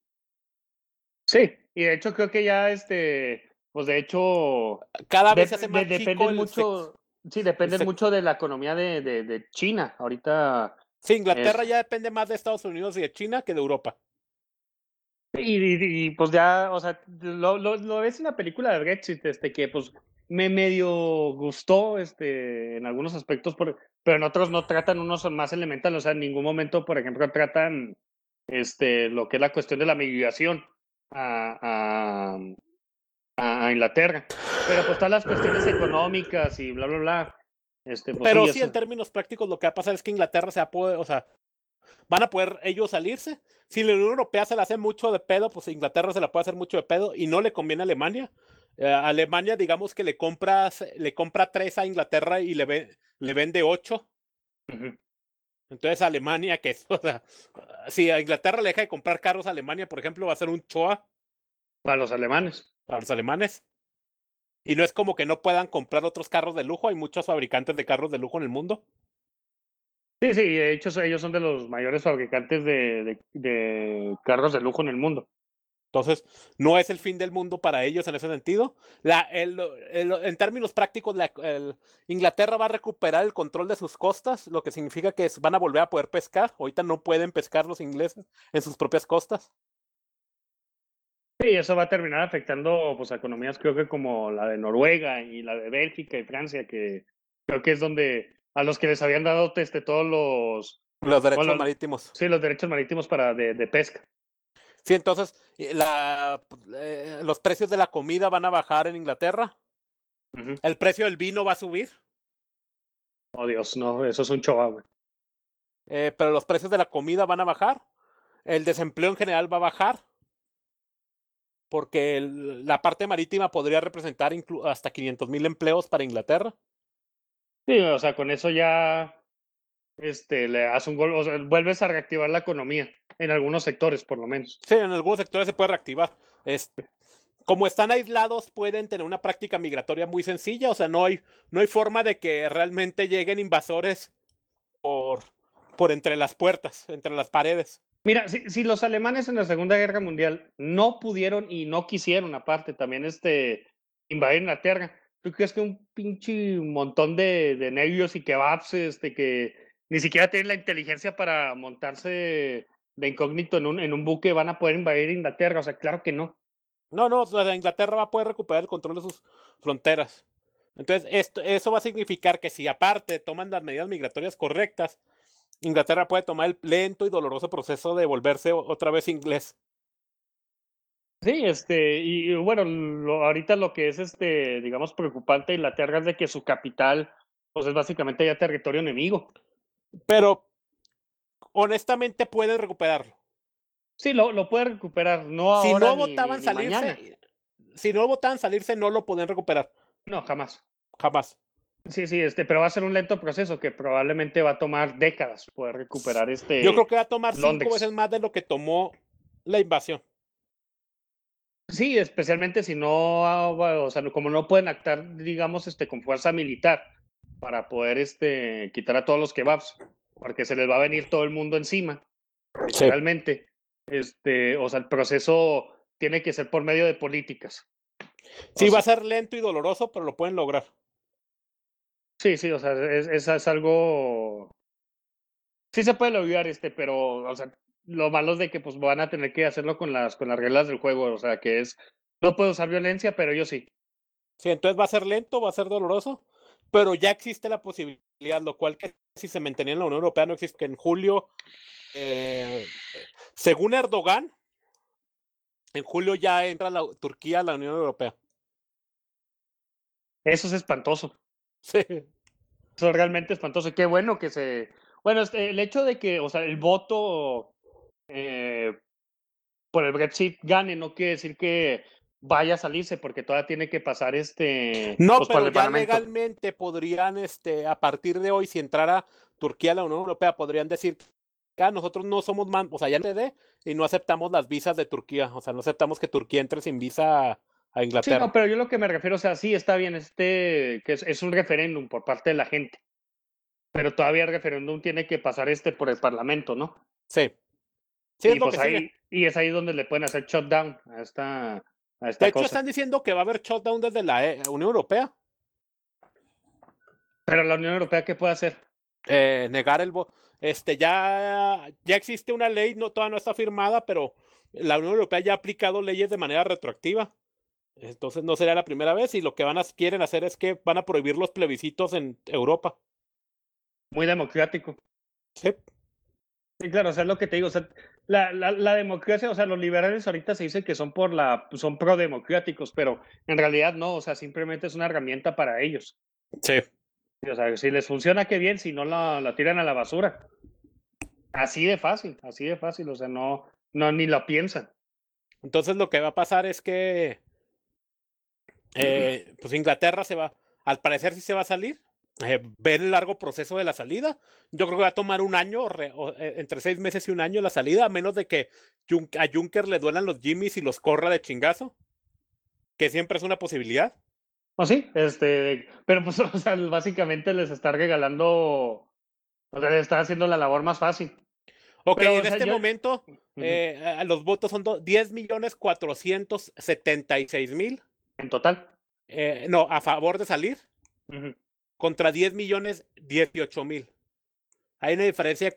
Sí, y de hecho creo que ya pues de hecho Cada vez se hace más chico dependen mucho, sí, dependen mucho de la economía de China. Ahorita sí, Inglaterra ya depende más de Estados Unidos y de China que de Europa. y pues ya, o sea, lo ves en la película de Brexit, que pues me medio gustó en algunos aspectos, pero en otros no tratan unos más elementales, o sea, en ningún momento, por ejemplo, tratan lo que es la cuestión de la migración a a Inglaterra. Pero pues todas las cuestiones económicas y bla, bla, bla. Pues, Pero sí, sí, en términos prácticos, lo que va a pasar es que Inglaterra se va a poder, o sea, van a poder ellos salirse. Si la Unión Europea se la hace mucho de pedo, pues Inglaterra se la puede hacer mucho de pedo y no le conviene a Alemania. Alemania, digamos que le compra 3 a Inglaterra y le vende 8. Ujú. Entonces Alemania, o sea, si a Inglaterra le deja de comprar carros a Alemania, por ejemplo, va a ser un choa Para los alemanes. para los alemanes. Y no es como que no puedan comprar otros carros de lujo, hay muchos fabricantes de carros de lujo en el mundo. Sí, sí, de hecho ellos son de los mayores fabricantes de carros de lujo en el mundo. Entonces, no es el fin del mundo para ellos en ese sentido. En términos prácticos, Inglaterra va a recuperar el control de sus costas, lo que significa que van a volver a poder pescar. Ahorita no pueden pescar los ingleses en sus propias costas. Sí, eso va a terminar afectando pues a economías creo que como la de Noruega y la de Bélgica y Francia, que creo que es donde a los que les habían dado todos Los derechos bueno, marítimos. sí, los derechos marítimos de pesca. Sí, entonces los precios de la comida van a bajar en Inglaterra. Ujú. El precio del vino va a subir. Oh, Dios, no, eso es un show, güey. Pero los precios de la comida van a bajar. El desempleo en general va a bajar. Porque la parte marítima podría representar hasta 500,000 empleos para Inglaterra. Sí, o sea, con eso ya le das un gol, o sea, vuelves a reactivar la economía en algunos sectores, por lo menos. Sí, en algunos sectores se puede reactivar. Como están aislados, pueden tener una práctica migratoria muy sencilla. O sea, no hay forma de que realmente lleguen invasores por entre las puertas, entre las paredes. Mira, si los alemanes en la Segunda Guerra Mundial no pudieron y no quisieron, aparte, también invadir Inglaterra, ¿tú crees que un pinche montón de nervios y kebabs, que ni siquiera tienen la inteligencia para montarse de incógnito en un buque, van a poder invadir Inglaterra? O sea, claro que no. No, o sea, Inglaterra va a poder recuperar el control de sus fronteras. Entonces, eso va a significar que si aparte toman las medidas migratorias correctas, Inglaterra puede tomar el lento y doloroso proceso de volverse otra vez inglés. Sí, y bueno, ahorita lo que es, digamos, preocupante de Inglaterra es de que su capital, pues es básicamente ya territorio enemigo. Pero, honestamente, puede recuperarlo. Sí, lo puede recuperar, no Si ahora no ni votaban mañana. salirse, si no votaban salirse, no lo pueden recuperar. No, jamás. Jamás. Sí, sí, pero va a ser un lento proceso que probablemente va a tomar décadas poder recuperar Yo creo que va a tomar 5 Londres. veces más de lo que tomó la invasión. Sí, especialmente si no, o sea, como no pueden actuar, digamos, con fuerza militar para poder, quitar a todos los kebabs, porque se les va a venir todo el mundo encima, Sí. literalmente. O sea, el proceso tiene que ser por medio de políticas. Sí, O va a sea, ser lento y doloroso, pero lo pueden lograr. sí, sí, o sea, es algo. Sí se puede lograr, pero, o sea, lo malo es de que pues van a tener que hacerlo con las reglas del juego, o sea, que es, no puedo usar violencia, pero yo sí. Sí, entonces va a ser lento, va a ser doloroso, pero ya existe la posibilidad, lo cual que si se mantenía en la Unión Europea no existe, que en julio, según Erdogan, en julio ya entra Turquía a la Unión Europea. Eso es espantoso. Sí. Eso es realmente espantoso. Qué bueno que bueno, el hecho de que, o sea, el voto por el Brexit gane no quiere decir que vaya a salirse, porque todavía tiene que pasar No, pues, por pero el ya Parlamento. legalmente podrían, a partir de hoy, si entrara Turquía a la Unión Europea, podrían decir que nosotros no somos más, o sea, ya y no aceptamos las visas de Turquía, o sea, no aceptamos que Turquía entre sin visa a Sí, Inglaterra. no, pero yo lo que me refiero, o sea, sí está bien, que es un referéndum por parte de la gente, pero todavía el referéndum tiene que pasar por el Parlamento, ¿no? Sí. Sí, es Y lo pues que sigue. y es ahí donde le pueden hacer shutdown a De esta hecho, cosa. están diciendo que va a haber shutdown desde la Unión Europea. Pero la Unión Europea, ¿qué puede hacer? Negar el voto. Ya existe una ley, todavía no está firmada, pero la Unión Europea ya ha aplicado leyes de manera retroactiva. Entonces no sería la primera vez y lo que quieren hacer es que van a prohibir los plebiscitos en Europa. Muy democrático. Sí. Sí, claro, o sea, es lo que te digo, o sea, la democracia, o sea, los liberales ahorita se dice que son son pro-democráticos, pero en realidad no, o sea, simplemente es una herramienta para ellos. Sí. Sí, o sea, si les funciona, qué bien, si no la tiran a la basura. Así de fácil, o sea, no ni lo piensan. Entonces lo que va a pasar es que pues Inglaterra se va, al parecer sí se va a salir. Ver el largo proceso de la salida. Yo creo que va a tomar un año, entre 6 meses y un año la salida, a menos de que a Juncker le duelan los Jimmys y los corra de chingazo, que siempre es una posibilidad. Pues sí, pero pues, o sea, básicamente les está regalando, o sea, les está haciendo la labor más fácil. Ok, Pero, o en sea, este yo, momento los votos son 10.476.000. en total. No, a favor de salir, Ujú. contra 10.018.000. Hay una diferencia de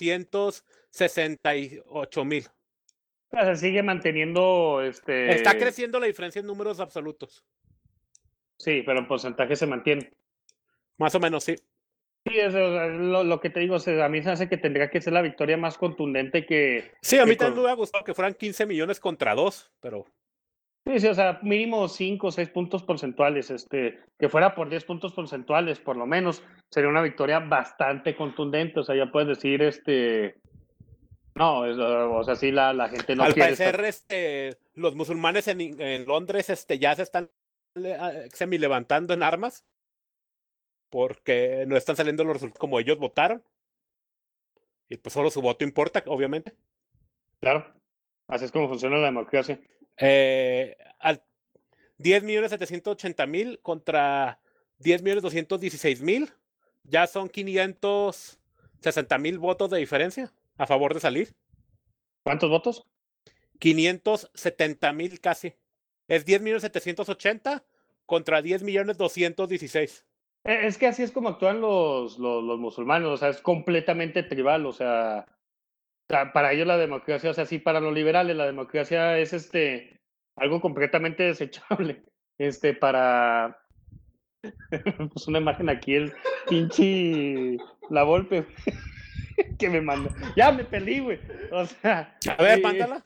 468.000. O sea, sigue manteniendo, Está creciendo la diferencia en números absolutos. sí, pero en porcentaje se mantiene. Más o menos, sí. Sí, o sea, lo que te digo, o sea, a mí se hace que tendría que ser la victoria más contundente Sí, a mí que también me con, hubiera gustado que fueran 15 millones contra 2, pero sí, sí, o sea, mínimo 5 o 6 puntos porcentuales, que fuera por 10 puntos porcentuales, por lo menos, sería una victoria bastante contundente, o sea, ya puedes decir, no, o sea, sí, la gente no al quiere estar. parecer los musulmanes en Londres ya se están semi levantando en armas porque no están saliendo los resultados como ellos votaron y pues solo su voto importa, obviamente. Claro, así es como funciona la democracia. Al 10.780.000 contra 10.216.000, ya son 560.000 votos de diferencia a favor de salir. ¿Cuántos votos? 570.000 casi. Es 10.780.000 contra 10.216.000. Es que así es como actúan los musulmanes, o sea, es completamente tribal, o sea, para ellos la democracia, o sea, sí, para los liberales la democracia es algo completamente desechable. Para pues una imagen aquí, el pinche la Volpe que me mandó. Ya me perdí, güey. O sea, A ver, mándala.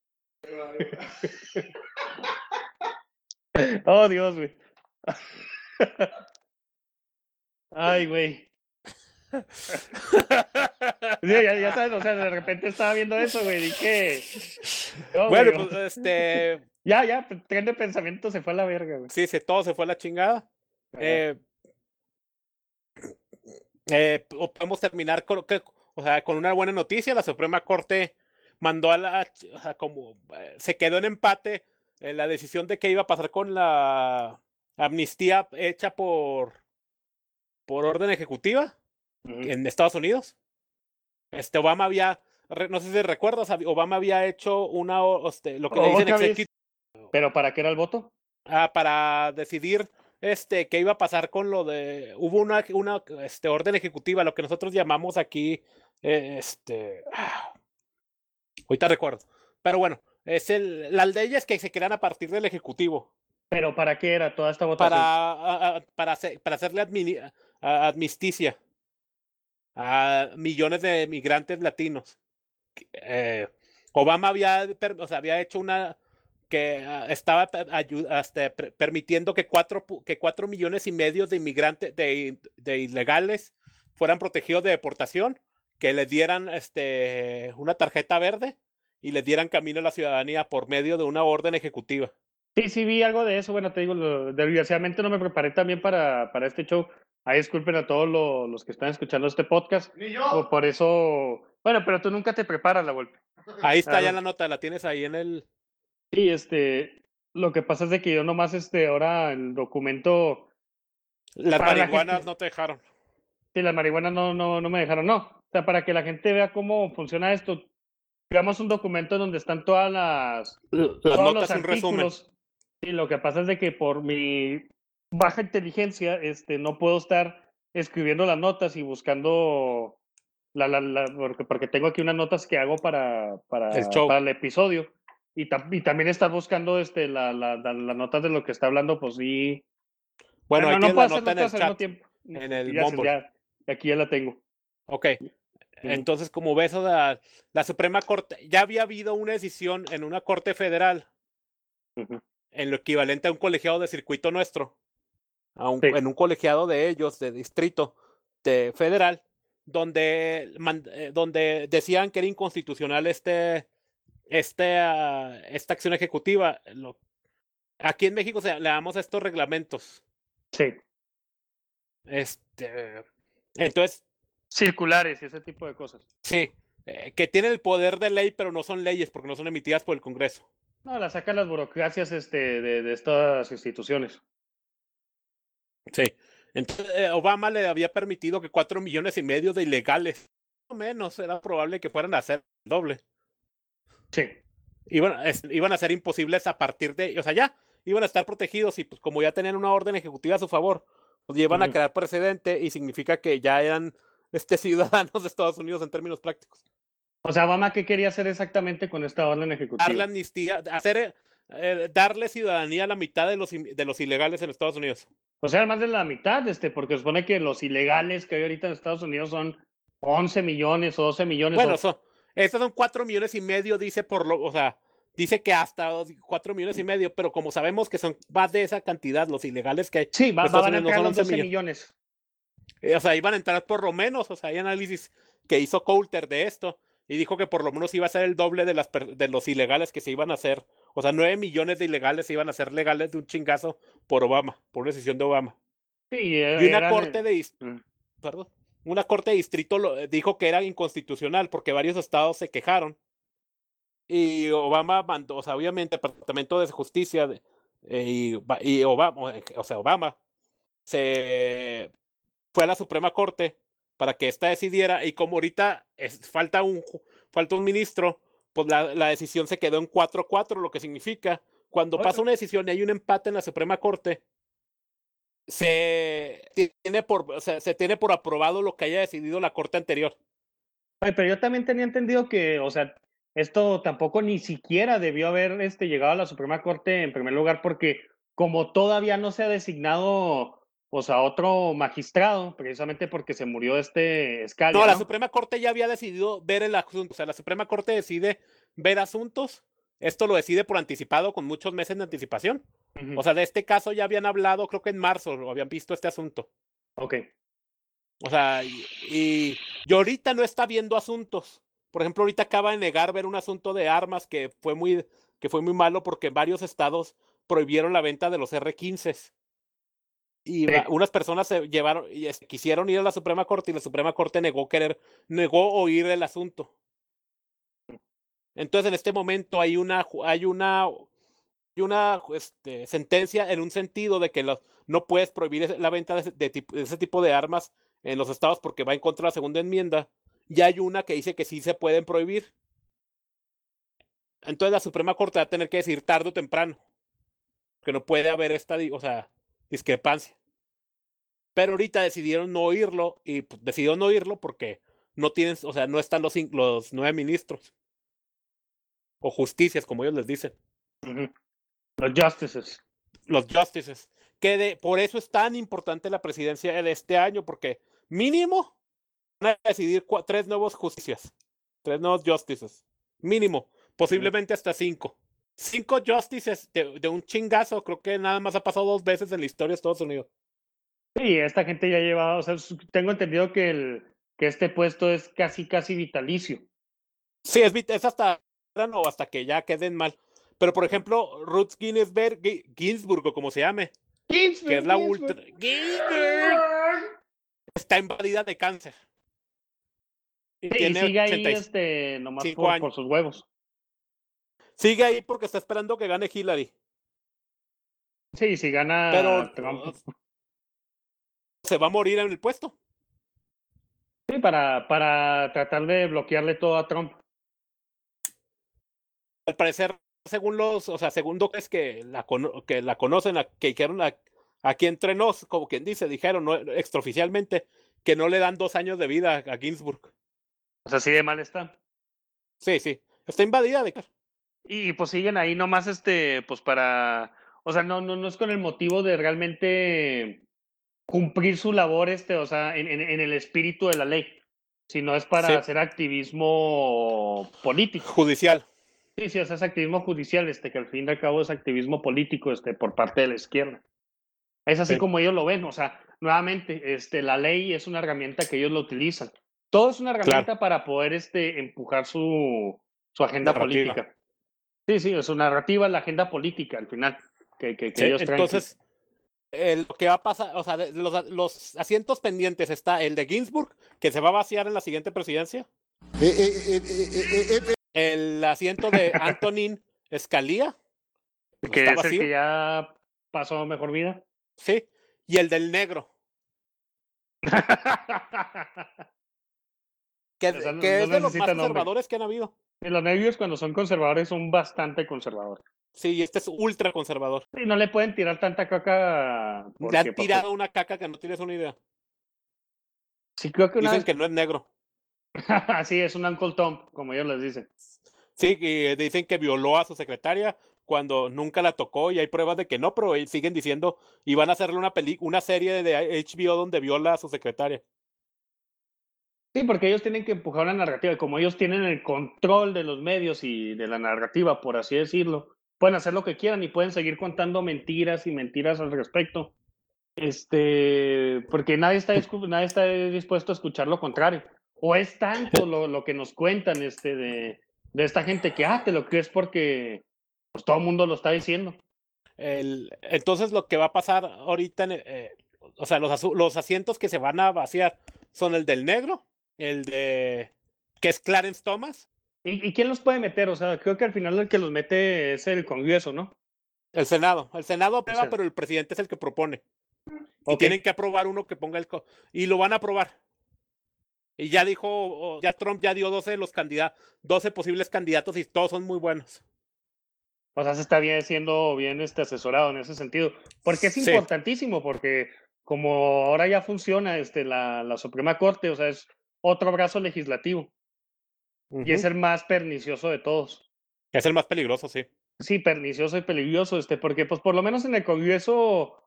oh Dios, güey. Ay, güey. Sí, ya sabes, o sea, de repente estaba viendo eso, güey, dije, no, Bueno, güey, pues ya, tren de pensamiento se fue a la verga, güey. sí, todo se fue a la chingada. Ajá. Podemos terminar o sea, con una buena noticia. La Suprema Corte mandó o sea, como se quedó en empate la decisión de qué iba a pasar con la amnistía hecha por orden ejecutiva Ujú. en Estados Unidos. Obama no sé si recuerdas, Obama había hecho lo que le dicen Otra vez. executive ¿Pero para qué era el voto? para decidir qué iba a pasar con hubo una orden ejecutiva, lo que nosotros llamamos aquí ahorita recuerdo, pero bueno, las leyes que se crean a partir del ejecutivo ¿Pero para qué era toda esta votación? para hacerle amnisticia a millones de migrantes latinos. Obama o sea, había hecho una que estaba permitiendo que 4,5 millones de inmigrantes, de ilegales, fueran protegidos de deportación, que les dieran una tarjeta verde y les dieran camino a la ciudadanía por medio de una orden ejecutiva. Sí, vi algo de eso. Bueno, te digo, desgraciadamente no me preparé también para este show. Ahí disculpen a todos los que están escuchando este podcast. Ni yo. Por eso, bueno, pero tú nunca te preparas, la golpe. Ahí está ya Claro. la nota, la tienes ahí en el... Sí, lo que pasa es de que yo nomás, ahora el documento Las para la marihuanas gente, no te dejaron. sí, las marihuanas no me dejaron, no. O sea, para que la gente vea cómo funciona esto, creamos un documento donde están Las todos los notas, un resumen. artículos. Sí, lo que pasa es de que por mi baja inteligencia, no puedo estar escribiendo las notas y buscando porque tengo aquí unas notas que hago El show. para el episodio y también estar buscando las notas de lo que está hablando, pues sí. Bueno, ahí No tienes puedo la hacer nota dos en el cosas al mismo chat, tiempo. en el Gracias, Mumble. ya, aquí ya la tengo. Ok. Entonces, como ves, o sea, la Suprema Corte, ya había habido una decisión en una corte federal, en lo equivalente a un colegiado de circuito nuestro, en un colegiado de ellos, de distrito, de federal, donde decían que era inconstitucional esta acción ejecutiva. Aquí en México le damos estos reglamentos. Sí. Entonces, circulares y ese tipo de cosas. Sí, que tienen el poder de ley, pero no son leyes porque no son emitidas por el Congreso. No, la sacan las burocracias de estas instituciones. Sí. Entonces, Obama le había permitido que 4,5 millones de ilegales, o menos, era probable que fueran a hacer el doble. Sí. Iban a ser imposibles a partir de, o sea, ya iban a estar protegidos y pues como ya tenían una orden ejecutiva a su favor, pues iban a crear precedente y significa que ya eran ciudadanos de Estados Unidos en términos prácticos. O sea, Obama, ¿qué quería hacer exactamente con esta orden ejecutiva? Darle amnistía, darle ciudadanía a la mitad de los ilegales en Estados Unidos. O sea, más de la mitad, porque se supone que los ilegales que hay ahorita en Estados Unidos son 11 millones o 12 millones. Bueno, estos son 4,5 millones, dice dice que hasta 4,5 millones, pero como sabemos que son más de esa cantidad los ilegales que hay. Sí, van a entrar los 12 millones. O sea, iban a entrar por lo menos, o sea, hay análisis que hizo Coulter de esto y dijo que por lo menos iba a ser el doble de los ilegales que se iban a hacer. O sea, 9 millones de ilegales se iban a hacer legales de un chingazo por Obama, por una decisión de Obama. Sí, y una corte de distrito dijo que era inconstitucional porque varios estados se quejaron. Y Obama mandó, o sea, obviamente el Departamento de Justicia Obama se fue a la Suprema Corte para que ésta decidiera, y como ahorita falta un ministro, pues la decisión se quedó en 4-4, lo que significa, cuando pasa una decisión y hay un empate en la Suprema Corte, se tiene por aprobado lo que haya decidido la Corte anterior. Ay, pero yo también tenía entendido que, o sea, esto tampoco ni siquiera debió haber llegado a la Suprema Corte en primer lugar, porque como todavía no se ha designado, o sea, otro magistrado, precisamente porque se murió Scalia. No, la Suprema Corte ya había decidido ver el asunto. O sea, la Suprema Corte decide ver asuntos. Esto lo decide por anticipado, con muchos meses de anticipación. O sea, de este caso ya habían hablado, creo que en marzo, lo habían visto este asunto. Ok. O sea, y ahorita no está viendo asuntos. Por ejemplo, ahorita acaba de negar ver un asunto de armas que fue muy malo porque varios estados prohibieron la venta de los R-15. Y unas personas se llevaron y quisieron ir a la Suprema Corte y la Suprema Corte negó oír el asunto. Entonces, en este momento hay una sentencia en un sentido de que no puedes prohibir la venta de ese tipo de armas en los estados porque va en contra de la segunda enmienda. Y hay una que dice que sí se pueden prohibir. Entonces la Suprema Corte va a tener que decir tarde o temprano que no puede haber esta discrepancia. Pero ahorita decidieron no oírlo y decidieron no oírlo porque no tienen, o sea, no están los 9 ministros o justicias, como ellos les dicen. Los justices. Los justices. Por eso es tan importante la presidencia de este año, porque mínimo van a decidir 3 nuevos justicias, 3 nuevos justices. Mínimo, posiblemente hasta 5. 5 justices de un chingazo, creo que nada más ha pasado 2 veces en la historia de Estados Unidos. Sí, esta gente ya lleva, o sea, tengo entendido que este puesto es casi vitalicio. Sí, es hasta que ya queden mal. Pero, por ejemplo, Ruth Ginsburg, o como se llame, que es la ultra... Ginsburg está invadida de cáncer. Y sigue ahí nomás por sus huevos. Sigue ahí porque está esperando que gane Hillary. Sí, si gana Trump. Se va a morir en el puesto. Sí, para tratar de bloquearle todo a Trump. Al parecer, según doctores que la conocen, que dijeron aquí entre nos, como quien dice, dijeron extraoficialmente que no le dan 2 años de vida a Ginsburg. O sea, así de mal está. Sí, está invadida de cáncer. Y pues siguen ahí nomás pues para, o sea, no es con el motivo de realmente cumplir su labor, o sea, en el espíritu de la ley. sino es para Sí. hacer activismo político. Judicial. Sí, sí, es activismo judicial, que al fin y al cabo es activismo político, por parte de la izquierda. Es así Sí. como ellos lo ven, o sea, nuevamente, la ley es una herramienta que ellos lo utilizan. Todo es una herramienta para poder, empujar su agenda Narrativa. política. Sí, sí, es su narrativa, la agenda política al final, que Sí, ellos traen. entonces, lo que va a pasar, o sea, los asientos pendientes está el de Ginsburg, que se va a vaciar en la siguiente presidencia. El asiento de Antonin Scalia, pues, que está es el vacío. que ya pasó mejor vida. Sí, y el del negro, que, O sea, no que es de los más necesita nombre. conservadores que han habido. Los nervios cuando son conservadores son bastante conservadores. Sí, y este es ultra conservador. Y no le pueden tirar tanta caca. Le han Porque, tirado una caca que no tienes una idea. sí, creo que una Dicen vez. que no es negro. Sí, es un Uncle Tom, como ellos les dicen. Sí, y dicen que violó a su secretaria cuando nunca la tocó y hay pruebas de que no, pero siguen diciendo y van a hacerle una serie de HBO donde viola a su secretaria. Sí, porque ellos tienen que empujar la narrativa. Y como ellos tienen el control de los medios y de la narrativa, por así decirlo, pueden hacer lo que quieran y pueden seguir contando mentiras y mentiras al respecto. Porque nadie está dispuesto a escuchar lo contrario. O es tanto lo que nos cuentan de esta gente que, te lo crees porque pues, todo el mundo lo está diciendo. Entonces lo que va a pasar ahorita, o sea, los asientos que se van a vaciar son el del negro, el de que es Clarence Thomas. ¿Y quién los puede meter? O sea, creo que al final el que los mete es el Congreso, ¿no? El Senado aprueba, O sea, pero el presidente es el que propone. Y ok. tienen que aprobar uno que ponga y lo van a aprobar. Y ya dijo, ya Trump ya dio 12 de los 12 posibles candidatos y todos son muy buenos. O sea, se está siendo bien asesorado en ese sentido. Porque es Sí. importantísimo, porque como ahora ya funciona la Suprema Corte, o sea, es otro brazo legislativo. Y es el más pernicioso de todos. Es el más peligroso, sí. Sí, pernicioso y peligroso, porque pues por lo menos en el Congreso,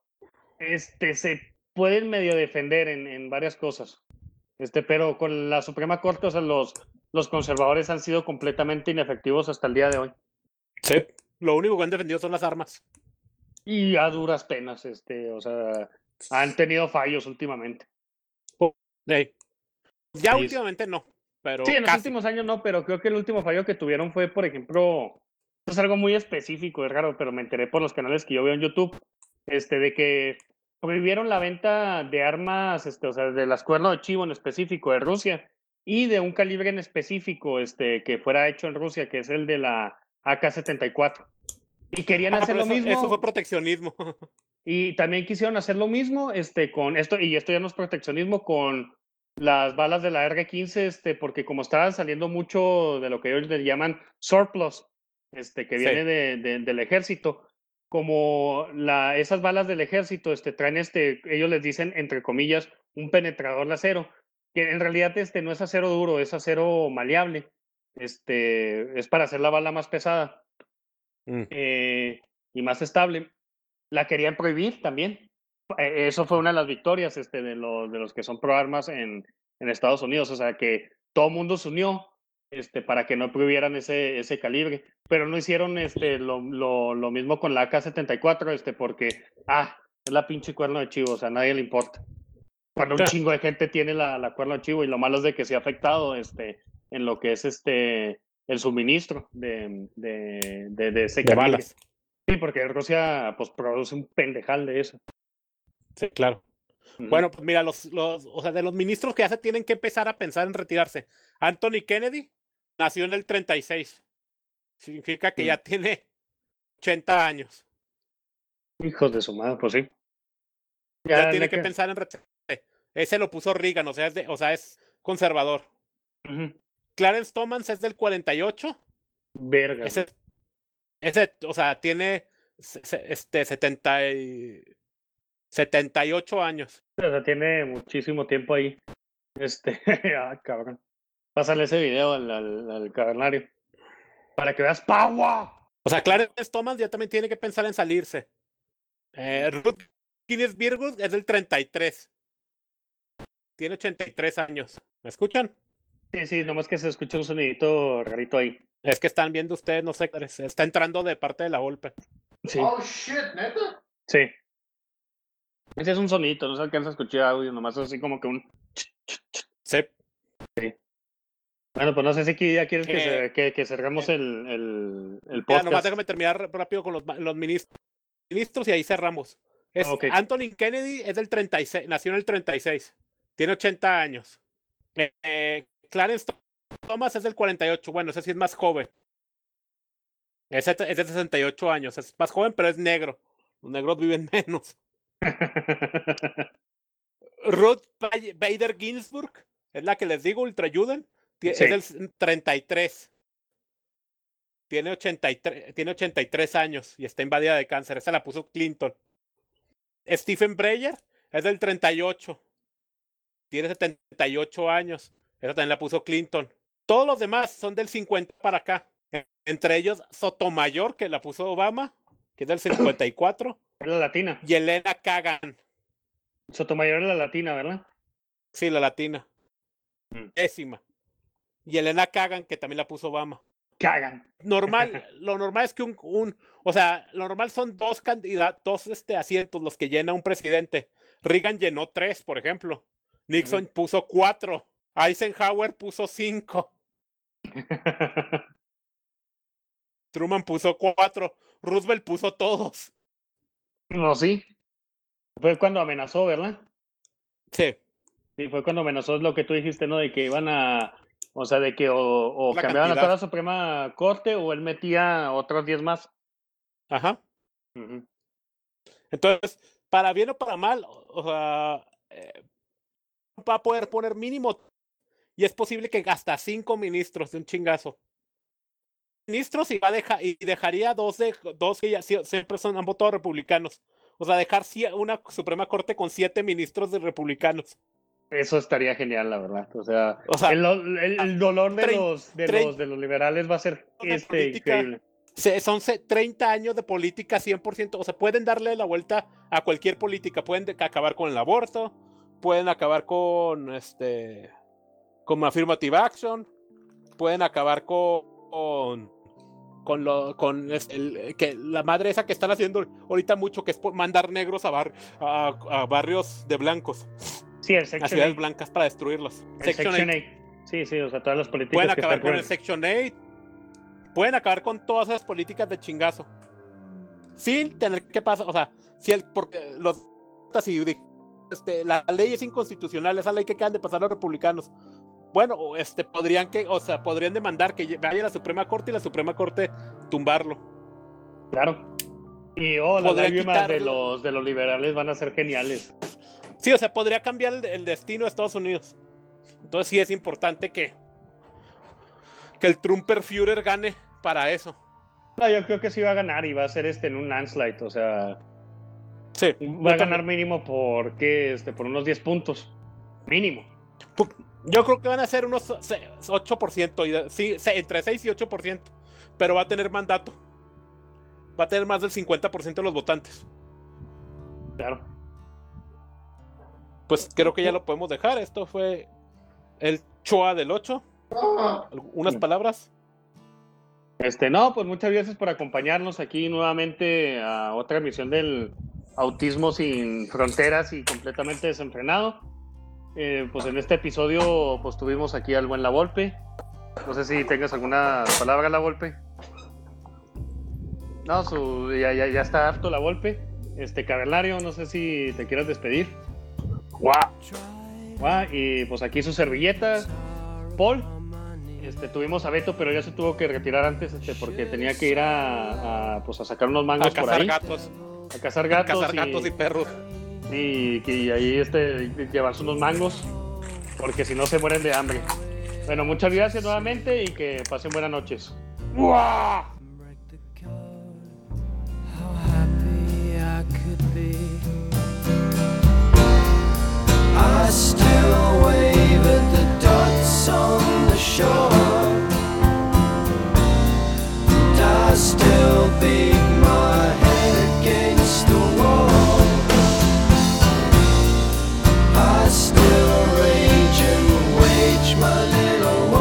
se pueden medio defender en varias cosas. Pero con la Suprema Corte, o sea, los conservadores han sido completamente inefectivos hasta el día de hoy. Sí. Lo único que han defendido son las armas. Y a duras penas, o sea, han tenido fallos últimamente. Sí. Ya Sí, últimamente no, pero sí, en los casi. últimos años no, pero creo que el último fallo que tuvieron fue, por ejemplo, es algo muy específico, es raro, pero me enteré por los canales que yo veo en YouTube, de que prohibieron la venta de armas, o sea, de las cuernos de chivo en específico de Rusia y de un calibre en específico, que fuera hecho en Rusia, que es el de la AK-74. Y querían hacer lo mismo. Eso fue proteccionismo. Y también quisieron hacer lo mismo, con esto, y esto ya no es proteccionismo, con las balas de la R-15, porque como estaban saliendo mucho de lo que ellos le llaman surplus, que viene del ejército, como esas balas del ejército, traen, ellos les dicen, entre comillas, un penetrador de acero, que en realidad, no es acero duro, es acero maleable, es para hacer la bala más pesada, y más estable. La querían prohibir también. Eso fue una de las victorias, de los que son pro armas en Estados Unidos. O sea, que todo el mundo se unió, para que no prohibieran ese calibre. Pero no hicieron, lo mismo con la AK-74, porque, es la pinche cuerno de chivo, o sea, a nadie le importa. Cuando un chingo de gente tiene la cuerno de chivo, y lo malo es de que se ha afectado, en lo que es, el suministro de ese calibre. Balas. Sí, porque Rusia pues produce un pendejal de eso. Sí, claro. Bueno, pues mira, o sea, de los ministros que ya se tienen que empezar a pensar en retirarse. Anthony Kennedy nació en el 36. Significa que ya tiene 80 años. Hijos de su madre, pues sí. Ya tiene que pensar en retirarse. Ese lo puso Reagan, o sea, es conservador. Clarence Thomas es del 48. Verga. Ese, o sea, tiene 78 años. O sea, tiene muchísimo tiempo ahí. Cabrón. Pásale ese video al cavernario. Para que veas power. O sea, Clarence Thomas ya también tiene que pensar en salirse. Ruth Ginsburg es del 33. Tiene 83 años. ¿Me escuchan? Sí, nomás que se escucha un sonidito rarito ahí. Es que están viendo ustedes, no sé, está entrando de parte de la Volpe. Sí, Oh shit, neta. sí. Ese es un sonidito, no se alcanza a escuchar audio, nomás así como que un... Sí. Bueno, pues no sé si aquí ya quieres que cerramos el Ya, podcast. nomás déjame terminar rápido con los ministros y ahí cerramos. Ok. Anthony Kennedy es del 36, nació en el 36, tiene 80 años. Clarence Thomas es del 48, bueno, ese sí es más joven. Es de 68 años, es más joven, pero es negro. Los negros viven menos. Ruth Bader Ginsburg es la que les digo, Ultra Juden, es del 33. Tiene 83 años y está invadida de cáncer. Esa la puso Clinton. Stephen Breyer es del 38. Tiene 78 años. Esa también la puso Clinton. Todos los demás son del 50 para acá. Entre ellos Sotomayor, que la puso Obama, que es del 54. Es la latina. Y Elena Kagan. Sotomayor es la latina, ¿verdad? Sí, la latina. Décima. Y Elena Kagan, que también la puso Obama. Cagan. Lo normal es que o sea, lo normal son dos candidatos, asientos los que llena un presidente. Reagan llenó 3, por ejemplo. Nixon puso 4. Eisenhower puso 5. Truman puso 4. Roosevelt puso todos. No, sí. Fue cuando amenazó, ¿verdad? Sí. Sí, fue cuando amenazó lo que tú dijiste, ¿no? De que iban a... O sea, de que o cambiaban a toda la Suprema Corte o él metía otros 10 más. Ajá. Entonces, para bien o para mal, o sea, va a poder poner mínimo y es posible que hasta 5 ministros de un chingazo. Ministros y dejaría dos que ya siempre han votado republicanos. O sea, dejar una Suprema Corte con 7 ministros de republicanos. Eso estaría genial, la verdad. O sea el dolor de los liberales va a ser increíble. Son 30 años de política 100%. O sea, pueden darle la vuelta a cualquier política. Pueden acabar con el aborto. Pueden acabar con affirmative action. Pueden acabar con que la madre esa que están haciendo ahorita mucho, que es mandar negros a barrios de blancos. Sí, el Section 8. A ciudades blancas para destruirlos. Section 8. Sí, o sea, todas las políticas. Pueden acabar con el Section 8. Pueden acabar con todas esas políticas de chingazo. Sin tener que pasar, o sea, porque la ley es inconstitucional, esa ley que acaban de pasar los republicanos. Bueno, podrían demandar que vaya a la Suprema Corte y la Suprema Corte tumbarlo. Claro. Y las lágrimas de los liberales van a ser geniales. Sí, o sea, podría cambiar el destino de Estados Unidos. Entonces sí es importante que el Trumper-Führer gane para eso. No, yo creo que sí va a ganar y va a ser en un landslide, o sea... Sí. Va a ganar mínimo por unos 10 puntos. Mínimo. Yo creo que van a ser unos 8%, sí, entre 6 y 8%, pero va a tener mandato. Va a tener más del 50% de los votantes. Claro. Pues creo que ya lo podemos dejar. Esto fue el Choa del 8. ¿Unas palabras? No, pues muchas gracias por acompañarnos aquí nuevamente a otra emisión del Autismo Sin Fronteras y Completamente Desenfrenado. Pues en este episodio pues tuvimos aquí al buen La Volpe. No sé si tengas alguna palabra, La Volpe. No, ya está harto La Volpe. Cavernario, no sé si te quieras despedir. Y pues aquí su servilleta, Paul. Tuvimos a Beto, pero ya se tuvo que retirar antes porque tenía que ir a sacar unos mangos por ahí. A cazar gatos y perros. Y ahí llevarse unos mangos, porque si no se mueren de hambre. Bueno, muchas gracias nuevamente y que pasen buenas noches. ¡Uah! I still wave at the dots on the shore, and I still beat my head against the wall. I still rage and wage my little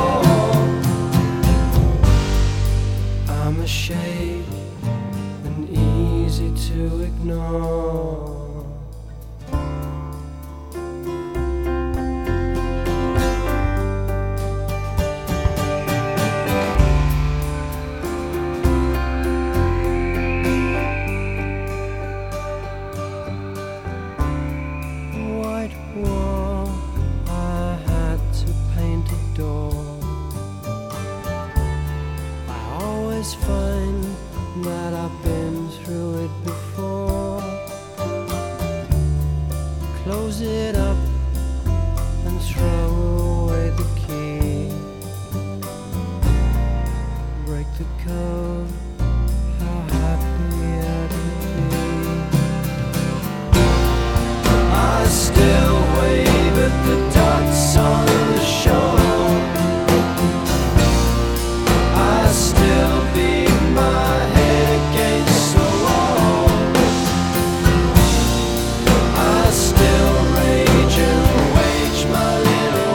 always find that I've been through it before. Close it up and throw away the key. Break the code, how happy I could be. I still wave at the dots on the shore. I still beat my head against the wall. I still rage and wage my little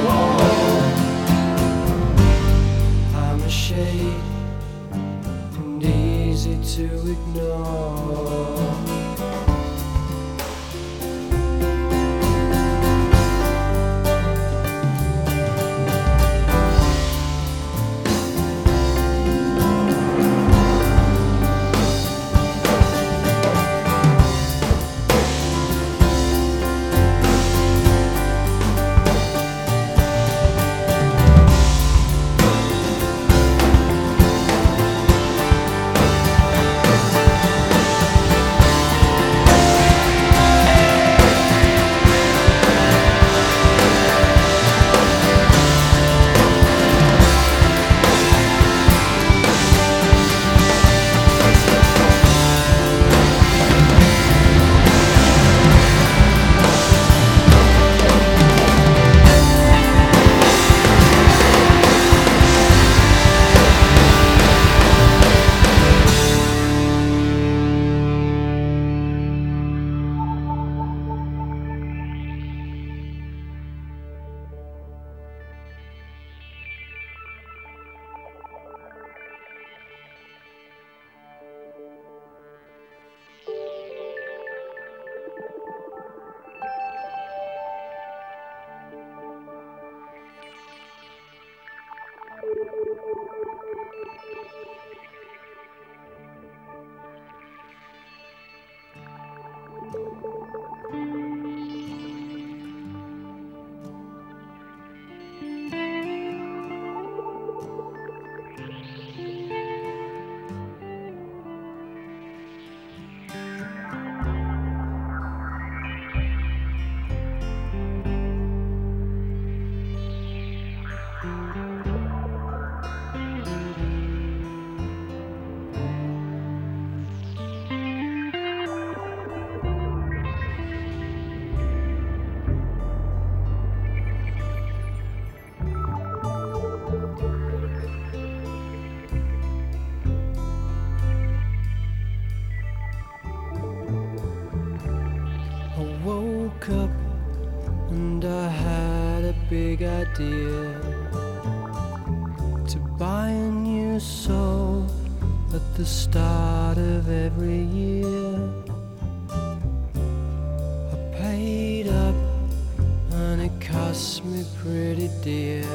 war. I'm a shade and easy to ignore. I woke up and I had a big idea to buy a new soul at the start of every year. I paid up and it cost me pretty dear.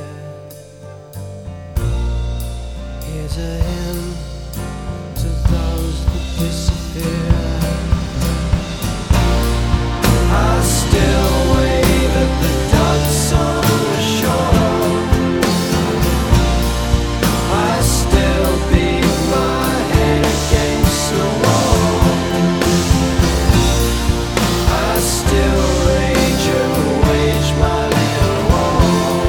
Here's a hymn to those that disappear. I still wave at the dots on the shore. I still beat my head against the wall. I still rage and wage my little war.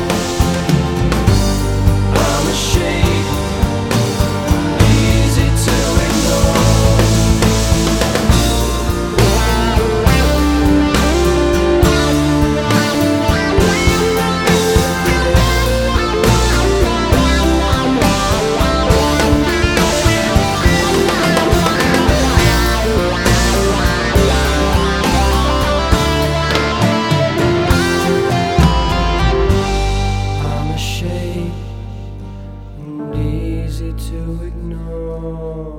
I'm a shade, easy to ignore. I'm a shade and easy to ignore.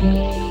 Thank